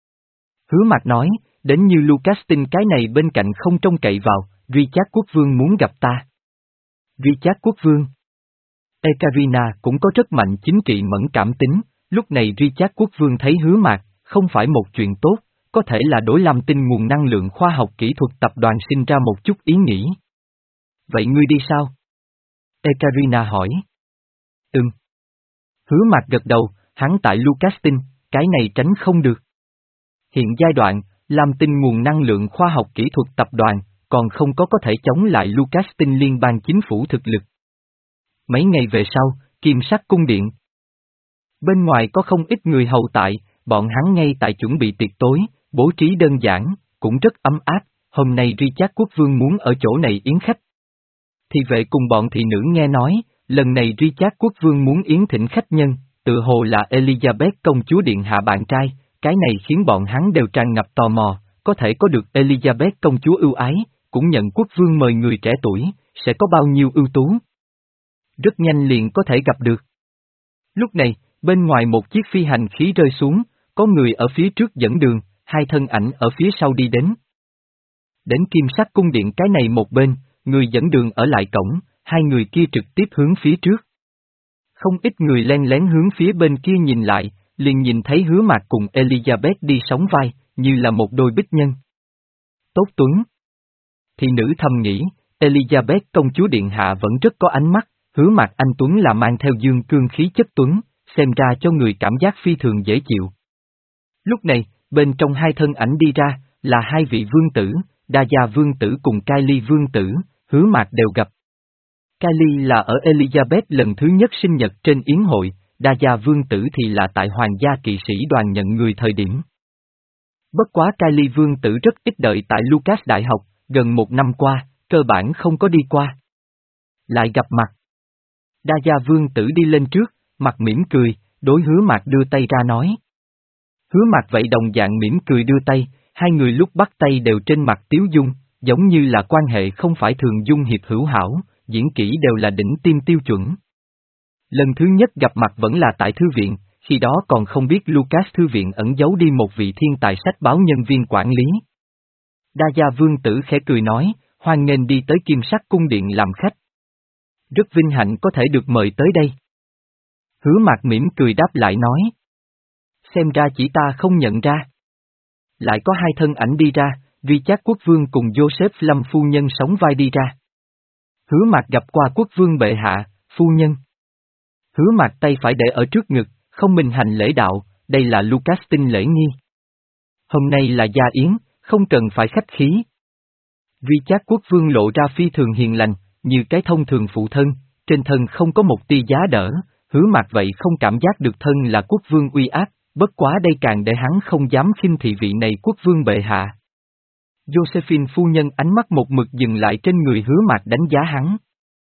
Speaker 1: Hứa Mạc nói, đến như Lucastin cái này bên cạnh không trông cậy vào, Richard quốc vương muốn gặp ta. Richard quốc vương. Ekaterina cũng có rất mạnh chính trị mẫn cảm tính, lúc này Richard quốc vương thấy Hứa Mạc, không phải một chuyện tốt, có thể là đối Lam Tinh nguồn năng lượng khoa học kỹ thuật tập đoàn sinh ra một chút ý nghĩ. Vậy ngươi đi sao? Ekaterina hỏi. Ừm. Hứa Mạc gật đầu, hắn tại Lucastin, cái này tránh không được. Hiện giai đoạn, Lam Tinh nguồn năng lượng khoa học kỹ thuật tập đoàn, còn không có có thể chống lại Lucastin liên bang chính phủ thực lực. Mấy ngày về sau, Kim Sắc cung điện. Bên ngoài có không ít người hầu tại, bọn hắn ngay tại chuẩn bị tiệc tối, bố trí đơn giản, cũng rất ấm áp, hôm nay Richard Quốc Vương muốn ở chỗ này yến khách. Thị vệ cùng bọn thị nữ nghe nói, lần này Richard Quốc Vương muốn yến thỉnh khách nhân, tự hồ là Elizabeth công chúa điện hạ bạn trai, cái này khiến bọn hắn đều tràn ngập tò mò, có thể có được Elizabeth công chúa ưu ái, cũng nhận quốc vương mời người trẻ tuổi, sẽ có bao nhiêu ưu tú. Rất nhanh liền có thể gặp được. Lúc này, bên ngoài một chiếc phi hành khí rơi xuống, có người ở phía trước dẫn đường, hai thân ảnh ở phía sau đi đến. Đến Kim Sắc cung điện cái này một bên, người dẫn đường ở lại cổng, hai người kia trực tiếp hướng phía trước. Không ít người len lén hướng phía bên kia nhìn lại, liền nhìn thấy Hứa Mạc cùng Elizabeth đi sóng vai, như là một đôi bích nhân. Tốt Tuấn. Thị nữ thầm nghĩ, Elizabeth công chúa điện hạ vẫn rất có ánh mắt, Hứa Mạc anh Tuấn là mang theo dương cương khí chất Tuấn, xem ra cho người cảm giác phi thường dễ chịu. Lúc này, bên trong hai thân ảnh đi ra, là hai vị vương tử, Đa Gia vương tử cùng Kylie vương tử, Hứa Mạc đều gặp. Kylie là ở Elizabeth lần thứ nhất sinh nhật trên yến hội, Đa Gia vương tử thì là tại Hoàng gia kỵ sĩ đoàn nhận người thời điểm. Bất quá Kylie vương tử rất ít đợi tại Lucas Đại học, gần một năm qua, cơ bản không có đi qua. Lại gặp mặt. Đa Gia vương tử đi lên trước, mặt mỉm cười, đối Hứa Mạc đưa tay ra nói. Hứa Mạc vậy đồng dạng mỉm cười đưa tay, hai người lúc bắt tay đều trên mặt tiếu dung, giống như là quan hệ không phải thường dung hiệp hữu hảo, diễn kỹ đều là đỉnh tim tiêu chuẩn. Lần thứ nhất gặp mặt vẫn là tại thư viện, khi đó còn không biết Lucas thư viện ẩn giấu đi một vị thiên tài sách báo nhân viên quản lý. Đa Gia vương tử khẽ cười nói, hoan nghênh đi tới Kim Sắc cung điện làm khách. Rất vinh hạnh có thể được mời tới đây. Hứa Mạc mỉm cười đáp lại nói. Xem ra chỉ ta không nhận ra. Lại có hai thân ảnh đi ra, Richard Quốc Vương cùng Joseph Lâm phu nhân sóng vai đi ra. Hứa Mạc gặp qua Quốc Vương bệ hạ, phu nhân. Hứa Mạc tay phải để ở trước ngực, không mình hành lễ đạo, đây là Lucastin lễ nghi. Hôm nay là gia yến, không cần phải khách khí. Richard Quốc Vương lộ ra phi thường hiền lành, như cái thông thường phụ thân, trên thân không có một tia giá đỡ, Hứa Mạc vậy không cảm giác được thân là quốc vương uy áp, bất quá đây càng để hắn không dám khinh thị vị này quốc vương bệ hạ. Josephine phu nhân ánh mắt một mực dừng lại trên người Hứa Mạc đánh giá hắn.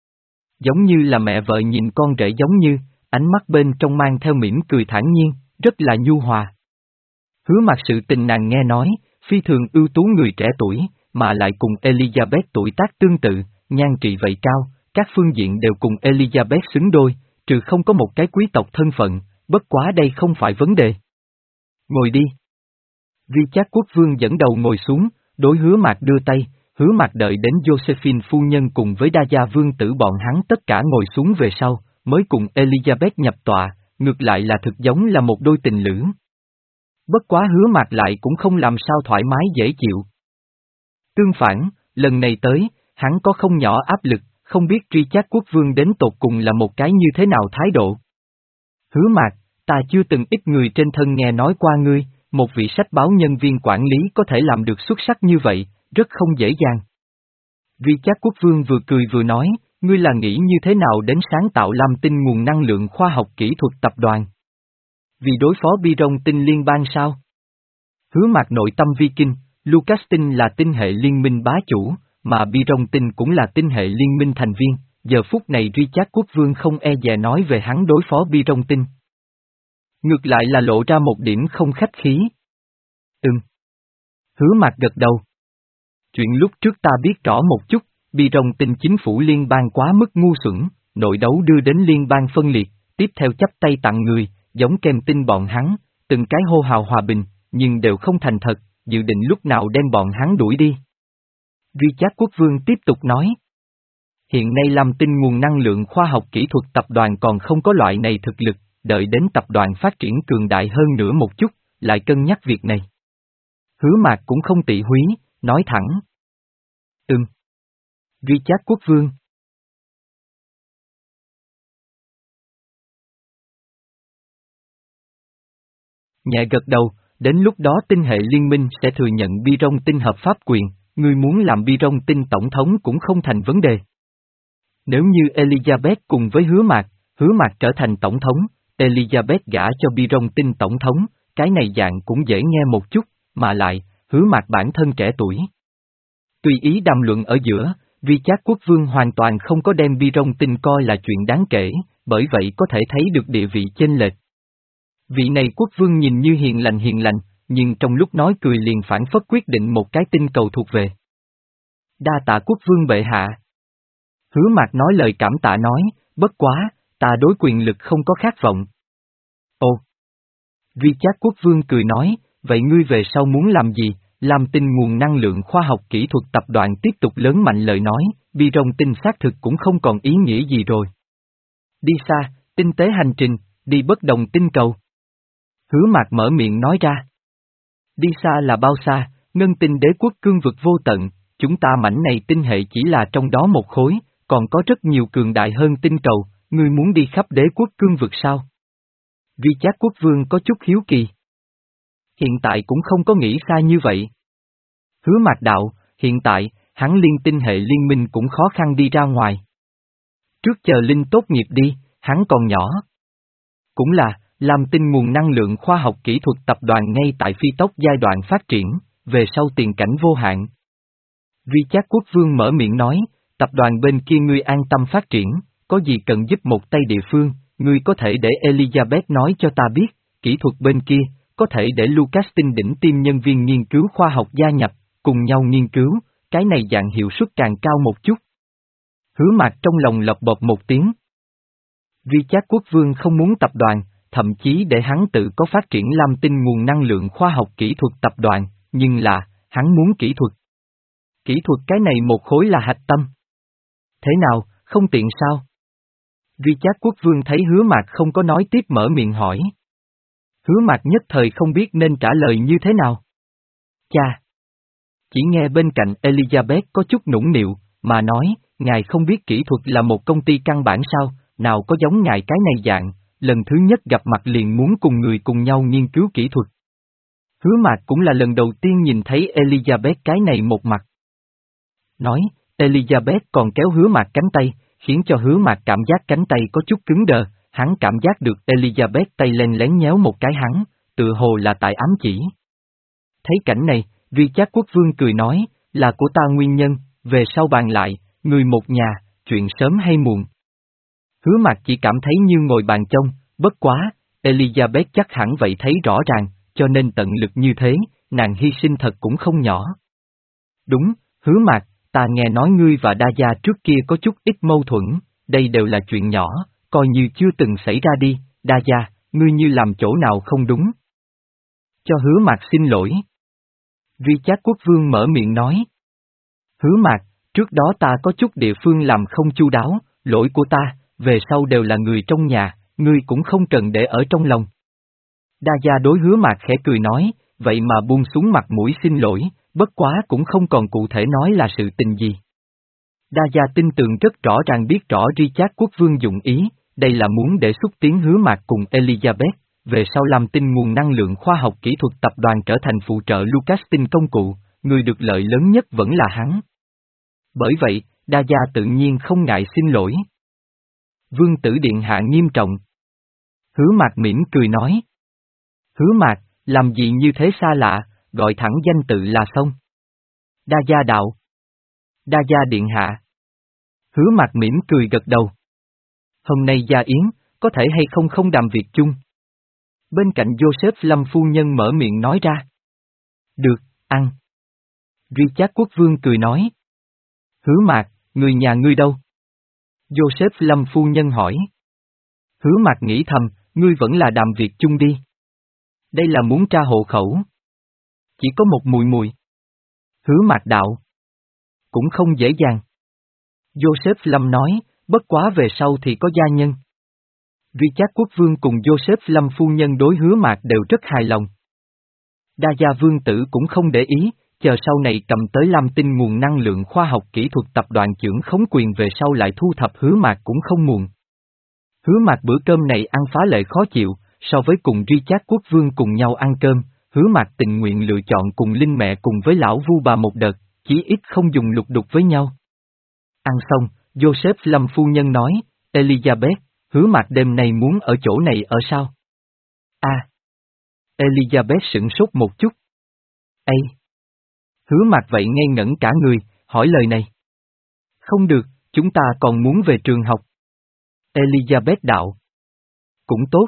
Speaker 1: Giống như là mẹ vợ nhìn con rể giống như, ánh mắt bên trong mang theo mỉm cười thản nhiên, rất là nhu hòa. Hứa Mạc sự tình nàng nghe nói, phi thường ưu tú người trẻ tuổi, mà lại cùng Elizabeth tuổi tác tương tự, nhan trị vậy cao, các phương diện đều cùng Elizabeth xứng đôi, trừ không có một cái quý tộc thân phận, bất quá đây không phải vấn đề. Ngồi đi. Richard Quốc Vương dẫn đầu ngồi xuống, đối Hứa Mạc đưa tay, Hứa Mạc đợi đến Josephine phu nhân cùng với Đa Gia vương tử bọn hắn tất cả ngồi xuống về sau, mới cùng Elizabeth nhập tọa, ngược lại là thực giống là một đôi tình lữ. Bất quá Hứa Mạc lại cũng không làm sao thoải mái dễ chịu. Tương phản, lần này tới, hắn có không nhỏ áp lực, không biết Richard Quốc Vương đến tột cùng là một cái như thế nào thái độ. Hứa Mạc, ta chưa từng ít người trên thân nghe nói qua ngươi, một vị sách báo nhân viên quản lý có thể làm được xuất sắc như vậy, rất không dễ dàng. Richard Quốc Vương vừa cười vừa nói, ngươi là nghĩ như thế nào đến sáng tạo Lam Tinh nguồn năng lượng khoa học kỹ thuật tập đoàn? Vì đối phó Biron tinh liên bang sao? Hứa Mạc nội tâm vi kinh, Lucastin là tinh hệ liên minh bá chủ, mà Biron tinh cũng là tinh hệ liên minh thành viên, giờ phút này Richard Quốc Vương không e dè nói về hắn đối phó Biron tinh. Ngược lại là lộ ra một điểm không khách khí. Ừm. Hứa Mạc gật đầu. Chuyện lúc trước ta biết rõ một chút, Biron tinh chính phủ liên bang quá mức ngu xuẩn, nội đấu đưa đến liên bang phân liệt, tiếp theo chắp tay tặng người, giống kem tin bọn hắn, từng cái hô hào hòa bình, nhưng đều không thành thật, dự định lúc nào đem bọn hắn đuổi đi. Richard Quốc Vương tiếp tục nói. Hiện nay Lam Tinh nguồn năng lượng khoa học kỹ thuật tập đoàn còn không có loại này thực lực, đợi đến tập đoàn phát triển cường đại hơn nữa một chút, lại cân nhắc việc này. Hứa Mạc cũng không tị húy, nói thẳng. Ừm. Richard Quốc Vương. Nhẹ gật đầu, đến lúc đó tinh hệ liên minh sẽ thừa nhận Bi Rong Tinh hợp pháp quyền, ngươi muốn làm Bi Rong Tinh tổng thống cũng không thành vấn đề. Nếu như Elizabeth cùng với Hứa Mạc, Hứa Mạc trở thành tổng thống, Elizabeth gả cho Bi Rong Tinh tổng thống, cái này dạng cũng dễ nghe một chút, mà lại, Hứa Mạc bản thân trẻ tuổi. Tùy ý đàm luận ở giữa, Richard Quốc Vương hoàn toàn không có đem Bi Rong Tinh coi là chuyện đáng kể, bởi vậy có thể thấy được địa vị chênh lệch. Vị này quốc vương nhìn như hiền lành hiền lành, nhưng trong lúc nói cười liền phản phất quyết định một cái tinh cầu thuộc về. Đa tạ quốc vương bệ hạ. Hứa Mạc nói lời cảm tạ nói, bất quá, ta đối quyền lực không có khát vọng. Ồ! Richard quốc vương cười nói, vậy ngươi về sau muốn làm gì, làm tinh nguồn năng lượng khoa học kỹ thuật tập đoàn tiếp tục lớn mạnh lời nói, Bi Rong Tinh xác thực cũng không còn ý nghĩa gì rồi. Đi xa, tinh tế hành trình, đi bất đồng tinh cầu. Hứa Mạc mở miệng nói ra. Đi xa là bao xa, ngân tinh đế quốc cương vực vô tận, chúng ta mảnh này tinh hệ chỉ là trong đó một khối, còn có rất nhiều cường đại hơn tinh cầu, ngươi muốn đi khắp đế quốc cương vực sao? Richard quốc vương có chút hiếu kỳ. Hiện tại cũng không có nghĩ xa như vậy. Hứa Mạc đạo, hiện tại, hắn liên tinh hệ liên minh cũng khó khăn đi ra ngoài. Trước chờ Linh tốt nghiệp đi, hắn còn nhỏ. Cũng là, làm tinh nguồn năng lượng khoa học kỹ thuật tập đoàn ngay tại phi tốc giai đoạn phát triển, về sau tiền cảnh vô hạn. Richard quốc vương mở miệng nói, tập đoàn bên kia ngươi an tâm phát triển, có gì cần giúp một tay địa phương, ngươi có thể để Elizabeth nói cho ta biết, kỹ thuật bên kia, có thể để Lucas Tinh đỉnh tiêm nhân viên nghiên cứu khoa học gia nhập, cùng nhau nghiên cứu, cái này dạng hiệu suất càng cao một chút. Hứa Mạc trong lòng lộc bột một tiếng. Richard quốc vương không muốn tập đoàn, thậm chí để hắn tự có phát triển Lam Tinh nguồn năng lượng khoa học kỹ thuật tập đoàn, nhưng là, hắn muốn kỹ thuật. Kỹ thuật cái này một khối là hạch tâm. Thế nào, không tiện sao? Richard quốc vương thấy Hứa Mạc không có nói tiếp mở miệng hỏi. Hứa Mạc nhất thời không biết nên trả lời như thế nào. Cha! Chỉ nghe bên cạnh Elizabeth có chút nũng nịu, mà nói, ngài không biết kỹ thuật là một công ty căn bản sao, nào có giống ngài cái này dạng, lần thứ nhất gặp mặt liền muốn cùng người cùng nhau nghiên cứu kỹ thuật. Hứa Mạc cũng là lần đầu tiên nhìn thấy Elizabeth cái này một mặt. Nói, Elizabeth còn kéo Hứa Mạc cánh tay, khiến cho Hứa Mạc cảm giác cánh tay có chút cứng đờ, hắn cảm giác được Elizabeth tay lên lén nhéo một cái hắn, tự hồ là tại ám chỉ. Thấy cảnh này, Richard quốc vương cười nói, là của ta nguyên nhân, về sau bàn lại, người một nhà, chuyện sớm hay muộn. Hứa Mạc chỉ cảm thấy như ngồi bàn trông, bất quá, Elizabeth chắc hẳn vậy thấy rõ ràng, cho nên tận lực như thế, nàng hy sinh thật cũng không nhỏ. Đúng, Hứa Mạc, ta nghe nói ngươi và Đa Gia trước kia có chút ít mâu thuẫn, đây đều là chuyện nhỏ, coi như chưa từng xảy ra đi, Đa Gia, ngươi như làm chỗ nào không đúng. Cho Hứa Mạc xin lỗi. Richard quốc vương mở miệng nói. Hứa Mạc, trước đó ta có chút địa phương làm không chu đáo, lỗi của ta, về sau đều là người trong nhà, ngươi cũng không cần để ở trong lòng. Đa Gia đối Hứa Mạc khẽ cười nói, vậy mà buông xuống mặt mũi xin lỗi, bất quá cũng không còn cụ thể nói là sự tình gì. Đa Gia tin tưởng rất rõ ràng biết rõ Richard quốc vương dụng ý, đây là muốn để xúc tiến Hứa Mạc cùng Elizabeth, về sau làm tinh nguồn năng lượng khoa học kỹ thuật tập đoàn trở thành phụ trợ Lucas Tinh công cụ, người được lợi lớn nhất vẫn là hắn. Bởi vậy, Đa Gia tự nhiên không ngại xin lỗi. Vương tử điện hạ nghiêm trọng. Hứa Mạc mỉm cười nói. Hứa Mạc, làm gì như thế xa lạ, gọi thẳng danh tự là xong. Đa Gia đạo. Đa Gia điện hạ. Hứa Mạc mỉm cười gật đầu. Hôm nay Gia Yến, có thể hay không không đàm việc chung. Bên cạnh Joseph Lâm phu nhân mở miệng nói ra. Được, ăn. Richard quốc vương cười nói. Hứa Mạc, người nhà ngươi đâu? Joseph Lâm phu nhân hỏi. Hứa Mạc nghĩ thầm, ngươi vẫn là đàm việc chung đi. Đây là muốn tra hộ khẩu. Chỉ có một mùi mùi. Hứa Mạc đạo. Cũng không dễ dàng. Joseph Lâm nói, bất quá về sau thì có gia nhân. Richard quốc vương cùng Joseph Lâm phu nhân đối Hứa Mạc đều rất hài lòng. Đa gia vương tử cũng không để ý, chờ sau này cầm tới Lam Tinh nguồn năng lượng khoa học kỹ thuật tập đoàn trưởng khống quyền về sau lại thu thập Hứa Mạc cũng không muộn. Hứa Mạc bữa cơm này ăn phá lệ khó chịu, so với cùng Richard Quốc Vương cùng nhau ăn cơm, Hứa Mạc tình nguyện lựa chọn cùng Linh mẹ cùng với lão Vu bà một đợt, chí ít không dùng lục đục với nhau. Ăn xong, Joseph Lâm phu nhân nói, Elizabeth, Hứa Mạc đêm nay muốn ở chỗ này ở sao? À! Elizabeth sửng sốt một chút. Ê! Hứa Mạc vậy ngây ngẩn cả người, hỏi lời này. Không được, chúng ta còn muốn về trường học. Elizabeth đạo. Cũng tốt.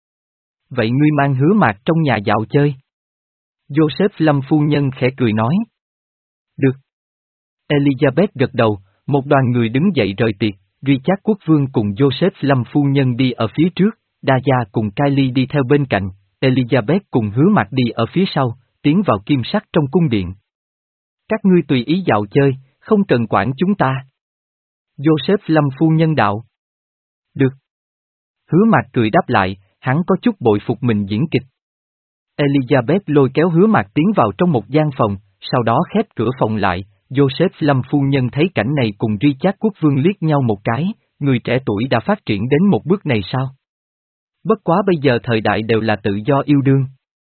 Speaker 1: Vậy ngươi mang Hứa Mạc trong nhà dạo chơi. Joseph Lâm phu nhân khẽ cười nói. Được. Elizabeth gật đầu, một đoàn người đứng dậy rời tiệc, Richard Quốc Vương cùng Joseph Lâm phu nhân đi ở phía trước, Đa gia cùng Kylie đi theo bên cạnh, Elizabeth cùng Hứa Mạc đi ở phía sau, tiến vào kim sắc trong cung điện. Các ngươi tùy ý dạo chơi, không cần quản chúng ta. Joseph Lâm phu nhân đạo. Được. Hứa Mạc cười đáp lại, hắn có chút bội phục mình diễn kịch. Elizabeth lôi kéo Hứa Mạc tiến vào trong một gian phòng, sau đó khép cửa phòng lại, Joseph Lâm phu nhân thấy cảnh này cùng Richard Quốc Vương liếc nhau một cái, người trẻ tuổi đã phát triển đến một bước này sao? Bất quá bây giờ thời đại đều là tự do yêu đương.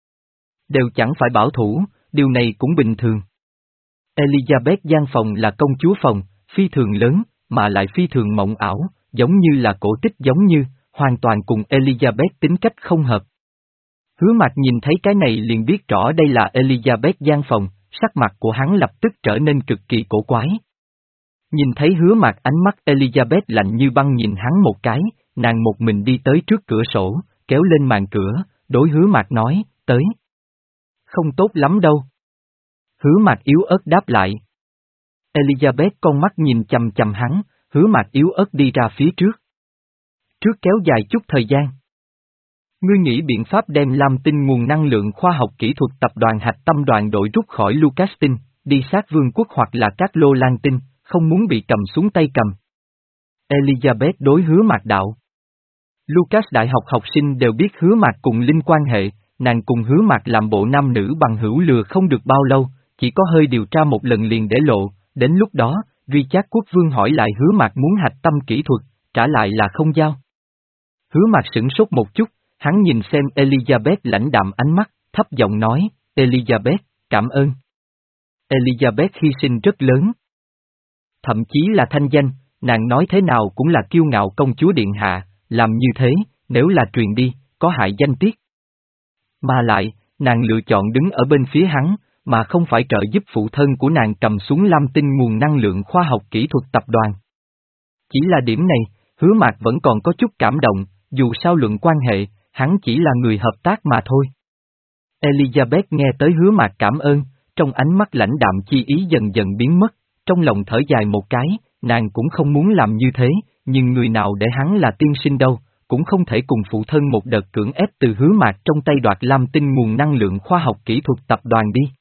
Speaker 1: Đều chẳng phải bảo thủ, điều này cũng bình thường. Elizabeth gian phòng là công chúa phòng, phi thường lớn, mà lại phi thường mộng ảo, giống như là cổ tích giống như, hoàn toàn cùng Elizabeth tính cách không hợp. Hứa Mạc nhìn thấy cái này liền biết rõ đây là Elizabeth gian phòng, sắc mặt của hắn lập tức trở nên cực kỳ cổ quái. Nhìn thấy Hứa Mạc ánh mắt Elizabeth lạnh như băng nhìn hắn một cái, nàng một mình đi tới trước cửa sổ, kéo lên màn cửa, đối Hứa Mạc nói, tới. Không tốt lắm đâu. Hứa Mạc yếu ớt đáp lại. Elizabeth con mắt nhìn chằm chằm hắn, Hứa Mạc yếu ớt đi ra phía trước. Trước kéo dài chút thời gian. Ngươi nghĩ biện pháp đem Lam Tinh nguồn năng lượng khoa học kỹ thuật tập đoàn hạch tâm đoàn đội rút khỏi Lucastin, đi sát vương quốc hoặc là các lô lan tinh, không muốn bị cầm xuống tay cầm. Elizabeth đối Hứa Mạc đạo. Lucas đại học học sinh đều biết Hứa Mạc cùng Linh quan hệ, nàng cùng Hứa Mạc làm bộ nam nữ bằng hữu lừa không được bao lâu, chỉ có hơi điều tra một lần liền để lộ, đến lúc đó, Richard Quốc Vương hỏi lại Hứa Mạc muốn hạch tâm kỹ thuật, trả lại là không giao. Hứa Mạc sửng sốt một chút, hắn nhìn xem Elizabeth lãnh đạm ánh mắt, thấp giọng nói, Elizabeth, cảm ơn. Elizabeth hy sinh rất lớn. Thậm chí là thanh danh, nàng nói thế nào cũng là kiêu ngạo công chúa điện hạ, làm như thế, nếu là truyền đi, có hại danh tiết. Mà lại, nàng lựa chọn đứng ở bên phía hắn, mà không phải trợ giúp phụ thân của nàng cầm xuống Lam Tinh nguồn năng lượng khoa học kỹ thuật tập đoàn. Chỉ là điểm này, Hứa Mạc vẫn còn có chút cảm động, dù sao luận quan hệ, hắn chỉ là người hợp tác mà thôi. Elizabeth nghe tới Hứa Mạc cảm ơn, trong ánh mắt lãnh đạm chi ý dần dần biến mất, trong lòng thở dài một cái, nàng cũng không muốn làm như thế, nhưng người nào để hắn là tiên sinh đâu, cũng không thể cùng phụ thân một đợt cưỡng ép từ Hứa Mạc trong tay đoạt Lam Tinh nguồn năng lượng khoa học kỹ thuật tập đoàn đi.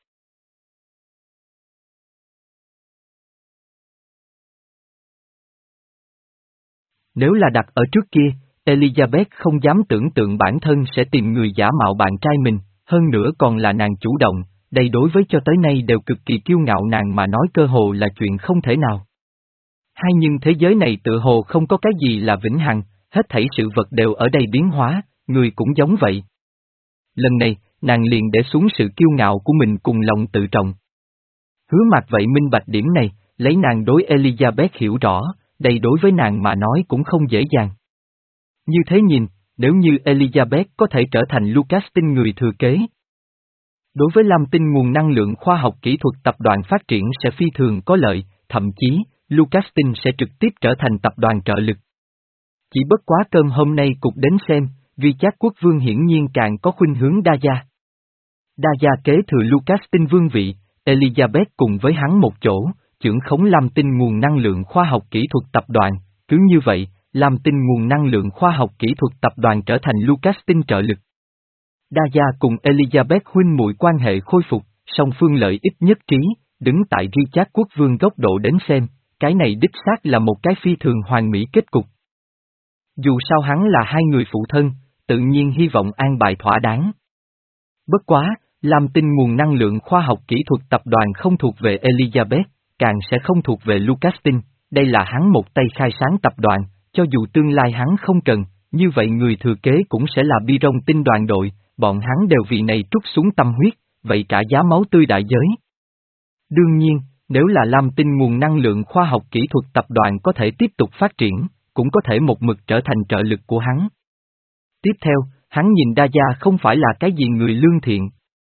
Speaker 1: Nếu là đặt ở trước kia, Elizabeth không dám tưởng tượng bản thân sẽ tìm người giả mạo bạn trai mình, hơn nữa còn là nàng chủ động, đây đối với cho tới nay đều cực kỳ kiêu ngạo nàng mà nói cơ hồ là chuyện không thể nào. Hai nhưng thế giới này tự hồ không có cái gì là vĩnh hằng, hết thảy sự vật đều ở đây biến hóa, người cũng giống vậy. Lần này, nàng liền để xuống sự kiêu ngạo của mình cùng lòng tự trọng. Hứa Mạc vậy minh bạch điểm này, lấy nàng đối Elizabeth hiểu rõ, đây đối với nàng mà nói cũng không dễ dàng. Như thế nhìn, nếu như Elizabeth có thể trở thành Lucastin người thừa kế. Đối với Lam Tinh nguồn năng lượng khoa học kỹ thuật tập đoàn phát triển sẽ phi thường có lợi, thậm chí, Lucastin sẽ trực tiếp trở thành tập đoàn trợ lực. Chỉ bất quá cơm hôm nay cục đến xem, Richard Quốc Vương hiển nhiên càng có khuynh hướng đa gia. Đa gia kế thừa Lucastin vương vị, Elizabeth cùng với hắn một chỗ, trưởng khống Lam Tinh nguồn năng lượng khoa học kỹ thuật tập đoàn, cứ như vậy, Lam Tinh nguồn năng lượng khoa học kỹ thuật tập đoàn trở thành Lucastin trợ lực. Đa gia cùng Elizabeth huynh muội quan hệ khôi phục, song phương lợi ích nhất trí, đứng tại Richard Quốc Vương góc độ đến xem, cái này đích xác là một cái phi thường hoàn mỹ kết cục. Dù sao hắn là hai người phụ thân, tự nhiên hy vọng an bài thỏa đáng. Bất quá, Lam Tinh nguồn năng lượng khoa học kỹ thuật tập đoàn không thuộc về Elizabeth, càng sẽ không thuộc về Lucastin, đây là hắn một tay khai sáng tập đoàn, cho dù tương lai hắn không cần, như vậy người thừa kế cũng sẽ là Biron tinh đoàn đội, bọn hắn đều vì này trút xuống tâm huyết, vậy trả giá máu tươi đại giới. Đương nhiên, nếu là Lam Tinh nguồn năng lượng khoa học kỹ thuật tập đoàn có thể tiếp tục phát triển, cũng có thể một mực trở thành trợ lực của hắn. Tiếp theo, hắn nhìn Đa Gia không phải là cái gì người lương thiện.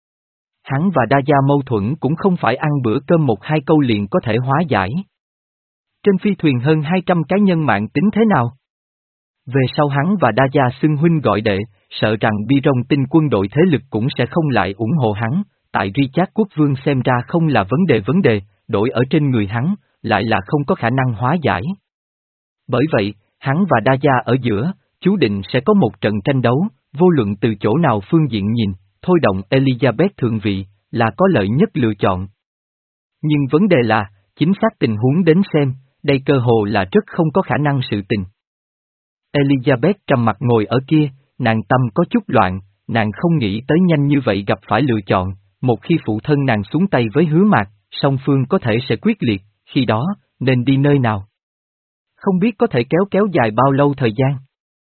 Speaker 1: Hắn và Đa Gia mâu thuẫn cũng không phải ăn bữa cơm một hai câu liền có thể hóa giải. Trên phi thuyền hơn hai trăm cá nhân mạng tính thế nào? Về sau hắn và Đa Gia xưng huynh gọi đệ, sợ rằng Biron tinh quân đội thế lực cũng sẽ không lại ủng hộ hắn, tại Richard quốc vương xem ra không là vấn đề vấn đề, đổi ở trên người hắn, lại là không có khả năng hóa giải. Bởi vậy, hắn và Đa Gia ở giữa, chú định sẽ có một trận tranh đấu, vô luận từ chỗ nào phương diện nhìn, thôi động Elizabeth thượng vị, là có lợi nhất lựa chọn. Nhưng vấn đề là, chính xác tình huống đến xem, đây cơ hồ là rất không có khả năng sự tình. Elizabeth trầm mặt ngồi ở kia, nàng tâm có chút loạn, nàng không nghĩ tới nhanh như vậy gặp phải lựa chọn, một khi phụ thân nàng xuống tay với Hứa Mạc, song phương có thể sẽ quyết liệt, khi đó, nên đi nơi nào? Không biết có thể kéo kéo dài bao lâu thời gian.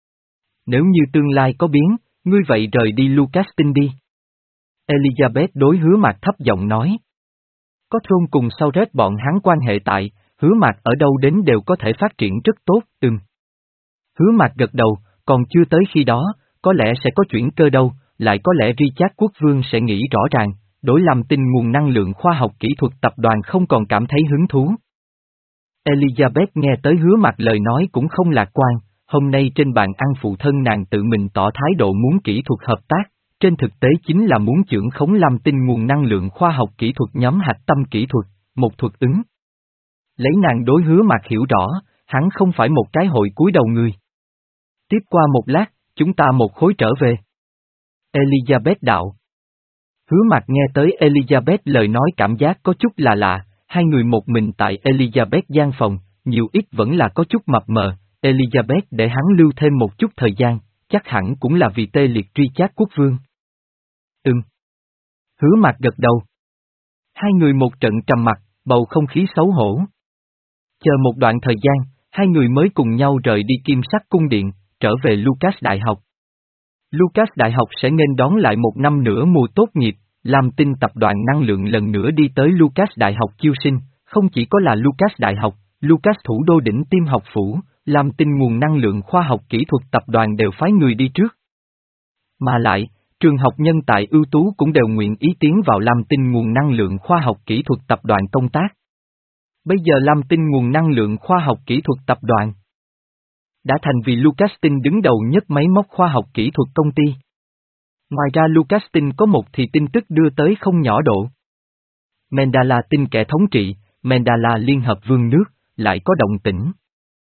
Speaker 1: Nếu như tương lai có biến, ngươi vậy rời đi Lucastin đi. Elizabeth đối Hứa Mạc thấp giọng nói. Có Throne cùng sau rết bọn hắn quan hệ tại, Hứa Mạc ở đâu đến đều có thể phát triển rất tốt, ừm. Hứa Mạc gật đầu, còn chưa tới khi đó, có lẽ sẽ có chuyển cơ đâu, lại có lẽ Richard quốc vương sẽ nghĩ rõ ràng, đối Lam Tinh nguồn năng lượng khoa học kỹ thuật tập đoàn không còn cảm thấy hứng thú. Elizabeth nghe tới Hứa Mạc lời nói cũng không lạc quan, hôm nay trên bàn ăn phụ thân nàng tự mình tỏ thái độ muốn kỹ thuật hợp tác, trên thực tế chính là muốn chưởng khống Lam Tinh nguồn năng lượng khoa học kỹ thuật nhóm hạch tâm kỹ thuật, một thuật ứng. Lấy nàng đối Hứa Mạc hiểu rõ, hắn không phải một cái hội cúi đầu người. Tiếp qua một lát, chúng ta một khối trở về. Elizabeth đạo. Hứa Mạc nghe tới Elizabeth lời nói cảm giác có chút là lạ, hai người một mình tại Elizabeth gian phòng, nhiều ít vẫn là có chút mập mờ, Elizabeth để hắn lưu thêm một chút thời gian, chắc hẳn cũng là vì tê liệt Richard quốc vương. Ừm. Hứa Mạc gật đầu. Hai người một trận trầm mặc, bầu không khí xấu hổ. Chờ một đoạn thời gian, hai người mới cùng nhau rời đi Kim Sắc cung điện, trở về Lucas Đại học. Lucas Đại học sẽ nên đón lại một năm nữa mùa tốt nghiệp, Lam Tinh tập đoàn năng lượng lần nữa đi tới Lucas Đại học chiêu sinh, không chỉ có là Lucas Đại học, Lucas thủ đô đỉnh tim học phủ, Lam Tinh nguồn năng lượng khoa học kỹ thuật tập đoàn đều phái người đi trước. Mà lại, trường học nhân tài ưu tú cũng đều nguyện ý tiến vào Lam Tinh nguồn năng lượng khoa học kỹ thuật tập đoàn công tác. Bây giờ Lam Tinh nguồn năng lượng khoa học kỹ thuật tập đoàn đã thành vì Lucastin đứng đầu nhất máy móc khoa học kỹ thuật công ty. Ngoài ra Lucastin có một thì tin tức đưa tới không nhỏ độ. Mandala tinh kẻ thống trị, Mandala Liên Hợp Vương nước, lại có động tĩnh.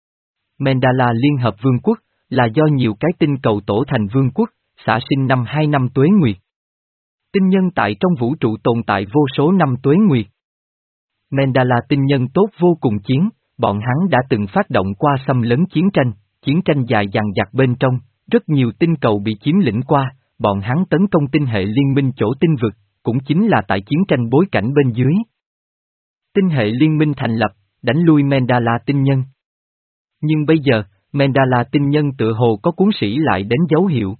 Speaker 1: Mandala Liên Hợp Vương quốc, là do nhiều cái tinh cầu tổ thành vương quốc, xả sinh năm hai năm tuế nguyệt. Tinh nhân tại trong vũ trụ tồn tại vô số năm tuế nguyệt. Mandala tinh nhân tốt vô cùng chiến, bọn hắn đã từng phát động qua xâm lấn chiến tranh, chiến tranh dài dằng dặc bên trong, rất nhiều tinh cầu bị chiếm lĩnh qua, bọn hắn tấn công tinh hệ liên minh chỗ tinh vực, cũng chính là tại chiến tranh bối cảnh bên dưới. Tinh hệ liên minh thành lập, đánh lui Mandala tinh nhân. Nhưng bây giờ, Mandala tinh nhân tựa hồ có cuốn sĩ lại đến dấu hiệu.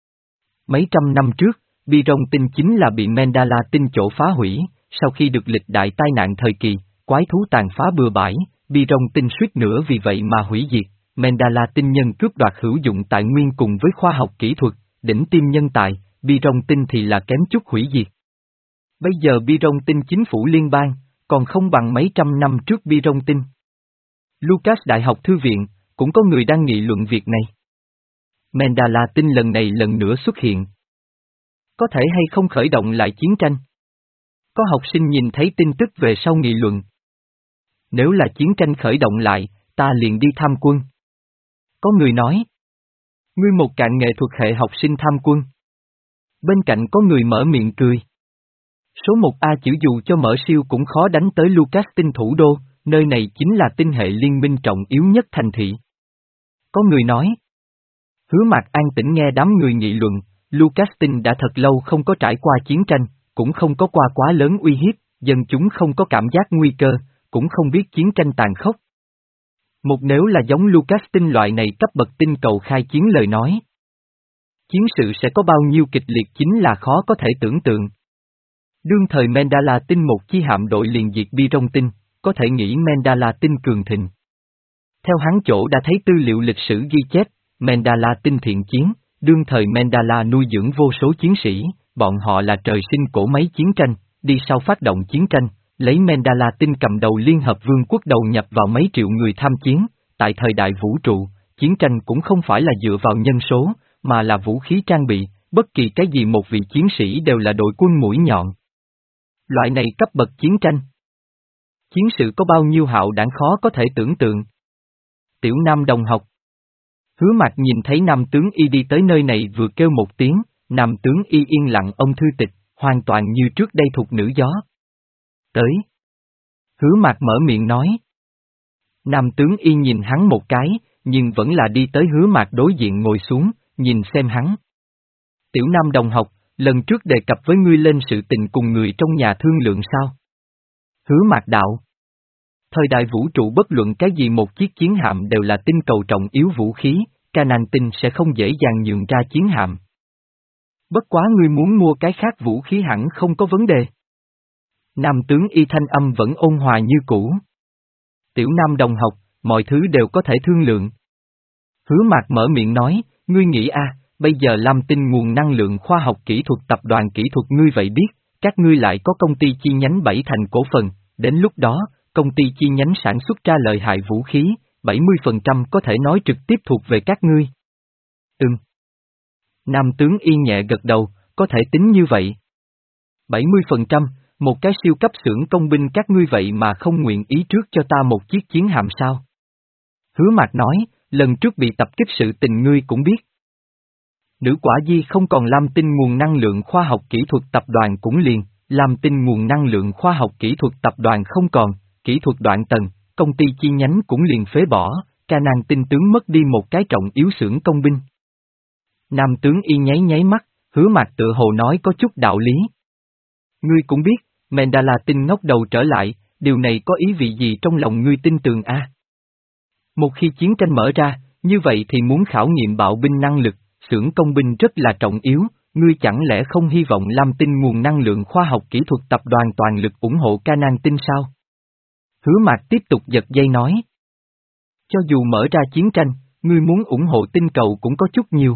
Speaker 1: Mấy trăm năm trước, Biron tinh chính là bị Mandala tinh chỗ phá hủy, sau khi được lịch đại tai nạn thời kỳ, quái thú tàn phá bừa bãi, Biron tinh suýt nữa vì vậy mà hủy diệt, Mandala tinh nhân cướp đoạt hữu dụng tài nguyên cùng với khoa học kỹ thuật, đỉnh tiêm nhân tài, Biron tinh thì là kém chút hủy diệt. Bây giờ Biron tinh chính phủ liên bang, còn không bằng mấy trăm năm trước Biron tinh. Lucas Đại học Thư viện, cũng có người đang nghị luận việc này. Mandala tinh lần này lần nữa xuất hiện. Có thể hay không khởi động lại chiến tranh? Có học sinh nhìn thấy tin tức về sau nghị luận. Nếu là chiến tranh khởi động lại, ta liền đi tham quân. Có người nói. Ngươi một cạn nghệ thuật hệ học sinh tham quân. Bên cạnh có người mở miệng cười. Số một A chữ dù cho mở siêu cũng khó đánh tới Lucas tinh thủ đô, nơi này chính là tinh hệ liên minh trọng yếu nhất thành thị. Có người nói. Hứa Mạc an tĩnh nghe đám người nghị luận, Lucas tinh đã thật lâu không có trải qua chiến tranh, cũng không có qua quá lớn uy hiếp, dân chúng không có cảm giác nguy cơ, cũng không biết chiến tranh tàn khốc. Một nếu là giống Lucas tinh loại này cấp bậc tinh cầu khai chiến lời nói, chiến sự sẽ có bao nhiêu kịch liệt chính là khó có thể tưởng tượng. Đương thời Mandala tinh một chi hạm đội liền diệt Biron tinh, có thể nghĩ Mandala tinh cường thịnh. Theo hắn chỗ đã thấy tư liệu lịch sử ghi chép, Mandala tinh thiện chiến, đương thời Mandala nuôi dưỡng vô số chiến sĩ, bọn họ là trời sinh cỗ máy chiến tranh, đi sau phát động chiến tranh, lấy Mandala tinh cầm đầu Liên Hợp Vương quốc đầu nhập vào mấy triệu người tham chiến, tại thời đại vũ trụ, chiến tranh cũng không phải là dựa vào nhân số, mà là vũ khí trang bị, bất kỳ cái gì một vị chiến sĩ đều là đội quân mũi nhọn. Loại này cấp bậc chiến tranh. Chiến sự có bao nhiêu hạo đảng khó có thể tưởng tượng. Tiểu Nam đồng học. Hứa Mạc nhìn thấy Nam tướng Y đi tới nơi này vừa kêu một tiếng, Nam tướng Y yên lặng ông thư tịch, hoàn toàn như trước đây thuộc nữ gió. Tới. Hứa Mạc mở miệng nói. Nam tướng Y nhìn hắn một cái, nhưng vẫn là đi tới Hứa Mạc đối diện ngồi xuống, nhìn xem hắn. Tiểu Nam đồng học, lần trước đề cập với ngươi lên sự tình cùng người trong nhà thương lượng sao? Hứa Mạc đạo. Thời đại vũ trụ bất luận cái gì một chiếc chiến hạm đều là tinh cầu trọng yếu vũ khí, Canaan tinh sẽ không dễ dàng nhượng ra chiến hạm. Bất quá ngươi muốn mua cái khác vũ khí hẳn không có vấn đề. Nam tướng Y thanh âm vẫn ôn hòa như cũ. Tiểu Nam đồng học, mọi thứ đều có thể thương lượng. Hứa Mạc mở miệng nói, ngươi nghĩ a, à, bây giờ Lam Tinh nguồn năng lượng khoa học kỹ thuật tập đoàn kỹ thuật ngươi vậy biết, các ngươi lại có công ty chi nhánh bảy thành cổ phần, đến lúc đó, công ty chi nhánh sản xuất ra lợi hại vũ khí, bảy mươi phần trăm có thể nói trực tiếp thuộc về các ngươi. Ừm. Nam tướng Y nhẹ gật đầu, có thể tính như vậy. bảy mươi phần trăm, một cái siêu cấp xưởng công binh các ngươi vậy mà không nguyện ý trước cho ta một chiếc chiến hạm sao? Hứa Mạc nói, lần trước bị tập kích sự tình ngươi cũng biết. Nữ quả di không còn Lam Tinh nguồn năng lượng khoa học kỹ thuật tập đoàn cũng liền, Lam Tinh nguồn năng lượng khoa học kỹ thuật tập đoàn không còn, kỹ thuật đoạn tầng, công ty chi nhánh cũng liền phế bỏ, Canaan tinh tướng mất đi một cái trọng yếu xưởng công binh. Nam tướng Y nháy nháy mắt, Hứa Mạc tự hồ nói có chút đạo lý. Ngươi cũng biết, Mandala tinh ngóc đầu trở lại, điều này có ý vị gì trong lòng ngươi tin tường a? À? Một khi chiến tranh mở ra, như vậy thì muốn khảo nghiệm bạo binh năng lực, xưởng công binh rất là trọng yếu, ngươi chẳng lẽ không hy vọng Lam Tinh nguồn năng lượng khoa học kỹ thuật tập đoàn toàn lực ủng hộ Canaan tinh sao? Hứa Mạc tiếp tục giật dây nói. Cho dù mở ra chiến tranh, ngươi muốn ủng hộ tinh cầu cũng có chút nhiều.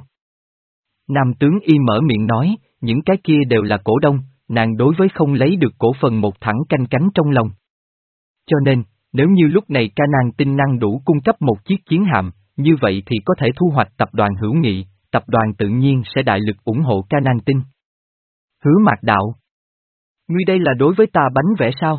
Speaker 1: Nam tướng Y mở miệng nói, những cái kia đều là cổ đông, nàng đối với không lấy được cổ phần một thẳng canh cánh trong lòng. Cho nên, nếu như lúc này Canaan tinh năng đủ cung cấp một chiếc chiến hạm, như vậy thì có thể thu hoạch tập đoàn hữu nghị, tập đoàn tự nhiên sẽ đại lực ủng hộ Canaan tinh. Hứa Mạc đạo. Ngươi đây là đối với ta bánh vẽ sao?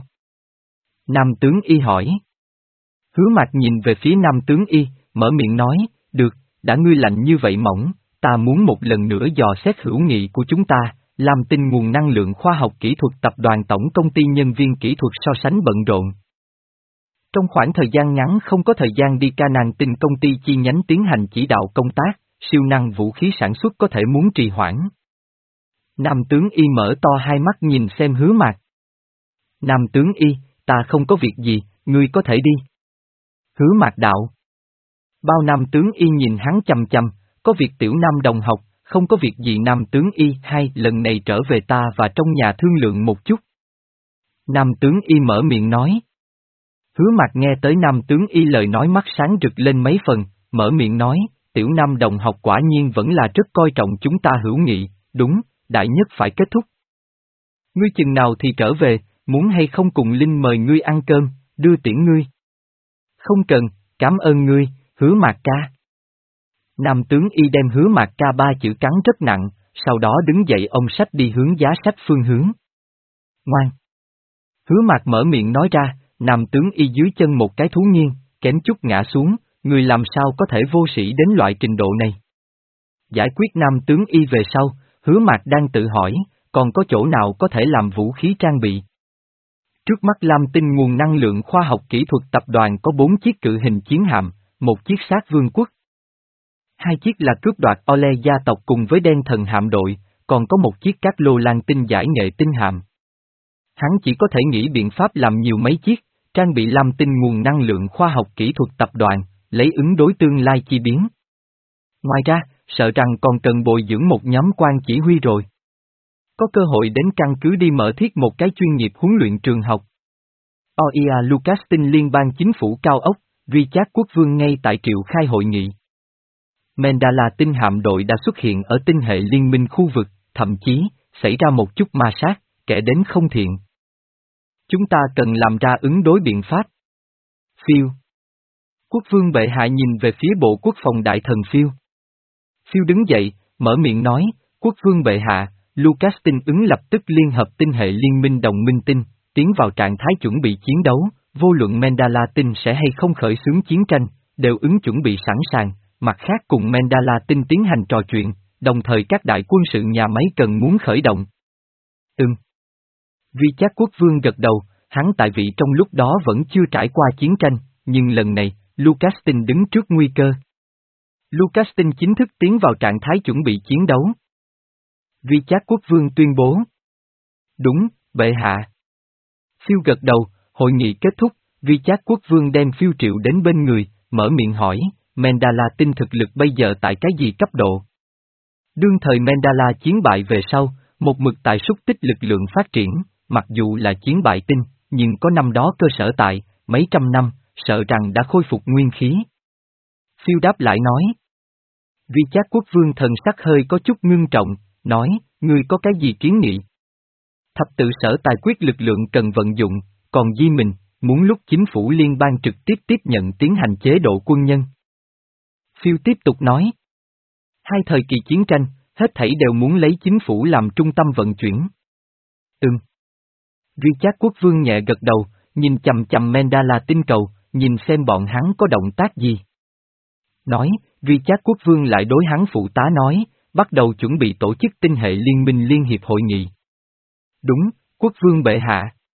Speaker 1: Nam tướng Y hỏi. Hứa Mạc nhìn về phía Nam tướng Y, mở miệng nói, được, đã ngươi lạnh như vậy mỏng, ta muốn một lần nữa dò xét hữu nghị của chúng ta, Lam Tinh nguồn năng lượng khoa học kỹ thuật tập đoàn tổng công ty nhân viên kỹ thuật so sánh bận rộn. Trong khoảng thời gian ngắn không có thời gian đi Canaan tinh công ty chi nhánh tiến hành chỉ đạo công tác, siêu năng vũ khí sản xuất có thể muốn trì hoãn. Nam tướng Y mở to hai mắt nhìn xem Hứa Mạc. Nam tướng Y, ta không có việc gì, ngươi có thể đi. Hứa Mạc đạo. Bao Nam tướng Y nhìn hắn chằm chằm, có việc Tiểu Nam đồng học, không có việc gì Nam tướng Y hay lần này trở về ta và trong nhà thương lượng một chút. Nam tướng Y mở miệng nói. Hứa Mạc nghe tới Nam tướng Y lời nói mắt sáng rực lên mấy phần, mở miệng nói, Tiểu Nam đồng học quả nhiên vẫn là rất coi trọng chúng ta hữu nghị, đúng, đại nhất phải kết thúc. Ngươi chừng nào thì trở về, muốn hay không cùng Linh mời ngươi ăn cơm, đưa tiễn ngươi. Không cần, cảm ơn ngươi, Hứa Mạc ca. Nam tướng Y đem Hứa Mạc ca ba chữ cắn rất nặng, sau đó đứng dậy ông sách đi hướng giá sách phương hướng. Ngoan. Hứa Mạc mở miệng nói ra, Nam tướng Y dưới chân một cái thú nghiêng, kém chút ngã xuống, người làm sao có thể vô sĩ đến loại trình độ này. Giải quyết Nam tướng Y về sau, Hứa Mạc đang tự hỏi, còn có chỗ nào có thể làm vũ khí trang bị. Trước mắt Lam Tinh nguồn năng lượng khoa học kỹ thuật tập đoàn có bốn chiếc cự hình chiến hạm, một chiếc sát vương quốc. Hai chiếc là cướp đoạt Ole gia tộc cùng với đen thần hạm đội, còn có một chiếc các lô lan tinh giải nghệ tinh hạm. Hắn chỉ có thể nghĩ biện pháp làm nhiều mấy chiếc, trang bị lam tinh nguồn năng lượng khoa học kỹ thuật tập đoàn, lấy ứng đối tương lai chi biến. Ngoài ra, sợ rằng còn cần bồi dưỡng một nhóm quan chỉ huy rồi. Có cơ hội đến căn cứ đi mở thiết một cái chuyên nghiệp huấn luyện trường học. o e a Lucas tinh liên bang chính phủ cao ốc, Richard quốc vương ngay tại triệu khai hội nghị. Mandala tinh hạm đội đã xuất hiện ở tinh hệ liên minh khu vực, thậm chí, xảy ra một chút ma sát, kẻ đến không thiện. Chúng ta cần làm ra ứng đối biện pháp. Phiêu. Quốc vương bệ hạ nhìn về phía bộ quốc phòng đại thần Phiêu. Phiêu đứng dậy, mở miệng nói, quốc vương bệ hạ, Lucas tinh ứng lập tức liên hợp tinh hệ liên minh đồng minh tinh, tiến vào trạng thái chuẩn bị chiến đấu, vô luận Mandala tinh sẽ hay không khởi xướng chiến tranh, đều ứng chuẩn bị sẵn sàng, mặt khác cùng Mandala tinh tiến hành trò chuyện, đồng thời các đại quân sự nhà máy cần muốn khởi động. Ừm. Richard quốc vương gật đầu, hắn tại vị trong lúc đó vẫn chưa trải qua chiến tranh, nhưng lần này, Lucas tinh đứng trước nguy cơ. Lucas tinh chính thức tiến vào trạng thái chuẩn bị chiến đấu. Richard quốc vương tuyên bố. Đúng, bệ hạ. Phiêu gật đầu, hội nghị kết thúc, Richard quốc vương đem Phiêu triệu đến bên người, mở miệng hỏi, Mandala tinh thực lực bây giờ tại cái gì cấp độ? Đương thời Mandala chiến bại về sau, một mực tại xúc tích lực lượng phát triển, mặc dù là chiến bại tinh, nhưng có năm đó cơ sở tại, mấy trăm năm, sợ rằng đã khôi phục nguyên khí. Phiêu đáp lại nói. Richard quốc vương thần sắc hơi có chút ngưng trọng, nói, ngươi có cái gì kiến nghị? Thập tự sở tài quyết lực lượng cần vận dụng, còn di mình, muốn lúc chính phủ liên bang trực tiếp tiếp nhận tiến hành chế độ quân nhân. Phiêu tiếp tục nói. Hai thời kỳ chiến tranh, hết thảy đều muốn lấy chính phủ làm trung tâm vận chuyển. Ừm. Richard quốc vương nhẹ gật đầu, nhìn chầm chầm Mandala tinh cầu, nhìn xem bọn hắn có động tác gì. Nói, Richard quốc vương lại đối hắn phụ tá nói, bắt đầu chuẩn bị tổ chức tinh hệ liên minh liên hiệp hội nghị. Đúng, quốc vương bệ hạ.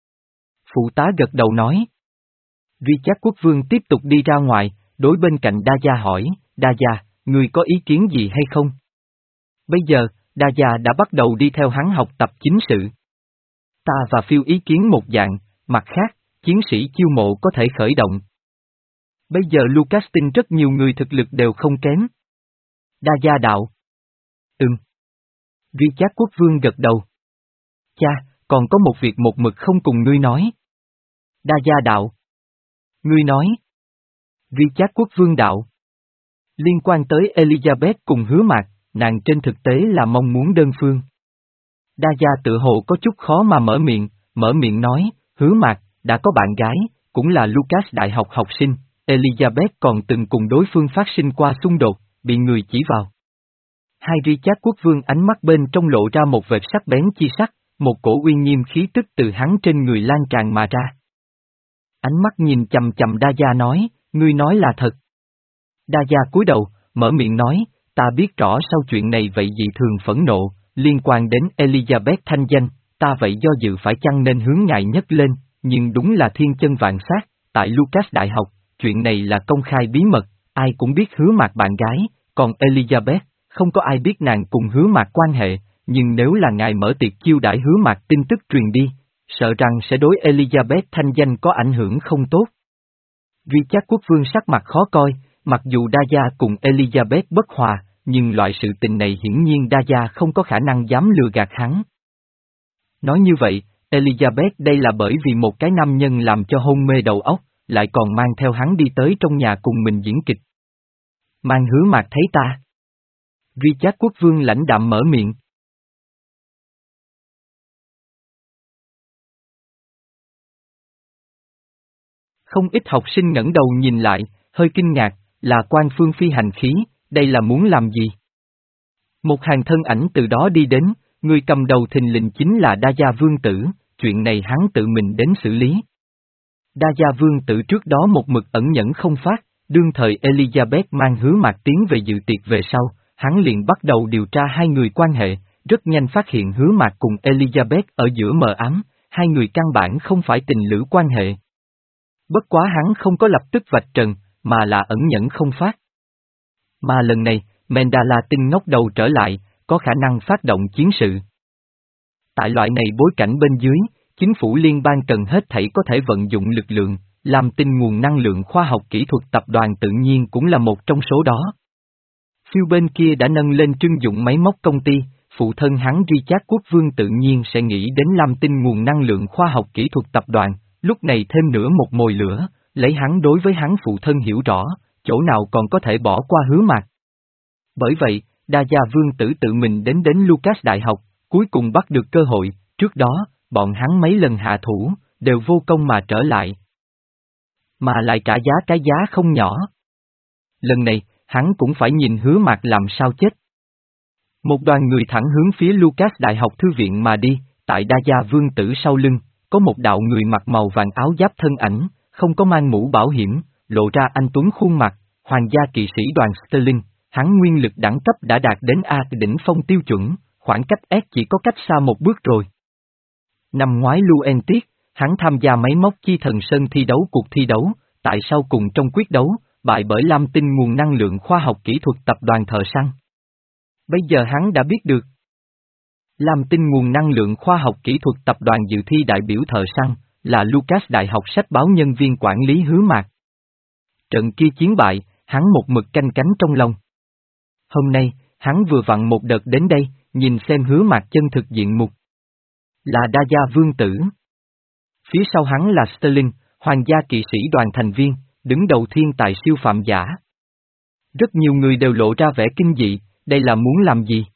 Speaker 1: Phụ tá gật đầu nói. Richard quốc vương tiếp tục đi ra ngoài, đối bên cạnh Đa Gia hỏi, Đa Gia, ngươi có ý kiến gì hay không? Bây giờ, Đa Gia đã bắt đầu đi theo hắn học tập chính sự. Ta và Phiêu ý kiến một dạng, mặt khác, chiến sĩ chiêu mộ có thể khởi động. Bây giờ Lucas tin rất nhiều người thực lực đều không kém. Đa Gia đạo. Ừm. Richard quốc vương gật đầu. Cha, còn có một việc một mực không cùng ngươi nói. Đa Gia đạo. Ngươi nói. Richard quốc vương đạo. Liên quan tới Elizabeth cùng Hứa Mạc, nàng trên thực tế là mong muốn đơn phương. Đa Gia tự hồ có chút khó mà mở miệng, mở miệng nói, Hứa Mạc, đã có bạn gái, cũng là Lucas đại học học sinh, Elizabeth còn từng cùng đối phương phát sinh qua xung đột, bị người chỉ vào. Hai Richard quốc vương ánh mắt bên trong lộ ra một vệt sắc bén chi sắc, một cổ uy nghiêm khí tức từ hắn trên người lan tràn mà ra. Ánh mắt nhìn chầm chầm Đa Gia nói, ngươi nói là thật. Đa Gia cúi đầu, mở miệng nói, ta biết rõ sau chuyện này vậy dị thường phẫn nộ, liên quan đến Elizabeth thanh danh, ta vậy do dự phải chăng nên hướng ngài nhất lên, nhưng đúng là thiên chân vạn sát, tại Lucas đại học, chuyện này là công khai bí mật, ai cũng biết Hứa Mạc bạn gái, còn Elizabeth, không có ai biết nàng cùng Hứa Mạc quan hệ, nhưng nếu là ngài mở tiệc chiêu đãi Hứa Mạc tin tức truyền đi, sợ rằng sẽ đối Elizabeth thanh danh có ảnh hưởng không tốt. Richard quốc vương sắc mặt khó coi, mặc dù Đa Gia cùng Elizabeth bất hòa, nhưng loại sự tình này hiển nhiên Đa Gia không có khả năng dám lừa gạt hắn. Nói như vậy, Elizabeth đây là bởi vì một cái nam nhân làm cho hôn mê đầu óc, lại còn mang theo hắn đi tới trong nhà cùng mình diễn kịch. Mang Hứa Mạc thấy ta. Richard quốc vương lãnh đạm mở miệng. Không ít học sinh ngẩng đầu nhìn lại, hơi kinh ngạc, là quan phương phi hành khí, đây là muốn làm gì? Một hàng thân ảnh từ đó đi đến, người cầm đầu thình lình chính là Đa Gia vương tử, chuyện này hắn tự mình đến xử lý. Đa Gia vương tử trước đó một mực ẩn nhẫn không phát, đương thời Elizabeth mang Hứa Mạc tiến về dự tiệc về sau, hắn liền bắt đầu điều tra hai người quan hệ, rất nhanh phát hiện Hứa Mạc cùng Elizabeth ở giữa mờ ám, hai người căn bản không phải tình lữ quan hệ. Bất quá hắn không có lập tức vạch trần, mà là ẩn nhẫn không phát. Mà lần này, Mandala tinh ngóc đầu trở lại, có khả năng phát động chiến sự. Tại loại này bối cảnh bên dưới, chính phủ liên bang cần hết thảy có thể vận dụng lực lượng, làm tin nguồn năng lượng khoa học kỹ thuật tập đoàn tự nhiên cũng là một trong số đó. Phiêu bên kia đã nâng lên trưng dụng máy móc công ty, phụ thân hắn Richard Quốc Vương tự nhiên sẽ nghĩ đến làm tin nguồn năng lượng khoa học kỹ thuật tập đoàn, lúc này thêm nữa một mồi lửa, lấy hắn đối với hắn phụ thân hiểu rõ, chỗ nào còn có thể bỏ qua Hứa Mạc. Bởi vậy, Đa Gia Vương tử tự mình đến đến Lucas Đại học, cuối cùng bắt được cơ hội, trước đó, bọn hắn mấy lần hạ thủ, đều vô công mà trở lại. Mà lại trả giá cái giá không nhỏ. Lần này, hắn cũng phải nhìn Hứa Mạc làm sao chết. Một đoàn người thẳng hướng phía Lucas Đại học thư viện mà đi, tại Đa Gia Vương tử sau lưng, có một đạo người mặc màu vàng áo giáp thân ảnh, không có mang mũ bảo hiểm, lộ ra anh tuấn khuôn mặt, hoàng gia kỵ sĩ đoàn Sterling, hắn nguyên lực đẳng cấp đã đạt đến A đỉnh phong tiêu chuẩn, khoảng cách S chỉ có cách xa một bước rồi. Năm ngoái Luentis, hắn tham gia máy móc chi thần sơn thi đấu cuộc thi đấu, tại sau cùng trong quyết đấu, bại bởi Lam Tinh nguồn năng lượng khoa học kỹ thuật tập đoàn thợ săn. Bây giờ hắn đã biết được. Lam Tinh nguồn năng lượng khoa học kỹ thuật tập đoàn dự thi đại biểu thợ săn, là Lucas Đại học sách báo nhân viên quản lý Hứa Mạc. Trận kia chiến bại, hắn một mực canh cánh trong lòng. Hôm nay, hắn vừa vặn một đợt đến đây, nhìn xem Hứa Mạc chân thực diện mục. Là Đa Gia Vương tử. Phía sau hắn là Sterling, hoàng gia kỵ sĩ đoàn thành viên, đứng đầu thiên tài siêu phạm giả. Rất nhiều người đều lộ ra vẻ kinh dị, đây là muốn làm gì?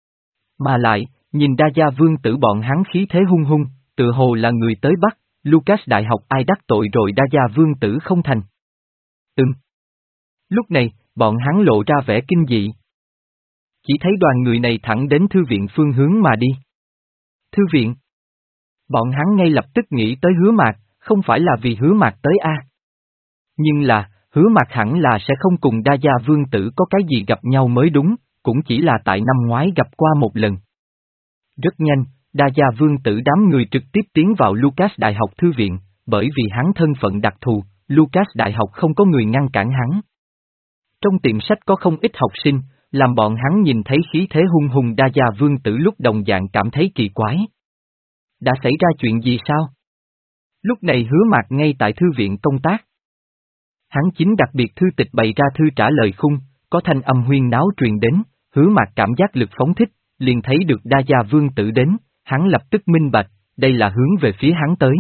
Speaker 1: Mà lại, nhìn Đa Gia Vương tử bọn hắn khí thế hung hung, tự hồ là người tới Bắc, Lucas Đại học ai đắc tội rồi Đa Gia Vương tử không thành. Ừm. Lúc này, bọn hắn lộ ra vẻ kinh dị. Chỉ thấy đoàn người này thẳng đến thư viện phương hướng mà đi. Thư viện. Bọn hắn ngay lập tức nghĩ tới Hứa Mạc, không phải là vì Hứa Mạc tới a. Nhưng là, Hứa Mạc hẳn là sẽ không cùng Đa Gia Vương tử có cái gì gặp nhau mới đúng, cũng chỉ là tại năm ngoái gặp qua một lần. Rất nhanh, Đa Gia Vương tử đám người trực tiếp tiến vào Lucas Đại học thư viện, bởi vì hắn thân phận đặc thù, Lucas Đại học không có người ngăn cản hắn. Trong tiệm sách có không ít học sinh, làm bọn hắn nhìn thấy khí thế hung hùng Đa Gia Vương tử lúc đồng dạng cảm thấy kỳ quái. Đã xảy ra chuyện gì sao? Lúc này Hứa Mạc ngay tại thư viện công tác. Hắn chính đặc biệt thư tịch bày ra thư trả lời khung, có thanh âm huyên náo truyền đến, Hứa Mạc cảm giác lực phóng thích, liền thấy được Đa Gia Vương tử đến, hắn lập tức minh bạch, đây là hướng về phía hắn tới.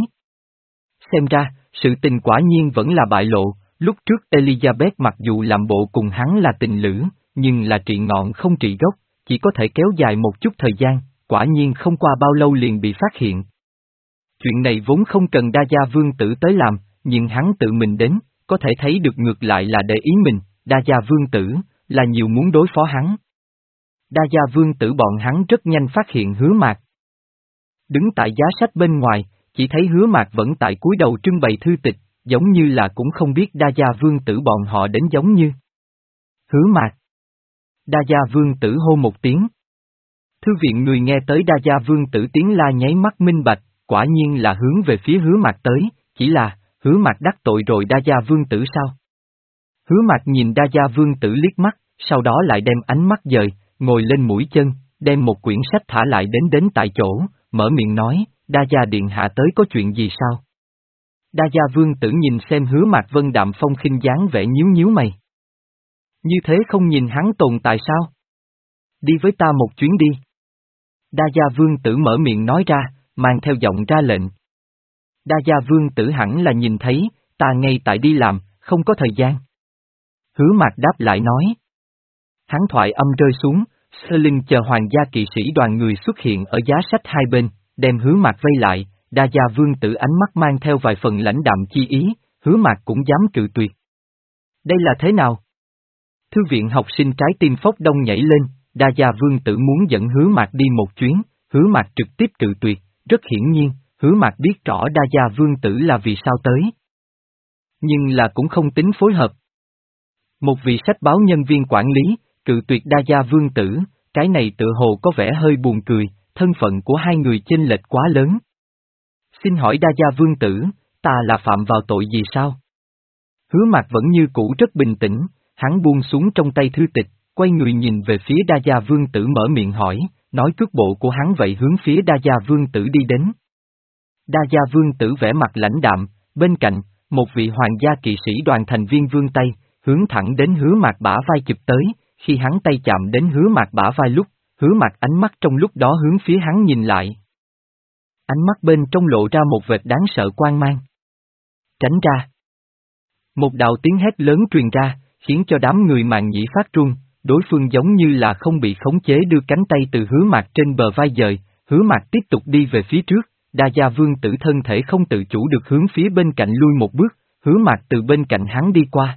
Speaker 1: Xem ra, sự tình quả nhiên vẫn là bại lộ, lúc trước Elizabeth mặc dù làm bộ cùng hắn là tình lữ, nhưng là trị ngọn không trị gốc, chỉ có thể kéo dài một chút thời gian, quả nhiên không qua bao lâu liền bị phát hiện. Chuyện này vốn không cần Đa Gia Vương tử tới làm, nhưng hắn tự mình đến, có thể thấy được ngược lại là để ý mình, Đa Gia Vương tử, là nhiều muốn đối phó hắn. Đa Gia Vương tử bọn hắn rất nhanh phát hiện Hứa Mạc. Đứng tại giá sách bên ngoài, chỉ thấy Hứa Mạc vẫn tại cúi đầu trưng bày thư tịch, giống như là cũng không biết Đa Gia Vương tử bọn họ đến giống như. Hứa Mạc. Đa Gia Vương tử hô một tiếng. Thư viện người nghe tới Đa Gia Vương tử tiếng la nháy mắt minh bạch, quả nhiên là hướng về phía Hứa Mạc tới, chỉ là, Hứa Mạc đắc tội rồi Đa Gia Vương tử sao? Hứa Mạc nhìn Đa Gia Vương tử liếc mắt, sau đó lại đem ánh mắt dời, ngồi lên mũi chân, đem một quyển sách thả lại đến đến tại chỗ, mở miệng nói, Đa Gia điện hạ tới có chuyện gì sao? Đa Gia Vương tử nhìn xem Hứa Mạc vân đạm phong khinh dáng vẻ nhíu nhíu mày. Như thế không nhìn hắn tồn tại sao? Đi với ta một chuyến đi. Đa Gia Vương tử mở miệng nói ra, mang theo giọng ra lệnh. Đa Gia Vương tử hẳn là nhìn thấy, ta ngay tại đi làm, không có thời gian. Hứa Mạc đáp lại nói. Hắn thoại âm rơi xuống, Sterling chờ hoàng gia kỵ sĩ đoàn người xuất hiện ở giá sách hai bên, đem Hứa Mạc vây lại, Đa Gia Vương tử ánh mắt mang theo vài phần lãnh đạm chi ý, Hứa Mạc cũng dám cự tuyệt. Đây là thế nào? Thư viện học sinh trái tim phốc đông nhảy lên, Đa Gia Vương tử muốn dẫn Hứa Mạc đi một chuyến, Hứa Mạc trực tiếp cự tuyệt, rất hiển nhiên, Hứa Mạc biết rõ Đa Gia Vương tử là vì sao tới. Nhưng là cũng không tính phối hợp. Một vị sách báo nhân viên quản lý, cự tuyệt Đa Gia Vương tử, cái này tự hồ có vẻ hơi buồn cười, thân phận của hai người chênh lệch quá lớn. Xin hỏi Đa Gia Vương tử, ta là phạm vào tội gì sao? Hứa Mạc vẫn như cũ rất bình tĩnh, hắn buông xuống trong tay thư tịch, quay người nhìn về phía Đa Gia Vương Tử mở miệng hỏi, nói cước bộ của hắn vậy hướng phía Đa Gia Vương Tử đi đến. Đa Gia Vương Tử vẻ mặt lãnh đạm, bên cạnh, một vị hoàng gia kỵ sĩ đoàn thành viên vươn tay, hướng thẳng đến Hứa Mạc bả vai chụp tới, khi hắn tay chạm đến Hứa Mạc bả vai lúc, Hứa Mạc ánh mắt trong lúc đó hướng phía hắn nhìn lại. Ánh mắt bên trong lộ ra một vệt đáng sợ quang mang. Tránh ra. Một đạo tiếng hét lớn truyền ra, khiến cho đám người Mạn Nhĩ phát run, đối phương giống như là không bị khống chế đưa cánh tay từ Hứa Mạc trên bờ vai dời, Hứa Mạc tiếp tục đi về phía trước, Đa Gia Vương Tử thân thể không tự chủ được hướng phía bên cạnh lui một bước, Hứa Mạc từ bên cạnh hắn đi qua.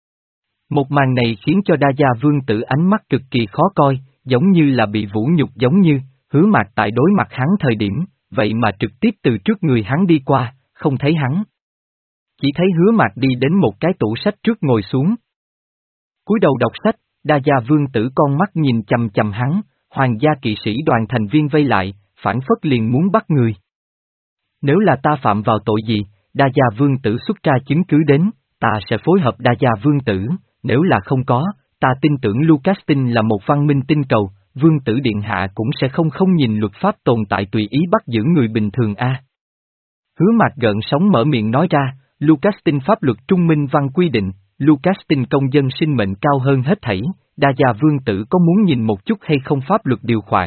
Speaker 1: Một màn này khiến cho Đa Gia Vương Tử ánh mắt cực kỳ khó coi, giống như là bị vũ nhục giống như, Hứa Mạc tại đối mặt hắn thời điểm, vậy mà trực tiếp từ trước người hắn đi qua, không thấy hắn. Chỉ thấy Hứa Mạc đi đến một cái tủ sách trước ngồi xuống. Cúi đầu đọc sách, Đa Gia Vương Tử con mắt nhìn chằm chằm hắn, hoàng gia kỵ sĩ đoàn thành viên vây lại, phản phất liền muốn bắt người. Nếu là ta phạm vào tội gì, Đa Gia Vương Tử xuất ra chứng cứ đến, ta sẽ phối hợp Đa Gia Vương Tử, nếu là không có, ta tin tưởng Lucas Tinh là một văn minh tinh cầu, Vương Tử Điện Hạ cũng sẽ không không nhìn luật pháp tồn tại tùy ý bắt giữ người bình thường a. Hứa Mạc gợn sóng mở miệng nói ra, Lucas Tinh pháp luật trung minh văn quy định, Lucas Tinh công dân sinh mệnh cao hơn hết thảy, Đa Gia Vương Tử có muốn nhìn một chút hay không pháp luật điều khoản.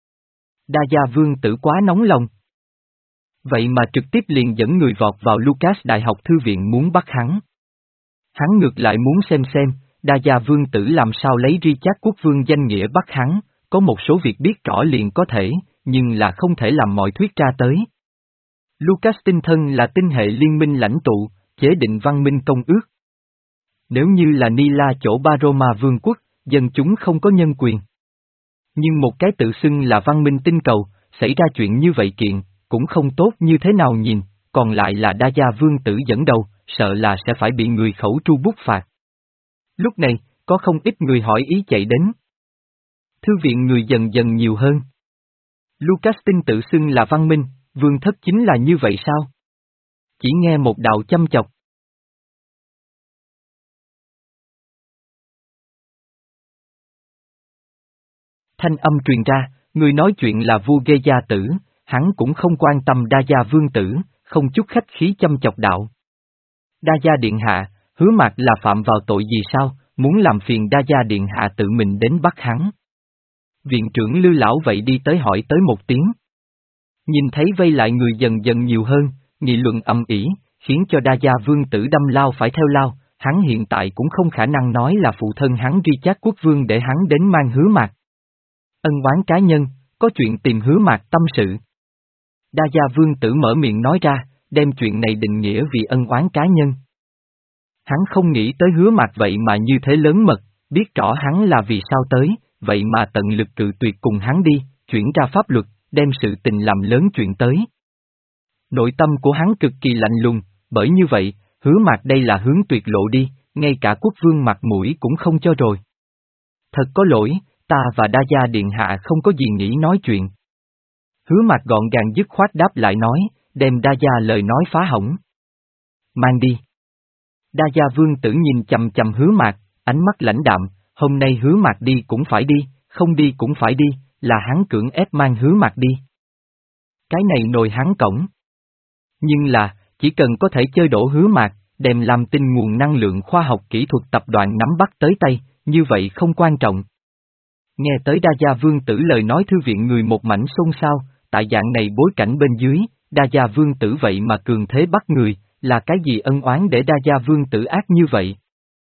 Speaker 1: Đa Gia Vương Tử quá nóng lòng. Vậy mà trực tiếp liền dẫn người vọt vào Lucas Đại học Thư viện muốn bắt hắn. Hắn ngược lại muốn xem xem, Đa Gia Vương Tử làm sao lấy Richard Quốc Vương danh nghĩa bắt hắn, có một số việc biết rõ liền có thể, nhưng là không thể làm mọi thuyết ra tới. Lucas tinh thân là tinh hệ liên minh lãnh tụ, chế định văn minh công ước. Nếu như là Nila chỗ Baroma Vương quốc, dân chúng không có nhân quyền. Nhưng một cái tự xưng là văn minh tinh cầu, xảy ra chuyện như vậy kiện, cũng không tốt như thế nào nhìn, còn lại là Đa Gia Vương Tử dẫn đầu, sợ là sẽ phải bị người khẩu tru bút phạt. Lúc này, có không ít người hỏi ý chạy đến. Thư viện người dần dần nhiều hơn. Lucas Tinh tự xưng là văn minh, vương thất chính là như vậy sao? Chỉ nghe một đạo châm chọc. Thanh âm truyền ra, người nói chuyện là vua Ghê Gia Tử, hắn cũng không quan tâm Đa Gia Vương Tử, không chút khách khí châm chọc đạo. Đa Gia Điện Hạ, Hứa Mạc là phạm vào tội gì sao, muốn làm phiền Đa Gia Điện Hạ tự mình đến bắt hắn. Viện trưởng Lư Lão vậy đi tới hỏi tới một tiếng. Nhìn thấy vây lại người dần dần nhiều hơn, nghị luận âm ỉ, khiến cho Đa Gia Vương Tử đâm lao phải theo lao, hắn hiện tại cũng không khả năng nói là phụ thân hắn Richard Quốc Vương để hắn đến mang Hứa Mạc. Ân oán cá nhân, có chuyện tìm Hứa Mạc tâm sự. Đa Gia Vương Tử mở miệng nói ra, đem chuyện này định nghĩa vì ân oán cá nhân. Hắn không nghĩ tới Hứa Mạc vậy mà như thế lớn mật, biết rõ hắn là vì sao tới, vậy mà tận lực cự tuyệt cùng hắn đi, chuyển ra pháp luật, đem sự tình làm lớn chuyện tới. Nội tâm của hắn cực kỳ lạnh lùng, bởi như vậy, Hứa Mạc đây là hướng tuyệt lộ đi, ngay cả quốc vương mặt mũi cũng không cho rồi. Thật có lỗi, ta và Đa Gia Điện Hạ không có gì nghĩ nói chuyện. Hứa Mạc gọn gàng dứt khoát đáp lại nói, đem Đa Gia lời nói phá hỏng. Mang đi. Đa Gia Vương Tử nhìn chầm chầm Hứa Mạc, ánh mắt lãnh đạm, hôm nay Hứa Mạc đi cũng phải đi, không đi cũng phải đi, là hắn cưỡng ép mang Hứa Mạc đi. Cái này nồi hắn cổng. Nhưng là, chỉ cần có thể chơi đổ Hứa Mạc, đem làm tinh nguồn năng lượng khoa học kỹ thuật tập đoàn nắm bắt tới tay, như vậy không quan trọng. Nghe tới Đa Gia Vương Tử lời nói thư viện người một mảnh xôn xao, tại dạng này bối cảnh bên dưới, Đa Gia Vương Tử vậy mà cường thế bắt người, là cái gì ân oán để Đa Gia Vương Tử ác như vậy?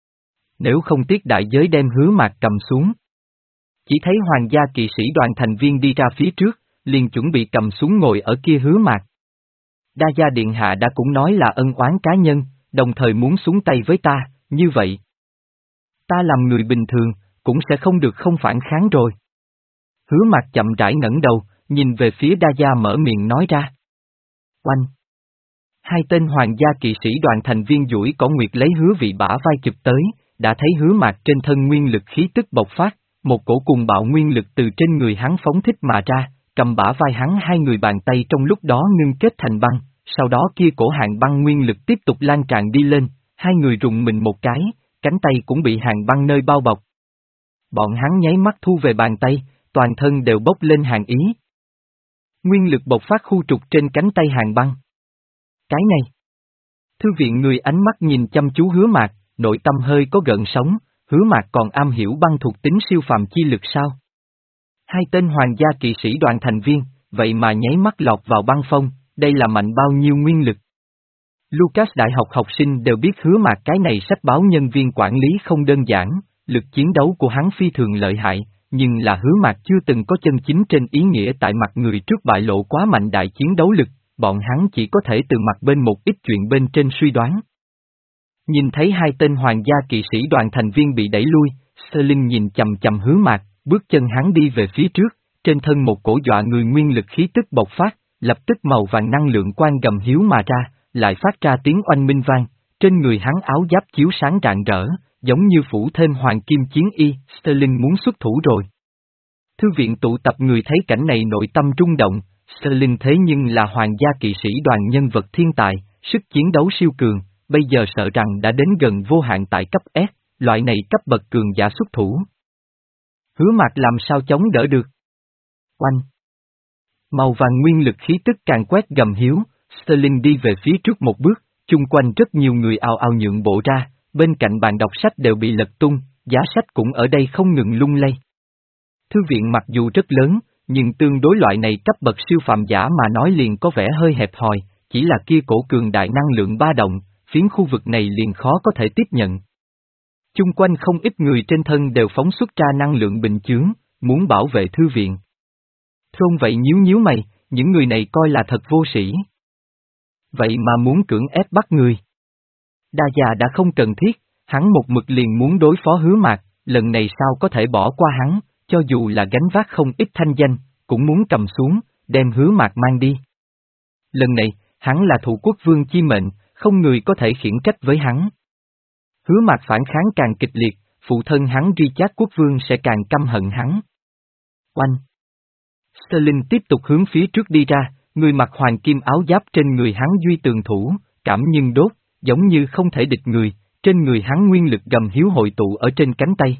Speaker 1: Nếu không tiếc đại giới đem Hứa Mạc cầm xuống. Chỉ thấy hoàng gia kỵ sĩ đoàn thành viên đi ra phía trước, liền chuẩn bị cầm súng ngồi ở kia Hứa Mạc. Đa Gia Điện Hạ đã cũng nói là ân oán cá nhân, đồng thời muốn xuống tay với ta, như vậy. Ta làm người bình thường, cũng sẽ không được không phản kháng rồi. Hứa Mạc chậm rãi ngẩng đầu, nhìn về phía Đa Gia mở miệng nói ra. Oanh! Hai tên hoàng gia kỵ sĩ đoàn thành viên duỗi cỏ nguyệt lấy Hứa Vị bả vai chụp tới, đã thấy Hứa Mạc trên thân nguyên lực khí tức bộc phát, một cổ cùng bạo nguyên lực từ trên người hắn phóng thích mà ra, cầm bả vai hắn hai người bàn tay trong lúc đó ngưng kết thành băng, sau đó kia cổ hàng băng nguyên lực tiếp tục lan tràn đi lên, hai người rùng mình một cái, cánh tay cũng bị hàng băng nơi bao bọc. Bọn hắn nháy mắt thu về bàn tay, toàn thân đều bốc lên hàn ý. Nguyên lực bộc phát khu trục trên cánh tay Hàn Băng. Cái này. Thư viện người ánh mắt nhìn chăm chú Hứa Mạc, nội tâm hơi có gợn sóng, Hứa Mạc còn am hiểu băng thuộc tính siêu phàm chi lực sao? Hai tên hoàng gia kỵ sĩ đoàn thành viên, vậy mà nháy mắt lọt vào băng phong, đây là mạnh bao nhiêu nguyên lực? Lucas đại học học sinh đều biết Hứa Mạc cái này sách báo nhân viên quản lý không đơn giản, lực chiến đấu của hắn phi thường lợi hại, nhưng là Hứa Mạc chưa từng có chân chính trên ý nghĩa tại mặt người trước bại lộ quá mạnh đại chiến đấu lực, bọn hắn chỉ có thể từ mặt bên một ít chuyện bên trên suy đoán. Nhìn thấy hai tên hoàng gia kỵ sĩ đoàn thành viên bị đẩy lui, Sterling nhìn chầm chầm Hứa Mạc, bước chân hắn đi về phía trước, trên thân một cổ dọa người nguyên lực khí tức bộc phát, lập tức màu vàng năng lượng quang gầm hiếu mà ra, lại phát ra tiếng oanh minh vang, trên người hắn áo giáp chiếu sáng rạng rỡ, giống như phủ thêm hoàng kim chiến y, Sterling muốn xuất thủ rồi. Thư viện tụ tập người thấy cảnh này nội tâm rung động, Sterling thế nhưng là hoàng gia kỵ sĩ đoàn nhân vật thiên tài, sức chiến đấu siêu cường, bây giờ sợ rằng đã đến gần vô hạn tại cấp S, loại này cấp bậc cường giả xuất thủ. Hứa Mạc làm sao chống đỡ được? Oanh! Màu vàng nguyên lực khí tức càng quét gầm hiếu, Sterling đi về phía trước một bước, chung quanh rất nhiều người ào ào nhượng bộ ra, bên cạnh bàn đọc sách đều bị lật tung, giá sách cũng ở đây không ngừng lung lay. Thư viện mặc dù rất lớn, nhưng tương đối loại này cấp bậc siêu phàm giả mà nói liền có vẻ hơi hẹp hòi, chỉ là kia cổ cường đại năng lượng ba động, phiến khu vực này liền khó có thể tiếp nhận. Chung quanh không ít người trên thân đều phóng xuất ra năng lượng bình chướng, muốn bảo vệ thư viện. Thôn vậy nhíu nhíu mày, những người này coi là thật vô sĩ. Vậy mà muốn cưỡng ép bắt người. Đa già đã không cần thiết, hắn một mực liền muốn đối phó Hứa Mạc, lần này sao có thể bỏ qua hắn, cho dù là gánh vác không ít thanh danh, cũng muốn cầm xuống, đem Hứa Mạc mang đi. Lần này, hắn là thủ quốc vương chi mệnh, không người có thể khiển trách với hắn. Hứa Mạc phản kháng càng kịch liệt, phụ thân hắn Richard quốc vương sẽ càng căm hận hắn. Oanh! Sterling tiếp tục hướng phía trước đi ra, người mặc hoàng kim áo giáp trên người hắn duy tường thủ, cảm nhưng đốt, giống như không thể địch người, trên người hắn nguyên lực gầm hiếu hội tụ ở trên cánh tay.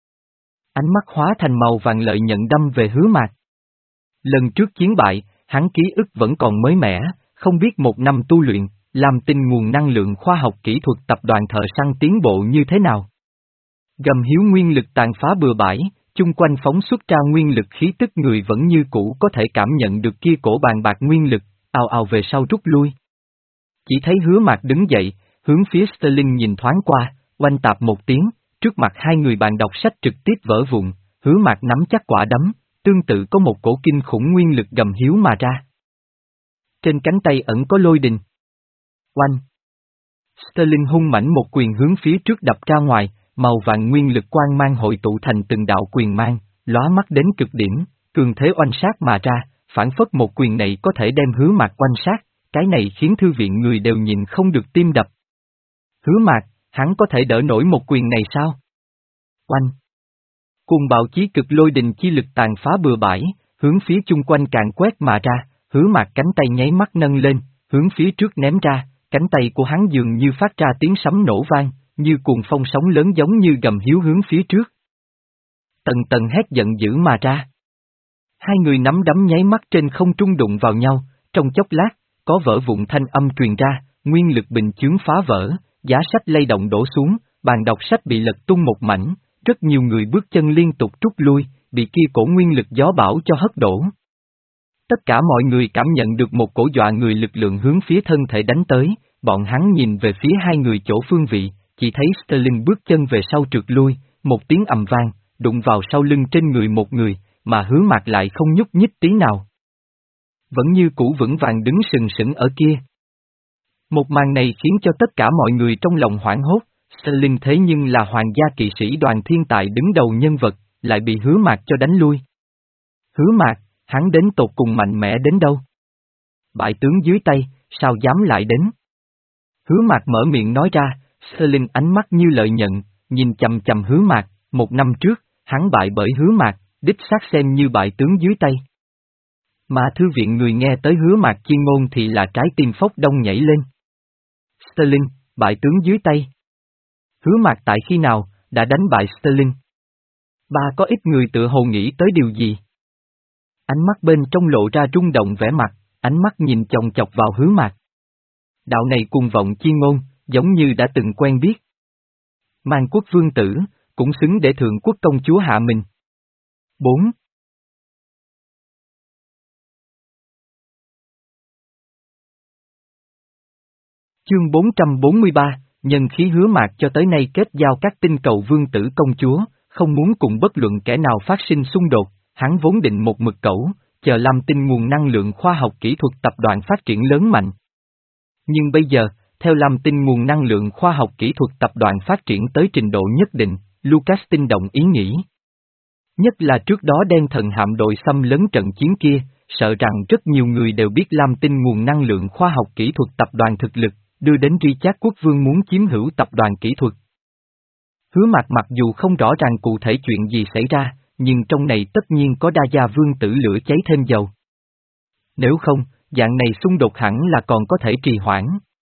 Speaker 1: Ánh mắt hóa thành màu vàng lợi nhận đâm về Hứa Mạc. Lần trước chiến bại, hắn ký ức vẫn còn mới mẻ, không biết một năm tu luyện, làm tin nguồn năng lượng khoa học kỹ thuật tập đoàn thợ săn tiến bộ như thế nào. Gầm hiếu nguyên lực tàn phá bừa bãi, chung quanh phóng xuất ra nguyên lực khí tức người vẫn như cũ có thể cảm nhận được kia cổ bàn bạc nguyên lực, ào ào về sau rút lui. Chỉ thấy Hứa Mạc đứng dậy, hướng phía Sterling nhìn thoáng qua, oanh tạp một tiếng, trước mặt hai người bạn đọc sách trực tiếp vỡ vụn, Hứa Mạc nắm chắc quả đấm, tương tự có một cổ kinh khủng nguyên lực gầm hiếu mà ra. Trên cánh tay ẩn có lôi đình. Oanh! Sterling hung mãnh một quyền hướng phía trước đập ra ngoài, màu vàng nguyên lực quang mang hội tụ thành từng đạo quyền mang, lóa mắt đến cực điểm, cường thế oanh sát mà ra, phản phất một quyền này có thể đem Hứa Mạc oanh sát, cái này khiến thư viện người đều nhìn không được tim đập. Hứa Mạc, hắn có thể đỡ nổi một quyền này sao? Oanh! Cùng bạo chí cực lôi đình chi lực tàn phá bừa bãi, hướng phía chung quanh càng quét mà ra, Hứa Mạc cánh tay nháy mắt nâng lên, hướng phía trước ném ra, cánh tay của hắn dường như phát ra tiếng sấm nổ vang, như cuồng phong sóng lớn giống như gầm hiếu hướng phía trước. Tần tần hét giận dữ mà ra. Hai người nắm đấm nháy mắt trên không trung đụng vào nhau, trong chốc lát, có vỡ vụn thanh âm truyền ra, nguyên lực bình chướng phá vỡ, giá sách lay động đổ xuống, bàn đọc sách bị lật tung một mảnh, rất nhiều người bước chân liên tục rút lui, bị kia cổ nguyên lực gió bão cho hất đổ. Tất cả mọi người cảm nhận được một cổ dọa người lực lượng hướng phía thân thể đánh tới, bọn hắn nhìn về phía hai người chỗ phương vị, chỉ thấy Sterling bước chân về sau trượt lui, một tiếng ầm vang, đụng vào sau lưng trên người một người, mà Hứa Mạc lại không nhúc nhích tí nào. Vẫn như cũ vững vàng đứng sừng sững ở kia. Một màn này khiến cho tất cả mọi người trong lòng hoảng hốt, Sterling thế nhưng là hoàng gia kỵ sĩ đoàn thiên tài đứng đầu nhân vật, lại bị Hứa Mạc cho đánh lui. Hứa Mạc, hắn đến tột cùng mạnh mẽ đến đâu? Bại tướng dưới tay, sao dám lại đến? Hứa Mạc mở miệng nói ra, Sterling ánh mắt như lợi nhận, nhìn chầm chầm Hứa Mạc, một năm trước, hắn bại bởi Hứa Mạc, đích xác xem như bại tướng dưới tay. Mà thư viện người nghe tới Hứa Mạc chuyên ngôn thì là trái tim phốc đông nhảy lên. Sterling, bại tướng dưới tay. Hứa Mạc tại khi nào, đã đánh bại Sterling? Ba có ít người tự hồ nghĩ tới điều gì. Ánh mắt bên trong lộ ra rung động vẻ mặt, ánh mắt nhìn chòng chọc vào Hứa Mạc. Đạo này cuồng vọng chi ngôn, giống như đã từng quen biết. Mang quốc vương tử, cũng xứng để thượng quốc công chúa hạ mình. bốn. Chương bốn trăm bốn mươi ba, nhân khí Hứa Mạc cho tới nay kết giao các tinh cầu vương tử công chúa, không muốn cùng bất luận kẻ nào phát sinh xung đột, hắn vốn định một mực cẩu, chờ Lam Tinh nguồn năng lượng khoa học kỹ thuật tập đoàn phát triển lớn mạnh. Nhưng bây giờ, theo Lam Tinh nguồn năng lượng khoa học kỹ thuật tập đoàn phát triển tới trình độ nhất định, Lucas tinh động ý nghĩ. Nhất là trước đó đen thần hạm đội xâm lấn trận chiến kia, sợ rằng rất nhiều người đều biết Lam Tinh nguồn năng lượng khoa học kỹ thuật tập đoàn thực lực, đưa đến Richard quốc vương muốn chiếm hữu tập đoàn kỹ thuật. Hứa Mạc mặc dù không rõ ràng cụ thể chuyện gì xảy ra, nhưng trong này tất nhiên có đa gia vương tử lửa cháy thêm dầu. Nếu không, dạng này xung đột hẳn là còn có thể trì hoãn.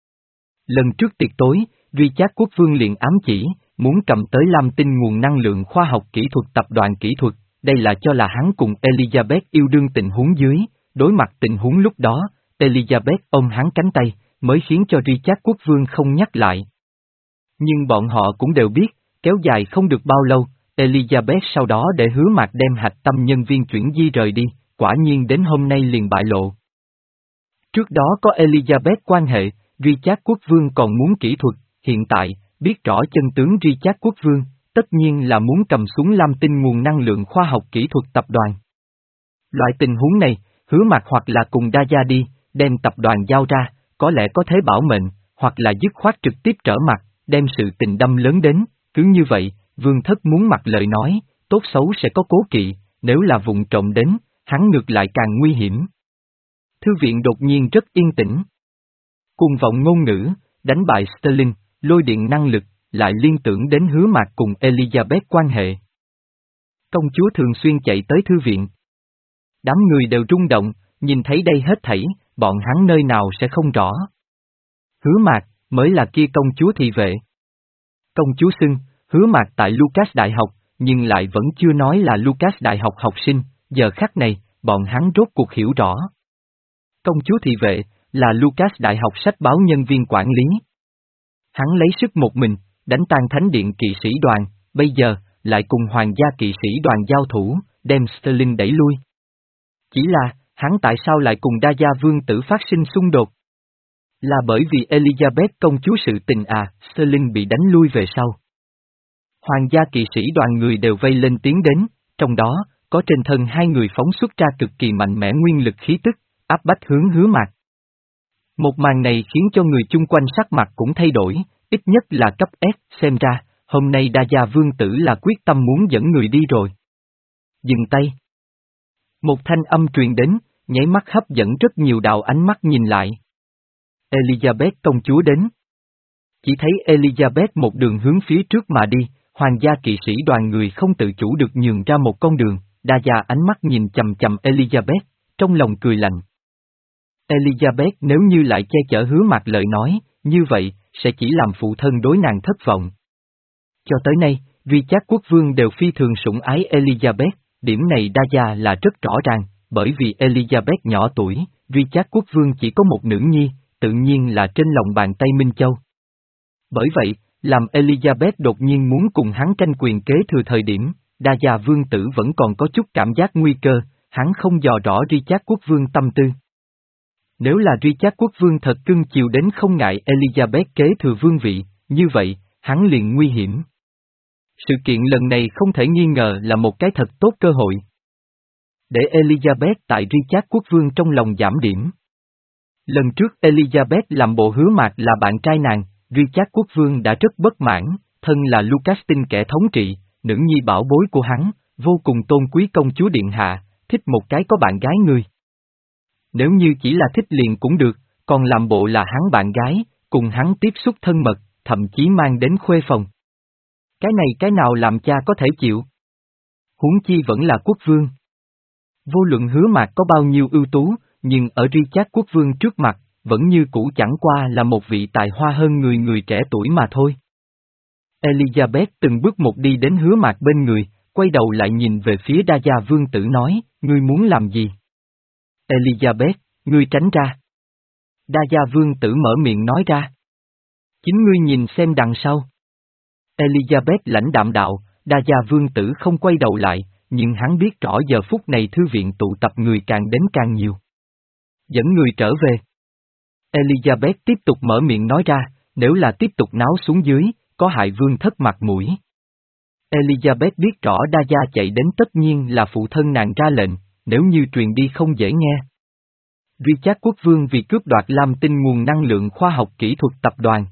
Speaker 1: Lần trước tiệc tối, Richard quốc vương liền ám chỉ, muốn cầm tới Lam Tinh nguồn năng lượng khoa học kỹ thuật tập đoàn kỹ thuật, đây là cho là hắn cùng Elizabeth yêu đương tình huống dưới, đối mặt tình huống lúc đó, Elizabeth ôm hắn cánh tay, mới khiến cho Richard quốc vương không nhắc lại. Nhưng bọn họ cũng đều biết, kéo dài không được bao lâu, Elizabeth sau đó để Hứa Mạc đem hạch tâm nhân viên chuyển di rời đi, quả nhiên đến hôm nay liền bại lộ. Trước đó có Elizabeth quan hệ, Richard quốc vương còn muốn kỹ thuật, hiện tại, biết rõ chân tướng Richard quốc vương, tất nhiên là muốn cầm súng Lam Tinh nguồn năng lượng khoa học kỹ thuật tập đoàn. Loại tình huống này, Hứa Mạc hoặc là cùng đa gia đi, đem tập đoàn giao ra, có lẽ có thế bảo mệnh, hoặc là dứt khoát trực tiếp trở mặt, đem sự tình đâm lớn đến, cứ như vậy, vương thất muốn mặc lời nói, tốt xấu sẽ có cố kỵ, nếu là vụng trộm đến, hắn ngược lại càng nguy hiểm. Thư viện đột nhiên rất yên tĩnh. Cuồng vọng ngôn ngữ, đánh bại Sterling, lôi điện năng lực, lại liên tưởng đến Hứa Mạc cùng Elizabeth quan hệ. Công chúa thường xuyên chạy tới thư viện. Đám người đều rung động, nhìn thấy đây hết thảy, bọn hắn nơi nào sẽ không rõ. Hứa Mạc, mới là kia công chúa thị vệ. Công chúa xưng, Hứa Mạc tại Lucas Đại học, nhưng lại vẫn chưa nói là Lucas Đại học học sinh, giờ khắc này, bọn hắn rốt cuộc hiểu rõ. Công chúa thị vệ, là Lucas Đại học sách báo nhân viên quản lý. Hắn lấy sức một mình, đánh tan thánh điện kỵ sĩ đoàn, bây giờ, lại cùng hoàng gia kỵ sĩ đoàn giao thủ, đem Sterling đẩy lui. Chỉ là, hắn tại sao lại cùng đa gia vương tử phát sinh xung đột? Là bởi vì Elizabeth công chúa sự tình à, Sterling bị đánh lui về sau. Hoàng gia kỵ sĩ đoàn người đều vây lên tiến đến, trong đó, có trên thân hai người phóng xuất ra cực kỳ mạnh mẽ nguyên lực khí tức, áp bách hướng Hứa Mạc. Một màn này khiến cho người chung quanh sắc mặt cũng thay đổi, ít nhất là cấp S, xem ra, hôm nay đa gia vương tử là quyết tâm muốn dẫn người đi rồi. Dừng tay. Một thanh âm truyền đến, nháy mắt hấp dẫn rất nhiều đạo ánh mắt nhìn lại. Elizabeth công chúa đến. Chỉ thấy Elizabeth một đường hướng phía trước mà đi, hoàng gia kỵ sĩ đoàn người không tự chủ được nhường ra một con đường, đa gia ánh mắt nhìn chầm chầm Elizabeth, trong lòng cười lạnh. Elizabeth nếu như lại che chở Hứa Mạc lời nói, như vậy, sẽ chỉ làm phụ thân đối nàng thất vọng. Cho tới nay, Richard quốc vương đều phi thường sủng ái Elizabeth, điểm này đa gia là rất rõ ràng, bởi vì Elizabeth nhỏ tuổi, Richard quốc vương chỉ có một nữ nhi, tự nhiên là trên lòng bàn tay Minh Châu. Bởi vậy, làm Elizabeth đột nhiên muốn cùng hắn tranh quyền kế thừa thời điểm, đa gia vương tử vẫn còn có chút cảm giác nguy cơ, hắn không dò rõ Richard quốc vương tâm tư. Nếu là Richard quốc vương thật cưng chiều đến không ngại Elizabeth kế thừa vương vị, như vậy, hắn liền nguy hiểm. Sự kiện lần này không thể nghi ngờ là một cái thật tốt cơ hội. Để Elizabeth tại Richard quốc vương trong lòng giảm điểm. Lần trước Elizabeth làm bộ Hứa Mạc là bạn trai nàng, Richard quốc vương đã rất bất mãn, thân là Lucas tinh kẻ thống trị, nữ nhi bảo bối của hắn, vô cùng tôn quý công chúa điện hạ, thích một cái có bạn gái người. Nếu như chỉ là thích liền cũng được, còn làm bộ là hắn bạn gái, cùng hắn tiếp xúc thân mật, thậm chí mang đến khuê phòng. Cái này cái nào làm cha có thể chịu? Huống chi vẫn là quốc vương. Vô luận Hứa Mạc có bao nhiêu ưu tú, nhưng ở Richard quốc vương trước mặt, vẫn như cũ chẳng qua là một vị tài hoa hơn người người trẻ tuổi mà thôi. Elizabeth từng bước một đi đến Hứa Mạc bên người, quay đầu lại nhìn về phía Đa Gia Vương tử nói, ngươi muốn làm gì? Elizabeth, ngươi tránh ra. Đa Gia Vương tử mở miệng nói ra. Chính ngươi nhìn xem đằng sau. Elizabeth lãnh đạm đạo, Đa Gia Vương tử không quay đầu lại, nhưng hắn biết rõ giờ phút này thư viện tụ tập người càng đến càng nhiều. Dẫn người trở về. Elizabeth tiếp tục mở miệng nói ra, nếu là tiếp tục náo xuống dưới, có hại vương thất mặt mũi. Elizabeth biết rõ Đa Gia chạy đến tất nhiên là phụ thân nàng ra lệnh, nếu như truyền đi không dễ nghe. Richard quốc vương vì cướp đoạt Lam Tinh nguồn năng lượng khoa học kỹ thuật tập đoàn.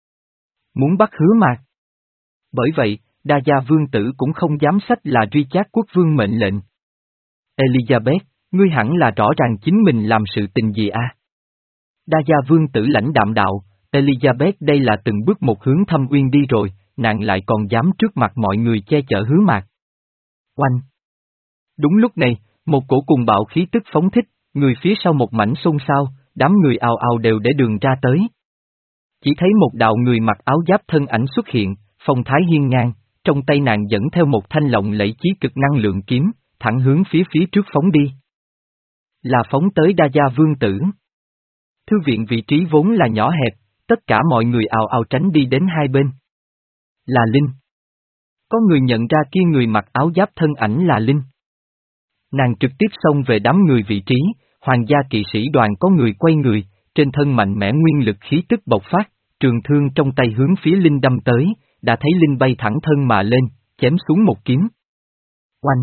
Speaker 1: Muốn bắt Hứa Mạc. Bởi vậy, Đa Gia Vương tử cũng không dám sách là Richard quốc vương mệnh lệnh. Elizabeth, ngươi hẳn là rõ ràng chính mình làm sự tình gì à? Đa Gia Vương tử lãnh đạm đạo, Elizabeth đây là từng bước một hướng Thâm Uyên đi rồi, nàng lại còn dám trước mặt mọi người che chở Hứa Mạc. Oanh! Đúng lúc này, một cổ cùng bạo khí tức phóng thích, người phía sau một mảnh xôn xao, đám người ào ào đều để đường ra tới. Chỉ thấy một đạo người mặc áo giáp thân ảnh xuất hiện, phong thái hiên ngang, trong tay nàng dẫn theo một thanh lộng lẫy chí cực năng lượng kiếm, thẳng hướng phía phía trước phóng đi. Là phóng tới Đa Gia Vương tử. Thư viện vị trí vốn là nhỏ hẹp, tất cả mọi người ào ào tránh đi đến hai bên. Là Linh. Có người nhận ra kia người mặc áo giáp thân ảnh là Linh. Nàng trực tiếp xông về đám người vị trí, hoàng gia kỵ sĩ đoàn có người quay người, trên thân mạnh mẽ nguyên lực khí tức bộc phát, trường thương trong tay hướng phía Linh đâm tới, đã thấy Linh bay thẳng thân mà lên, chém xuống một kiếm. Oanh!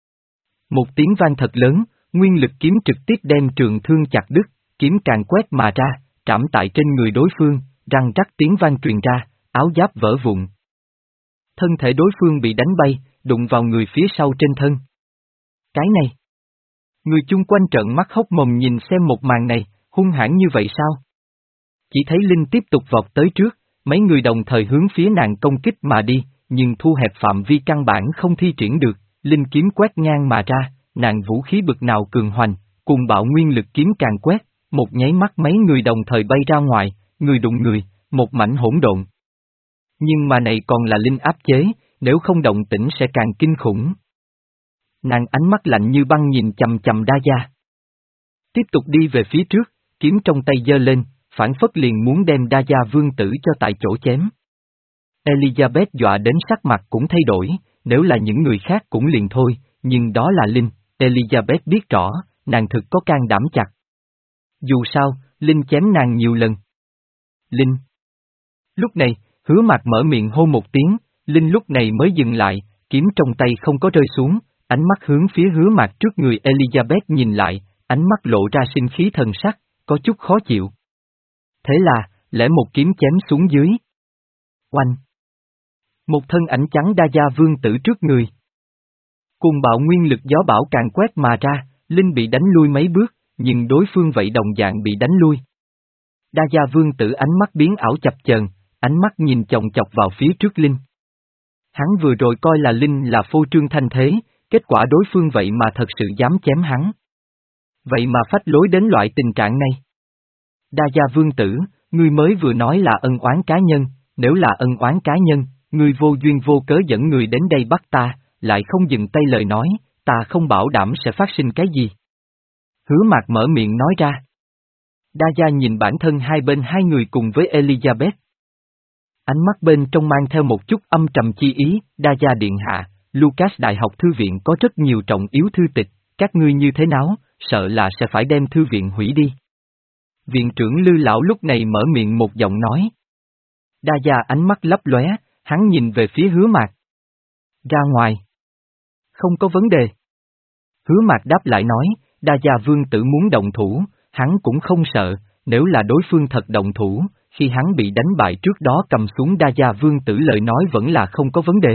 Speaker 1: Một tiếng vang thật lớn, nguyên lực kiếm trực tiếp đem trường thương chặt đứt, kiếm càng quét mà ra, trảm tại trên người đối phương, răng rắc tiếng vang truyền ra, áo giáp vỡ vụn. Thân thể đối phương bị đánh bay, đụng vào người phía sau trên thân. Cái này! Người chung quanh trợn mắt hốc mồm nhìn xem một màn này, hung hãn như vậy sao? Chỉ thấy Linh tiếp tục vọt tới trước, mấy người đồng thời hướng phía nàng công kích mà đi, nhưng thu hẹp phạm vi căn bản không thi triển được, Linh kiếm quét ngang mà ra, nàng vũ khí bực nào cường hoành, cùng bạo nguyên lực kiếm càng quét, một nháy mắt mấy người đồng thời bay ra ngoài, người đụng người, một mảnh hỗn độn. Nhưng mà này còn là Linh áp chế, nếu không động tĩnh sẽ càng kinh khủng. Nàng ánh mắt lạnh như băng nhìn chầm chầm Đa Gia. Tiếp tục đi về phía trước, kiếm trong tay giơ lên, phản phất liền muốn đem Đa Gia Vương tử cho tại chỗ chém. Elizabeth dọa đến sắc mặt cũng thay đổi, nếu là những người khác cũng liền thôi, nhưng đó là Linh, Elizabeth biết rõ, nàng thực có can đảm chặt. Dù sao, Linh chém nàng nhiều lần. Linh. Lúc này, Hứa Mạc mở miệng hô một tiếng, Linh lúc này mới dừng lại, kiếm trong tay không có rơi xuống, ánh mắt hướng phía Hứa Mạc trước người Elizabeth nhìn lại, ánh mắt lộ ra sinh khí thần sắc, có chút khó chịu. Thế là, lẽ một kiếm chém xuống dưới. Oanh! Một thân ảnh trắng Đa Gia Vương tử trước người. Cùng bạo nguyên lực gió bão càng quét mà ra, Linh bị đánh lui mấy bước, nhưng đối phương vậy đồng dạng bị đánh lui. Đa Gia Vương tử ánh mắt biến ảo chập chờn, ánh mắt nhìn chòng chọc vào phía trước Linh. Hắn vừa rồi coi là Linh là phô trương thanh thế, kết quả đối phương vậy mà thật sự dám chém hắn. Vậy mà phách lối đến loại tình trạng này. Đa Gia Vương tử, ngươi mới vừa nói là ân oán cá nhân, nếu là ân oán cá nhân, ngươi vô duyên vô cớ dẫn người đến đây bắt ta, lại không dừng tay lời nói, ta không bảo đảm sẽ phát sinh cái gì. Hứa Mạc mở miệng nói ra. Đa Gia nhìn bản thân hai bên hai người cùng với Elizabeth. Ánh mắt bên trong mang theo một chút âm trầm chi ý, Đa Gia điện hạ, Lucas Đại học Thư viện có rất nhiều trọng yếu thư tịch, các ngươi như thế nào, sợ là sẽ phải đem thư viện hủy đi. Viện trưởng Lư lão lúc này mở miệng một giọng nói. Đa Gia ánh mắt lấp lóe, hắn nhìn về phía Hứa Mạc. Ra ngoài. Không có vấn đề. Hứa Mạc đáp lại nói, Đa Gia Vương tử muốn động thủ, hắn cũng không sợ, nếu là đối phương thật động thủ, khi hắn bị đánh bại trước đó cầm xuống Đa Gia Vương tử lời nói vẫn là không có vấn đề.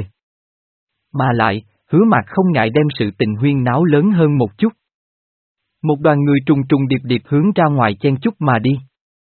Speaker 1: Mà lại, Hứa Mạc không ngại đem sự tình huyên náo lớn hơn một chút. Một đoàn người trùng trùng điệp điệp hướng ra ngoài chen chúc mà đi.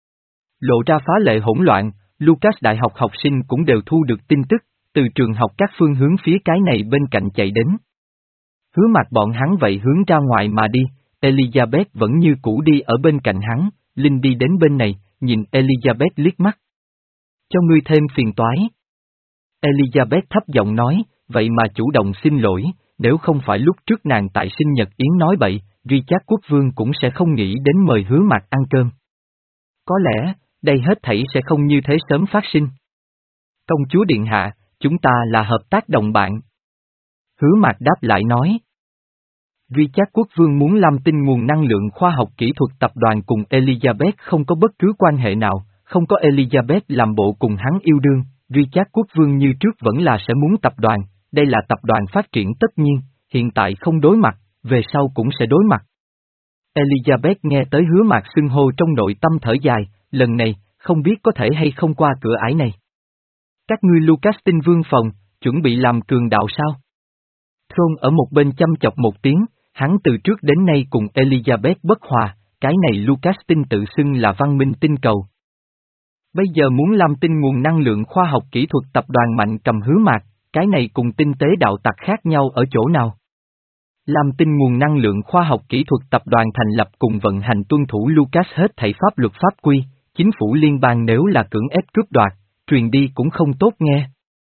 Speaker 1: Lộ ra phá lệ hỗn loạn, Lucas Đại học học sinh cũng đều thu được tin tức, từ trường học các phương hướng phía cái này bên cạnh chạy đến. Hứa Mạc bọn hắn vậy hướng ra ngoài mà đi, Elizabeth vẫn như cũ đi ở bên cạnh hắn, Linh đi đến bên này, nhìn Elizabeth liếc mắt. Cho ngươi thêm phiền toái. Elizabeth thấp giọng nói, vậy mà chủ động xin lỗi, nếu không phải lúc trước nàng tại sinh nhật Yến nói bậy, Richard Quốc Vương cũng sẽ không nghĩ đến mời Hứa Mạc ăn cơm. Có lẽ, đây hết thảy sẽ không như thế sớm phát sinh. Công chúa Điện Hạ, chúng ta là hợp tác đồng bạn. Hứa Mạc đáp lại nói. Richard Quốc Vương muốn làm tin nguồn năng lượng khoa học kỹ thuật tập đoàn cùng Elizabeth không có bất cứ quan hệ nào, không có Elizabeth làm bộ cùng hắn yêu đương, Richard Quốc Vương như trước vẫn là sẽ muốn tập đoàn, đây là tập đoàn phát triển tất nhiên, hiện tại không đối mặt, về sau cũng sẽ đối mặt. Elizabeth nghe tới Hứa Mạc xưng hô trong nội tâm thở dài, lần này, không biết có thể hay không qua cửa ải này. Các ngươi Lucas tinh vương phòng, chuẩn bị làm cường đạo sao? Thron ở một bên chăm chọc một tiếng, hắn từ trước đến nay cùng Elizabeth bất hòa, cái này Lucas tinh tự xưng là văn minh tinh cầu. Bây giờ muốn làm tinh nguồn năng lượng khoa học kỹ thuật tập đoàn mạnh cầm Hứa Mạc, cái này cùng tinh tế đạo tặc khác nhau ở chỗ nào? Làm tinh nguồn năng lượng khoa học kỹ thuật tập đoàn thành lập cùng vận hành tuân thủ Lucas hết thảy pháp luật pháp quy, chính phủ liên bang nếu là cưỡng ép cướp đoạt, truyền đi cũng không tốt nghe.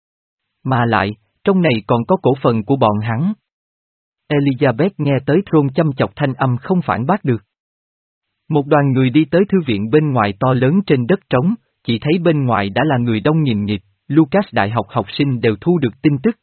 Speaker 1: Mà lại, trong này còn có cổ phần của bọn hắn. Elizabeth nghe tới Thron chăm chọc thanh âm không phản bác được. Một đoàn người đi tới thư viện bên ngoài to lớn trên đất trống, chỉ thấy bên ngoài đã là người đông nghìn nghịt, Lucas đại học học sinh đều thu được tin tức.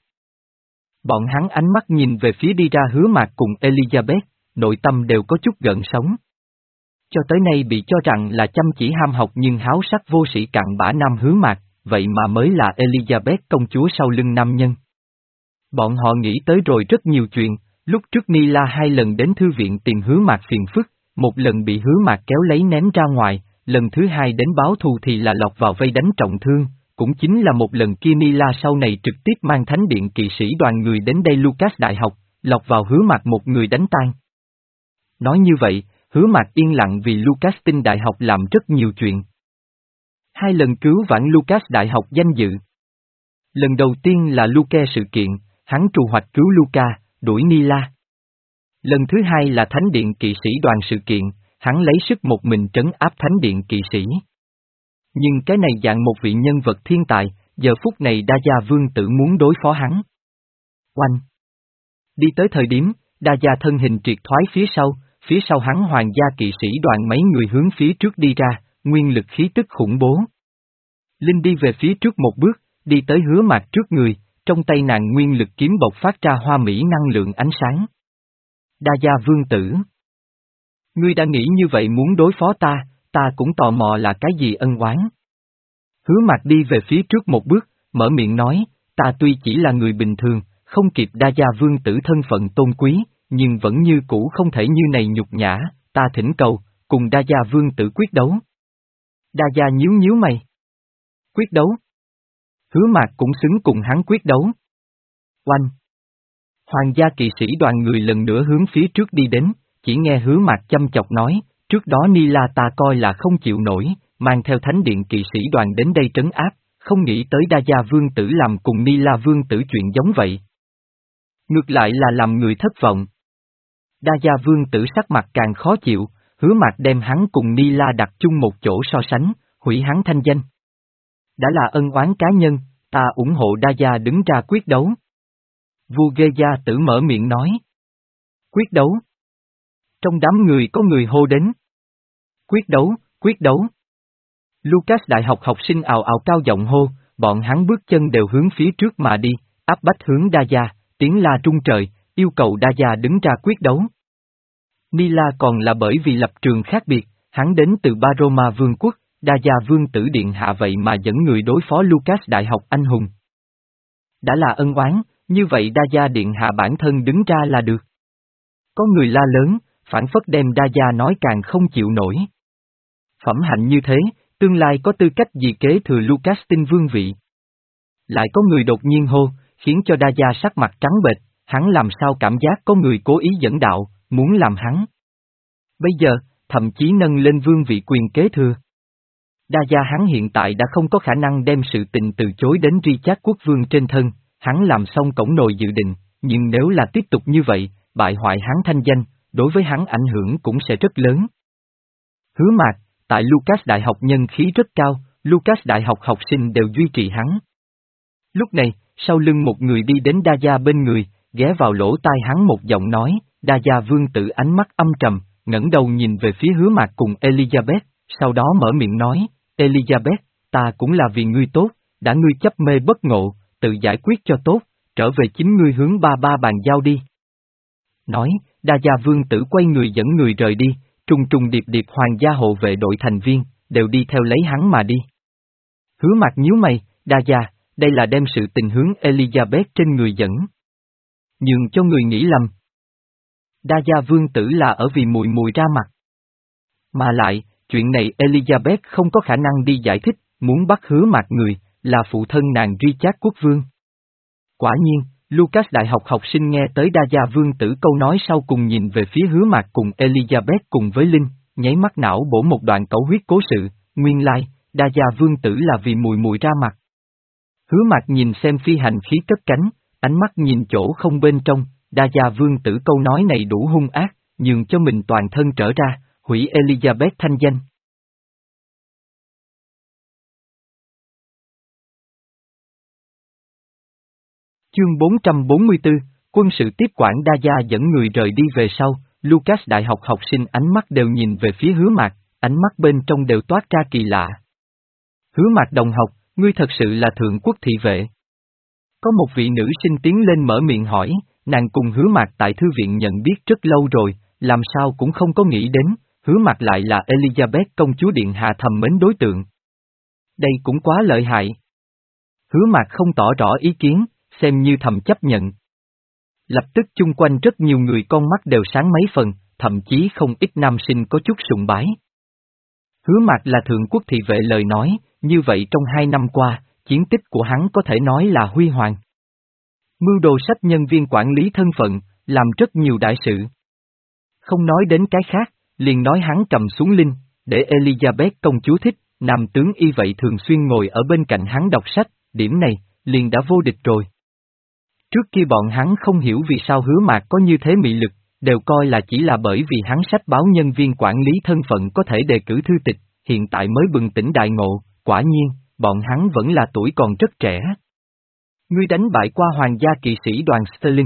Speaker 1: Bọn hắn ánh mắt nhìn về phía đi ra Hứa Mạc cùng Elizabeth, nội tâm đều có chút gợn sóng. Cho tới nay bị cho rằng là chăm chỉ ham học nhưng háo sắc vô sĩ cặn bã nam Hứa Mạc, vậy mà mới là Elizabeth công chúa sau lưng nam nhân. Bọn họ nghĩ tới rồi rất nhiều chuyện, lúc trước Nila hai lần đến thư viện tìm Hứa Mạc phiền phức, một lần bị Hứa Mạc kéo lấy ném ra ngoài, lần thứ hai đến báo thù thì là lọt vào vây đánh trọng thương, cũng chính là một lần kia Nila sau này trực tiếp mang thánh điện kỵ sĩ đoàn người đến đây Lucas đại học, lọt vào Hứa Mạc một người đánh tan. Nói như vậy, Hứa Mạc yên lặng vì Lucas tinh đại học làm rất nhiều chuyện. Hai lần cứu vãn Lucas đại học danh dự. Lần đầu tiên là Luke sự kiện, hắn trù hoạch cứu Luca, đuổi Nila. Lần thứ hai là thánh điện kỵ sĩ đoàn sự kiện, hắn lấy sức một mình trấn áp thánh điện kỵ sĩ. Nhưng cái này dạng một vị nhân vật thiên tài, giờ phút này Đa Gia Vương tử muốn đối phó hắn. Oanh! Đi tới thời điểm, Đa Gia thân hình triệt thoái phía sau, phía sau hắn hoàng gia kỵ sĩ đoàn mấy người hướng phía trước đi ra, nguyên lực khí tức khủng bố. Linh đi về phía trước một bước, đi tới Hứa Mạc trước người, trong tay nàng nguyên lực kiếm bộc phát ra hoa mỹ năng lượng ánh sáng. Đa Gia Vương tử. Ngươi đã nghĩ như vậy muốn đối phó ta, ta cũng tò mò là cái gì ân oán. Hứa Mạc đi về phía trước một bước, mở miệng nói, ta tuy chỉ là người bình thường, không kịp Đa Gia Vương tử thân phận tôn quý, nhưng vẫn như cũ không thể như này nhục nhã, ta thỉnh cầu, cùng Đa Gia Vương tử quyết đấu. Đa Gia nhíu nhíu mày. Quyết đấu? Hứa Mạc cũng xứng cùng hắn quyết đấu. Oanh! Hoàng gia kỵ sĩ đoàn người lần nữa hướng phía trước đi đến, chỉ nghe Hứa Mạc chăm chọc nói, trước đó Nila ta coi là không chịu nổi, mang theo thánh điện kỵ sĩ đoàn đến đây trấn áp, không nghĩ tới Đa Gia Vương tử làm cùng Nila Vương tử chuyện giống vậy. Ngược lại là làm người thất vọng. Đa Gia Vương tử sắc mặt càng khó chịu, Hứa Mạc đem hắn cùng Nila đặt chung một chỗ so sánh, hủy hắn thanh danh. Đã là ân oán cá nhân, ta ủng hộ Đa Gia đứng ra quyết đấu. Vua Ghê Gia tử mở miệng nói. Quyết đấu. Trong đám người có người hô đến. Quyết đấu, quyết đấu. Lucas đại học học sinh ào ào cao giọng hô, bọn hắn bước chân đều hướng phía trước mà đi, áp bách hướng Đa Gia, tiếng la trung trời, yêu cầu Đa Gia đứng ra quyết đấu. Nila còn là bởi vì lập trường khác biệt, hắn đến từ Baroma Vương quốc, Đa Gia Vương tử điện hạ vậy mà dẫn người đối phó Lucas đại học anh hùng. Đã là ân oán, như vậy Đa Gia điện hạ bản thân đứng ra là được. Có người la lớn, phản phất đem Đa Gia nói càng không chịu nổi. Phẩm hạnh như thế, tương lai có tư cách gì kế thừa Lucas tinh vương vị. Lại có người đột nhiên hô, khiến cho Đa Gia sắc mặt trắng bệch, hắn làm sao cảm giác có người cố ý dẫn đạo, muốn làm hắn. Bây giờ, thậm chí nâng lên vương vị quyền kế thừa. Đa Gia hắn hiện tại đã không có khả năng đem sự tình từ chối đến Richard quốc vương trên thân, hắn làm xong cổng nồi dự định, nhưng nếu là tiếp tục như vậy, bại hoại hắn thanh danh, đối với hắn ảnh hưởng cũng sẽ rất lớn. Hứa Mạc, tại Lucas đại học nhân khí rất cao, Lucas đại học học sinh đều duy trì hắn. Lúc này, sau lưng một người đi đến Đa Gia bên người, ghé vào lỗ tai hắn một giọng nói, Đa Gia vương tử ánh mắt âm trầm, ngẩng đầu nhìn về phía Hứa Mạc cùng Elizabeth, sau đó mở miệng nói, Elizabeth, ta cũng là vì ngươi tốt, đã ngươi chấp mê bất ngộ, tự giải quyết cho tốt, trở về chính ngươi hướng ba ba bàn giao đi. Nói, Đa Gia vương tử quay người dẫn người rời đi, trùng trùng điệp điệp hoàng gia hộ vệ đội thành viên, đều đi theo lấy hắn mà đi. Hứa Mạc nhíu mày, Đa Gia, đây là đem sự tình hướng Elizabeth trên người dẫn. Nhường cho người nghĩ lầm. Đa Gia vương tử là ở vì mùi mùi ra mặt. Mà lại, chuyện này Elizabeth không có khả năng đi giải thích, muốn bắt Hứa Mạc người, là phụ thân nàng Richard quốc vương. Quả nhiên, Lucas đại học học sinh nghe tới Đa Gia vương tử câu nói sau cùng nhìn về phía Hứa Mạc cùng Elizabeth cùng với Linh, nháy mắt não bổ một đoạn cẩu huyết cố sự, nguyên lai, Đa Gia vương tử là vì mùi mùi ra mặt. Hứa Mạc nhìn xem phi hành khí cất cánh, ánh mắt nhìn chỗ không bên trong, Đa Gia vương tử câu nói này đủ hung ác, nhường cho mình toàn thân trở ra, hủy Elizabeth thanh danh. Chương bốn trăm bốn mươi tư, quân sự tiếp quản Đa Gia dẫn người rời đi về sau, Lucas đại học học sinh ánh mắt đều nhìn về phía Hứa Mạc, ánh mắt bên trong đều toát ra kỳ lạ. Hứa Mạc đồng học, ngươi thật sự là thượng quốc thị vệ. Có một vị nữ sinh tiến lên mở miệng hỏi, nàng cùng Hứa Mạc tại thư viện nhận biết rất lâu rồi, làm sao cũng không có nghĩ đến, Hứa Mạc lại là Elizabeth công chúa điện hạ thầm mến đối tượng. Đây cũng quá lợi hại. Hứa Mạc không tỏ rõ ý kiến, xem như thầm chấp nhận. Lập tức chung quanh rất nhiều người con mắt đều sáng mấy phần, thậm chí không ít nam sinh có chút sùng bái. Hứa Mạc là thượng quốc thị vệ lời nói, như vậy trong hai năm qua, chiến tích của hắn có thể nói là huy hoàng. Mưu đồ sách nhân viên quản lý thân phận, làm rất nhiều đại sự. Không nói đến cái khác, liền nói hắn cầm xuống Linh, để Elizabeth công chúa thích, nam tướng y vậy thường xuyên ngồi ở bên cạnh hắn đọc sách, điểm này, liền đã vô địch rồi. Trước kia bọn hắn không hiểu vì sao Hứa Mạc có như thế mị lực, đều coi là chỉ là bởi vì hắn sách báo nhân viên quản lý thân phận có thể đề cử thư tịch, hiện tại mới bừng tỉnh đại ngộ, quả nhiên, bọn hắn vẫn là tuổi còn rất trẻ. Ngươi đánh bại qua hoàng gia kỵ sĩ đoàn Sterling.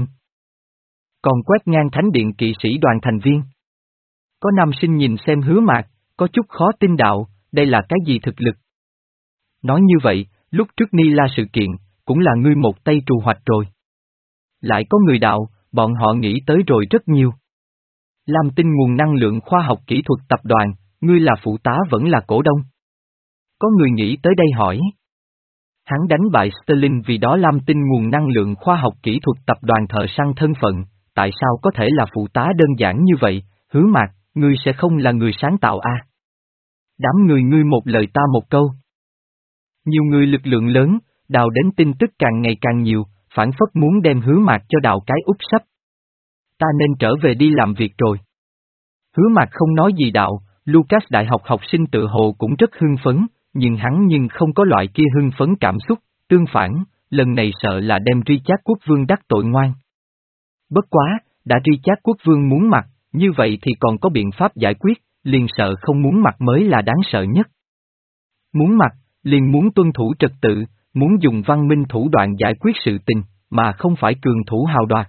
Speaker 1: Còn quét ngang thánh điện kỵ sĩ đoàn thành viên. Có nam sinh nhìn xem Hứa Mạc, có chút khó tin đạo, đây là cái gì thực lực. Nói như vậy, lúc trước Ni La sự kiện, cũng là ngươi một tay trù hoạch rồi. Lại có người đạo, bọn họ nghĩ tới rồi rất nhiều. Lam Tinh nguồn năng lượng khoa học kỹ thuật tập đoàn, ngươi là phụ tá vẫn là cổ đông. Có người nghĩ tới đây hỏi. Hắn đánh bại Sterling vì đó Lam Tinh nguồn năng lượng khoa học kỹ thuật tập đoàn thợ săn thân phận, tại sao có thể là phụ tá đơn giản như vậy, Hứa Mạc, ngươi sẽ không là người sáng tạo a? À? Đám người ngươi một lời ta một câu. Nhiều người lực lượng lớn, đào đến tin tức càng ngày càng nhiều, phản phất muốn đem Hứa Mạc cho đào cái úp sấp. Ta nên trở về đi làm việc rồi. Hứa Mạc không nói gì đạo, Lucas đại học học sinh tự hồ cũng rất hưng phấn, nhưng hắn nhưng không có loại kia hưng phấn cảm xúc, tương phản, lần này sợ là đem Richard quốc vương đắc tội ngoan. Bất quá, đã Richard quốc vương muốn mặt, như vậy thì còn có biện pháp giải quyết, liền sợ không muốn mặt mới là đáng sợ nhất. Muốn mặt, liền muốn tuân thủ trật tự, muốn dùng văn minh thủ đoạn giải quyết sự tình, mà không phải cường thủ hào đoạt.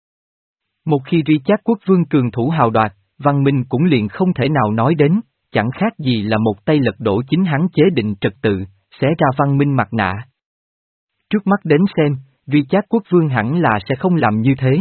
Speaker 1: Một khi Richard quốc vương cường thủ hào đoạt, văn minh cũng liền không thể nào nói đến, chẳng khác gì là một tay lật đổ chính hắn chế định trật tự, xé ra văn minh mặt nạ. Trước mắt đến xem, Richard quốc vương hẳn là sẽ không làm như thế.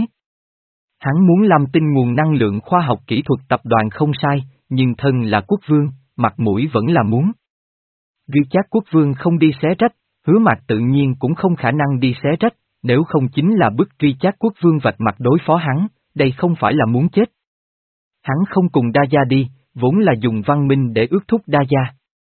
Speaker 1: Hắn muốn làm tin nguồn năng lượng khoa học kỹ thuật tập đoàn không sai, nhưng thân là quốc vương, mặt mũi vẫn là muốn. Richard quốc vương không đi xé rách, Hứa Mạc tự nhiên cũng không khả năng đi xé rách, nếu không chính là bức Richard quốc vương vạch mặt đối phó hắn, đây không phải là muốn chết. Hắn không cùng Đa Gia đi, vốn là dùng văn minh để ước thúc Đa Gia.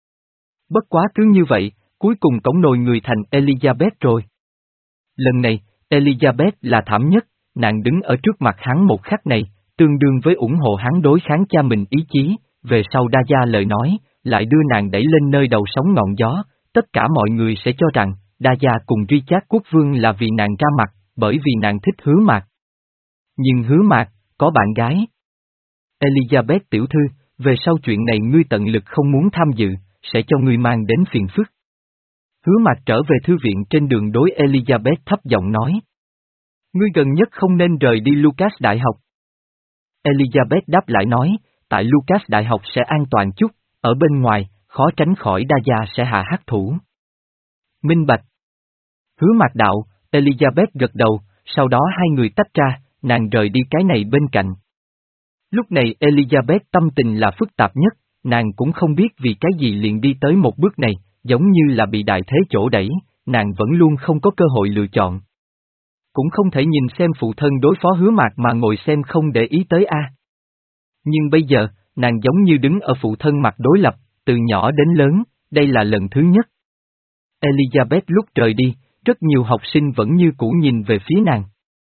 Speaker 1: Bất quá cứ như vậy, cuối cùng cổng nồi người thành Elizabeth rồi. Lần này, Elizabeth là thảm nhất, nàng đứng ở trước mặt hắn một khắc này, tương đương với ủng hộ hắn đối kháng cha mình ý chí, về sau Đa Gia lời nói, lại đưa nàng đẩy lên nơi đầu sóng ngọn gió, tất cả mọi người sẽ cho rằng, Đa Gia cùng Richard quốc vương là vì nàng ra mặt, bởi vì nàng thích Hứa Mạc. Nhưng Hứa Mạc, có bạn gái. Elizabeth tiểu thư, về sau chuyện này ngươi tận lực không muốn tham dự, sẽ cho ngươi mang đến phiền phức. Hứa Mạc trở về thư viện trên đường đối Elizabeth thấp giọng nói. Ngươi gần nhất không nên rời đi Lucas Đại học. Elizabeth đáp lại nói, tại Lucas Đại học sẽ an toàn chút, ở bên ngoài, khó tránh khỏi đa gia sẽ hạ hắc thủ. Minh bạch. Hứa Mạc đạo, Elizabeth gật đầu, sau đó hai người tách ra, nàng rời đi cái này bên cạnh. Lúc này Elizabeth tâm tình là phức tạp nhất, nàng cũng không biết vì cái gì liền đi tới một bước này, giống như là bị đại thế chỗ đẩy, nàng vẫn luôn không có cơ hội lựa chọn. Cũng không thể nhìn xem phụ thân đối phó Hứa Mạc mà ngồi xem không để ý tới a. Nhưng bây giờ, nàng giống như đứng ở phụ thân mặt đối lập, từ nhỏ đến lớn, đây là lần thứ nhất. Elizabeth lúc rời đi, rất nhiều học sinh vẫn như cũ nhìn về phía nàng.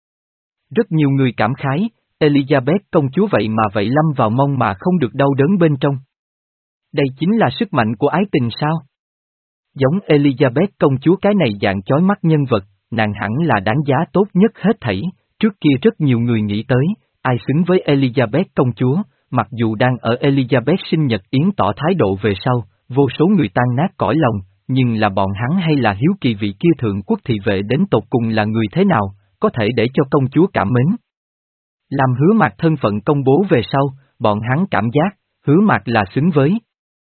Speaker 1: Rất nhiều người cảm khái, Elizabeth công chúa vậy mà vậy lâm vào mông mà không được đau đớn bên trong. Đây chính là sức mạnh của ái tình sao? Giống Elizabeth công chúa cái này dạng chói mắt nhân vật, nàng hẳn là đáng giá tốt nhất hết thảy, trước kia rất nhiều người nghĩ tới, ai xứng với Elizabeth công chúa, mặc dù đang ở Elizabeth sinh nhật yến tỏ thái độ về sau, vô số người tan nát cõi lòng, nhưng là bọn hắn hay là hiếu kỳ vị kia thượng quốc thị vệ đến tột cùng là người thế nào, có thể để cho công chúa cảm mến. Làm Hứa Mạc thân phận công bố về sau, bọn hắn cảm giác, Hứa Mạc là xứng với.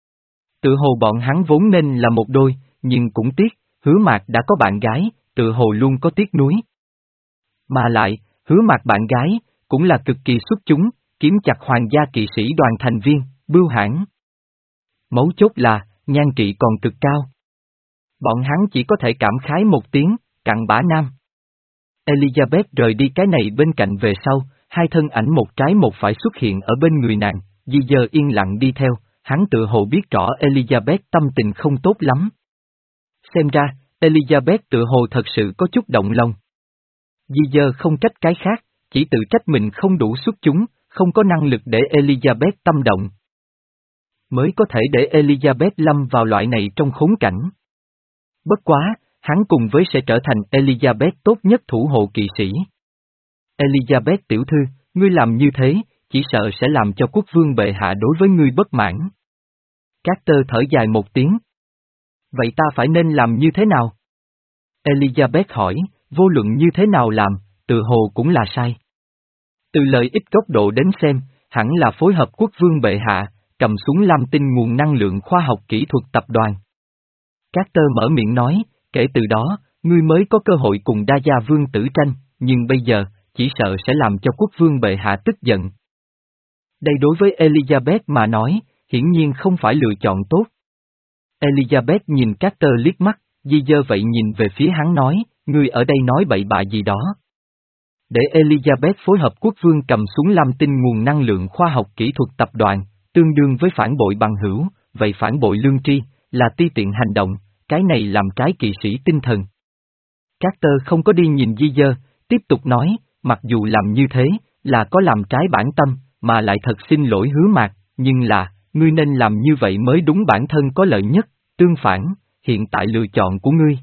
Speaker 1: Tự hồ bọn hắn vốn nên là một đôi, nhưng cũng tiếc, Hứa Mạc đã có bạn gái, tự hồ luôn có tiếc nuối. Mà lại, Hứa Mạc bạn gái, cũng là cực kỳ xuất chúng, kiếm chặt hoàng gia kỵ sĩ đoàn thành viên, bưu hãn. Mấu chốt là, nhan trị còn cực cao. Bọn hắn chỉ có thể cảm khái một tiếng, cặn bã nam. Elizabeth rời đi cái này bên cạnh về sau, hai thân ảnh một trái một phải xuất hiện ở bên người nàng, Di Dơ yên lặng đi theo, hắn tự hồ biết rõ Elizabeth tâm tình không tốt lắm. Xem ra, Elizabeth tự hồ thật sự có chút động lòng. Di Dơ không trách cái khác, chỉ tự trách mình không đủ xuất chúng, không có năng lực để Elizabeth tâm động. Mới có thể để Elizabeth lâm vào loại này trong khốn cảnh. Bất quá, hắn cùng với sẽ trở thành Elizabeth tốt nhất thủ hộ kỵ sĩ. Elizabeth tiểu thư, ngươi làm như thế, chỉ sợ sẽ làm cho quốc vương bệ hạ đối với ngươi bất mãn. Carter thở dài một tiếng. Vậy ta phải nên làm như thế nào? Elizabeth hỏi, vô luận như thế nào làm, tự hồ cũng là sai. Từ lợi ích góc độ đến xem, hẳn là phối hợp quốc vương bệ hạ, cầm súng Lam Tinh nguồn năng lượng khoa học kỹ thuật tập đoàn. Carter mở miệng nói, kể từ đó, ngươi mới có cơ hội cùng đa gia vương tử tranh, nhưng bây giờ, chỉ sợ sẽ làm cho quốc vương bệ hạ tức giận. Đây đối với Elizabeth mà nói, hiển nhiên không phải lựa chọn tốt. Elizabeth nhìn Carter liếc mắt, Di Dơ vậy nhìn về phía hắn nói, ngươi ở đây nói bậy bạ gì đó. Để Elizabeth phối hợp quốc vương cầm súng Lam Tinh nguồn năng lượng khoa học kỹ thuật tập đoàn, tương đương với phản bội bằng hữu, vậy phản bội lương tri, là ti tiện hành động, cái này làm trái kỵ sĩ tinh thần. Carter không có đi nhìn Di Dơ, tiếp tục nói, mặc dù làm như thế, là có làm trái bản tâm, mà lại thật xin lỗi Hứa Mạc, nhưng là, ngươi nên làm như vậy mới đúng bản thân có lợi nhất, tương phản, hiện tại lựa chọn của ngươi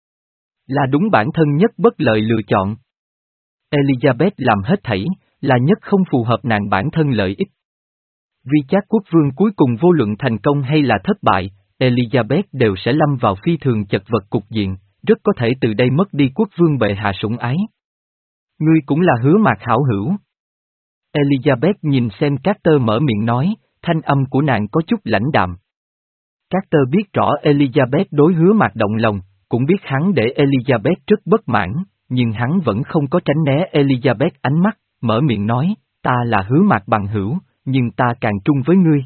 Speaker 1: là đúng bản thân nhất bất lợi lựa chọn. Elizabeth làm hết thảy, là nhất không phù hợp nàng bản thân lợi ích. Vì Trác quốc vương cuối cùng vô luận thành công hay là thất bại, Elizabeth đều sẽ lâm vào phi thường chật vật cục diện, rất có thể từ đây mất đi quốc vương bệ hạ sủng ái. Ngươi cũng là Hứa Mạc hảo hữu. Elizabeth nhìn xem Carter mở miệng nói, thanh âm của nàng có chút lãnh đạm. Carter biết rõ Elizabeth đối Hứa Mạc động lòng, cũng biết hắn để Elizabeth rất bất mãn, nhưng hắn vẫn không có tránh né Elizabeth ánh mắt, mở miệng nói, ta là Hứa Mạc bằng hữu, nhưng ta càng trung với ngươi.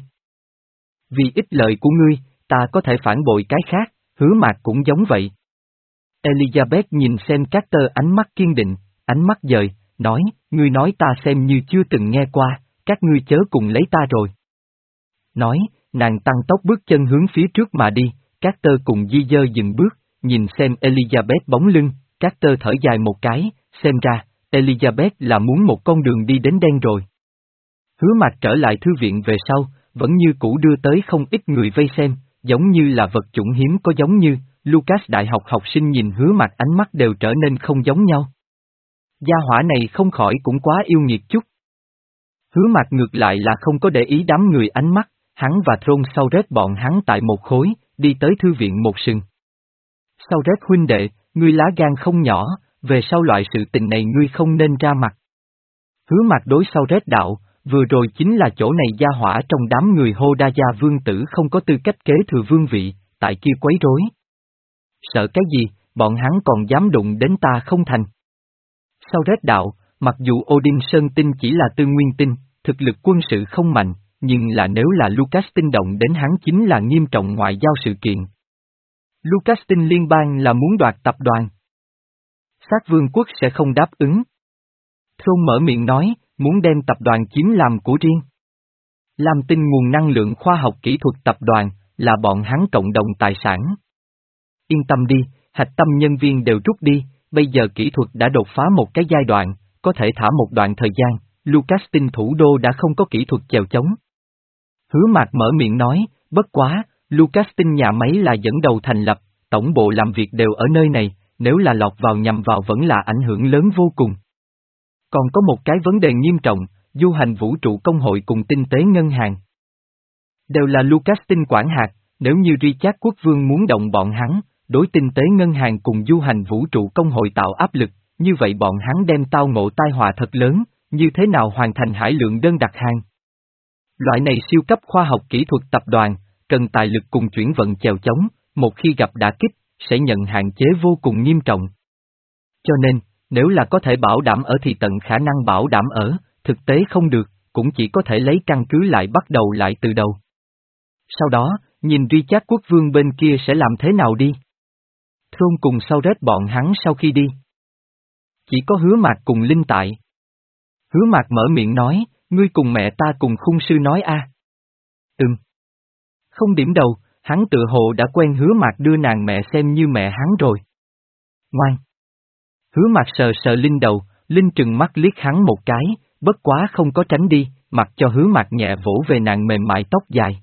Speaker 1: Vì ích lợi của ngươi, ta có thể phản bội cái khác, Hứa Mạc cũng giống vậy. Elizabeth nhìn xem Carter ánh mắt kiên định, ánh mắt dời, nói, ngươi nói ta xem như chưa từng nghe qua, các ngươi chớ cùng lấy ta rồi. Nói, nàng tăng tốc bước chân hướng phía trước mà đi, Carter cùng Di Dơ dừng bước, nhìn xem Elizabeth bóng lưng, Carter thở dài một cái, xem ra, Elizabeth là muốn một con đường đi đến đen rồi. Hứa Mạc trở lại thư viện về sau, vẫn như cũ đưa tới không ít người vây xem, giống như là vật chủng hiếm có giống như, Lucas đại học học sinh nhìn Hứa Mạc ánh mắt đều trở nên không giống nhau. Gia hỏa này không khỏi cũng quá yêu nghiệt chút. Hứa Mạc ngược lại là không có để ý đám người ánh mắt, hắn và Tron sau rết bọn hắn tại một khối, đi tới thư viện một sừng. Sau Red huynh đệ, ngươi lá gan không nhỏ, về sau loại sự tình này ngươi không nên ra mặt. Hứa Mạc đối sau Red đạo, vừa rồi chính là chỗ này gia hỏa trong đám người hô đa gia vương tử không có tư cách kế thừa vương vị, tại kia quấy rối. Sợ cái gì, bọn hắn còn dám đụng đến ta không thành. Sau Red đạo, mặc dù Odin Sơn Tinh chỉ là tư nguyên tinh, thực lực quân sự không mạnh, nhưng là nếu là Lucas tinh động đến hắn chính là nghiêm trọng ngoại giao sự kiện. Lucas tinh liên bang là muốn đoạt tập đoàn. Sát vương quốc sẽ không đáp ứng. Thôn mở miệng nói, muốn đem tập đoàn chiếm làm của riêng. Lam tinh nguồn năng lượng khoa học kỹ thuật tập đoàn, là bọn hắn cộng đồng tài sản. Yên tâm đi, hạch tâm nhân viên đều rút đi, bây giờ kỹ thuật đã đột phá một cái giai đoạn, có thể thả một đoạn thời gian, Lucas tinh thủ đô đã không có kỹ thuật chèo chống. Hứa Mạc mở miệng nói, bất quá, Lucas tinh nhà máy là dẫn đầu thành lập, tổng bộ làm việc đều ở nơi này, nếu là lọt vào nhằm vào vẫn là ảnh hưởng lớn vô cùng. Còn có một cái vấn đề nghiêm trọng, du hành vũ trụ công hội cùng tinh tế ngân hàng. Đều là Lucas tinh quản hạt, nếu như Richard quốc vương muốn động bọn hắn, đối tinh tế ngân hàng cùng du hành vũ trụ công hội tạo áp lực, như vậy bọn hắn đem tao ngộ tai họa thật lớn, như thế nào hoàn thành hải lượng đơn đặt hàng. Loại này siêu cấp khoa học kỹ thuật tập đoàn, cần tài lực cùng chuyển vận chèo chống, một khi gặp đả kích, sẽ nhận hạn chế vô cùng nghiêm trọng. Cho nên, nếu là có thể bảo đảm ở thì tận khả năng bảo đảm ở, thực tế không được, cũng chỉ có thể lấy căn cứ lại bắt đầu lại từ đầu. Sau đó, nhìn Richard quốc vương bên kia sẽ làm thế nào đi. Thôn cùng sau rết bọn hắn sau khi đi. Chỉ có Hứa Mạc cùng Linh tại. Hứa Mạc mở miệng nói, ngươi cùng mẹ ta cùng khung sư nói a. À. Ừm. Không điểm đầu, hắn tự hồ đã quen Hứa Mạc đưa nàng mẹ xem như mẹ hắn rồi. Ngoan. Hứa Mạc sờ sờ Linh đầu, Linh trừng mắt liếc hắn một cái, bất quá không có tránh đi, mặc cho Hứa Mạc nhẹ vỗ về nàng mềm mại tóc dài.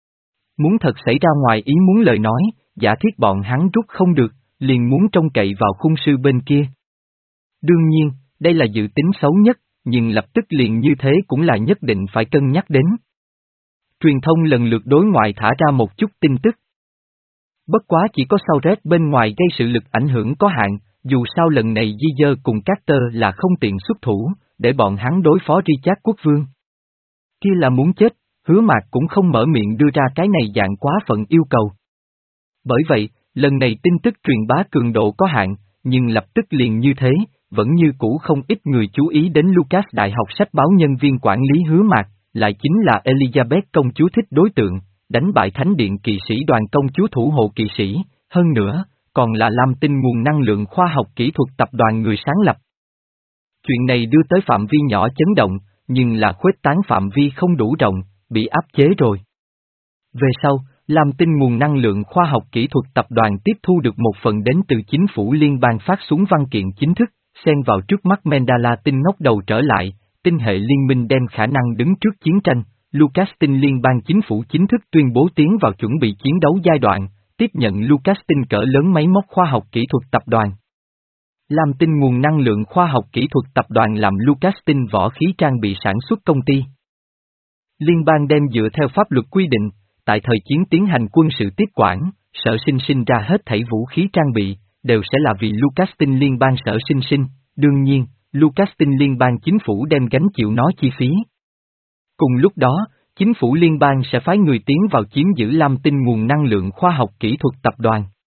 Speaker 1: Muốn thật xảy ra ngoài ý muốn lời nói, giả thiết bọn hắn rút không được, liền muốn trông cậy vào khung sư bên kia. Đương nhiên, đây là dự tính xấu nhất, nhưng lập tức liền như thế cũng là nhất định phải cân nhắc đến. Truyền thông lần lượt đối ngoại thả ra một chút tin tức. Bất quá chỉ có sau rét bên ngoài gây sự lực ảnh hưởng có hạn, dù sao lần này Di Dơ cùng Carter là không tiện xuất thủ, để bọn hắn đối phó Richard quốc vương. Kia là muốn chết, Hứa Mạc cũng không mở miệng đưa ra cái này dạng quá phận yêu cầu. Bởi vậy, lần này tin tức truyền bá cường độ có hạn, nhưng lập tức liền như thế, vẫn như cũ không ít người chú ý đến Lucas Đại học sách báo nhân viên quản lý Hứa Mạc, lại chính là Elizabeth công chúa thích đối tượng, đánh bại Thánh điện kỵ sĩ đoàn công chúa thủ hộ kỵ sĩ, hơn nữa, còn là Lam Tinh nguồn năng lượng khoa học kỹ thuật tập đoàn người sáng lập. Chuyện này đưa tới phạm vi nhỏ chấn động, nhưng là khuếch tán phạm vi không đủ rộng, bị áp chế rồi. Về sau, Lam Tinh nguồn năng lượng khoa học kỹ thuật tập đoàn tiếp thu được một phần đến từ chính phủ liên bang phát xuống văn kiện chính thức, xen vào trước mắt Mandala tinh ngóc đầu trở lại, tinh hệ liên minh đem khả năng đứng trước chiến tranh, Lucas tinh liên bang chính phủ chính thức tuyên bố tiến vào chuẩn bị chiến đấu giai đoạn, tiếp nhận Lucas tinh cỡ lớn máy móc khoa học kỹ thuật tập đoàn. Lam Tinh nguồn năng lượng khoa học kỹ thuật tập đoàn làm Lucas tinh võ khí trang bị sản xuất công ty. Liên bang đem dựa theo pháp luật quy định, tại thời chiến tiến hành quân sự tiếp quản, sở sinh sinh ra hết thảy vũ khí trang bị, đều sẽ là vì Lucas tinh liên bang sở sinh sinh, đương nhiên, Lucas tinh liên bang chính phủ đem gánh chịu nó chi phí. Cùng lúc đó, chính phủ liên bang sẽ phái người tiến vào chiếm giữ Lam Tinh nguồn năng lượng khoa học kỹ thuật tập đoàn.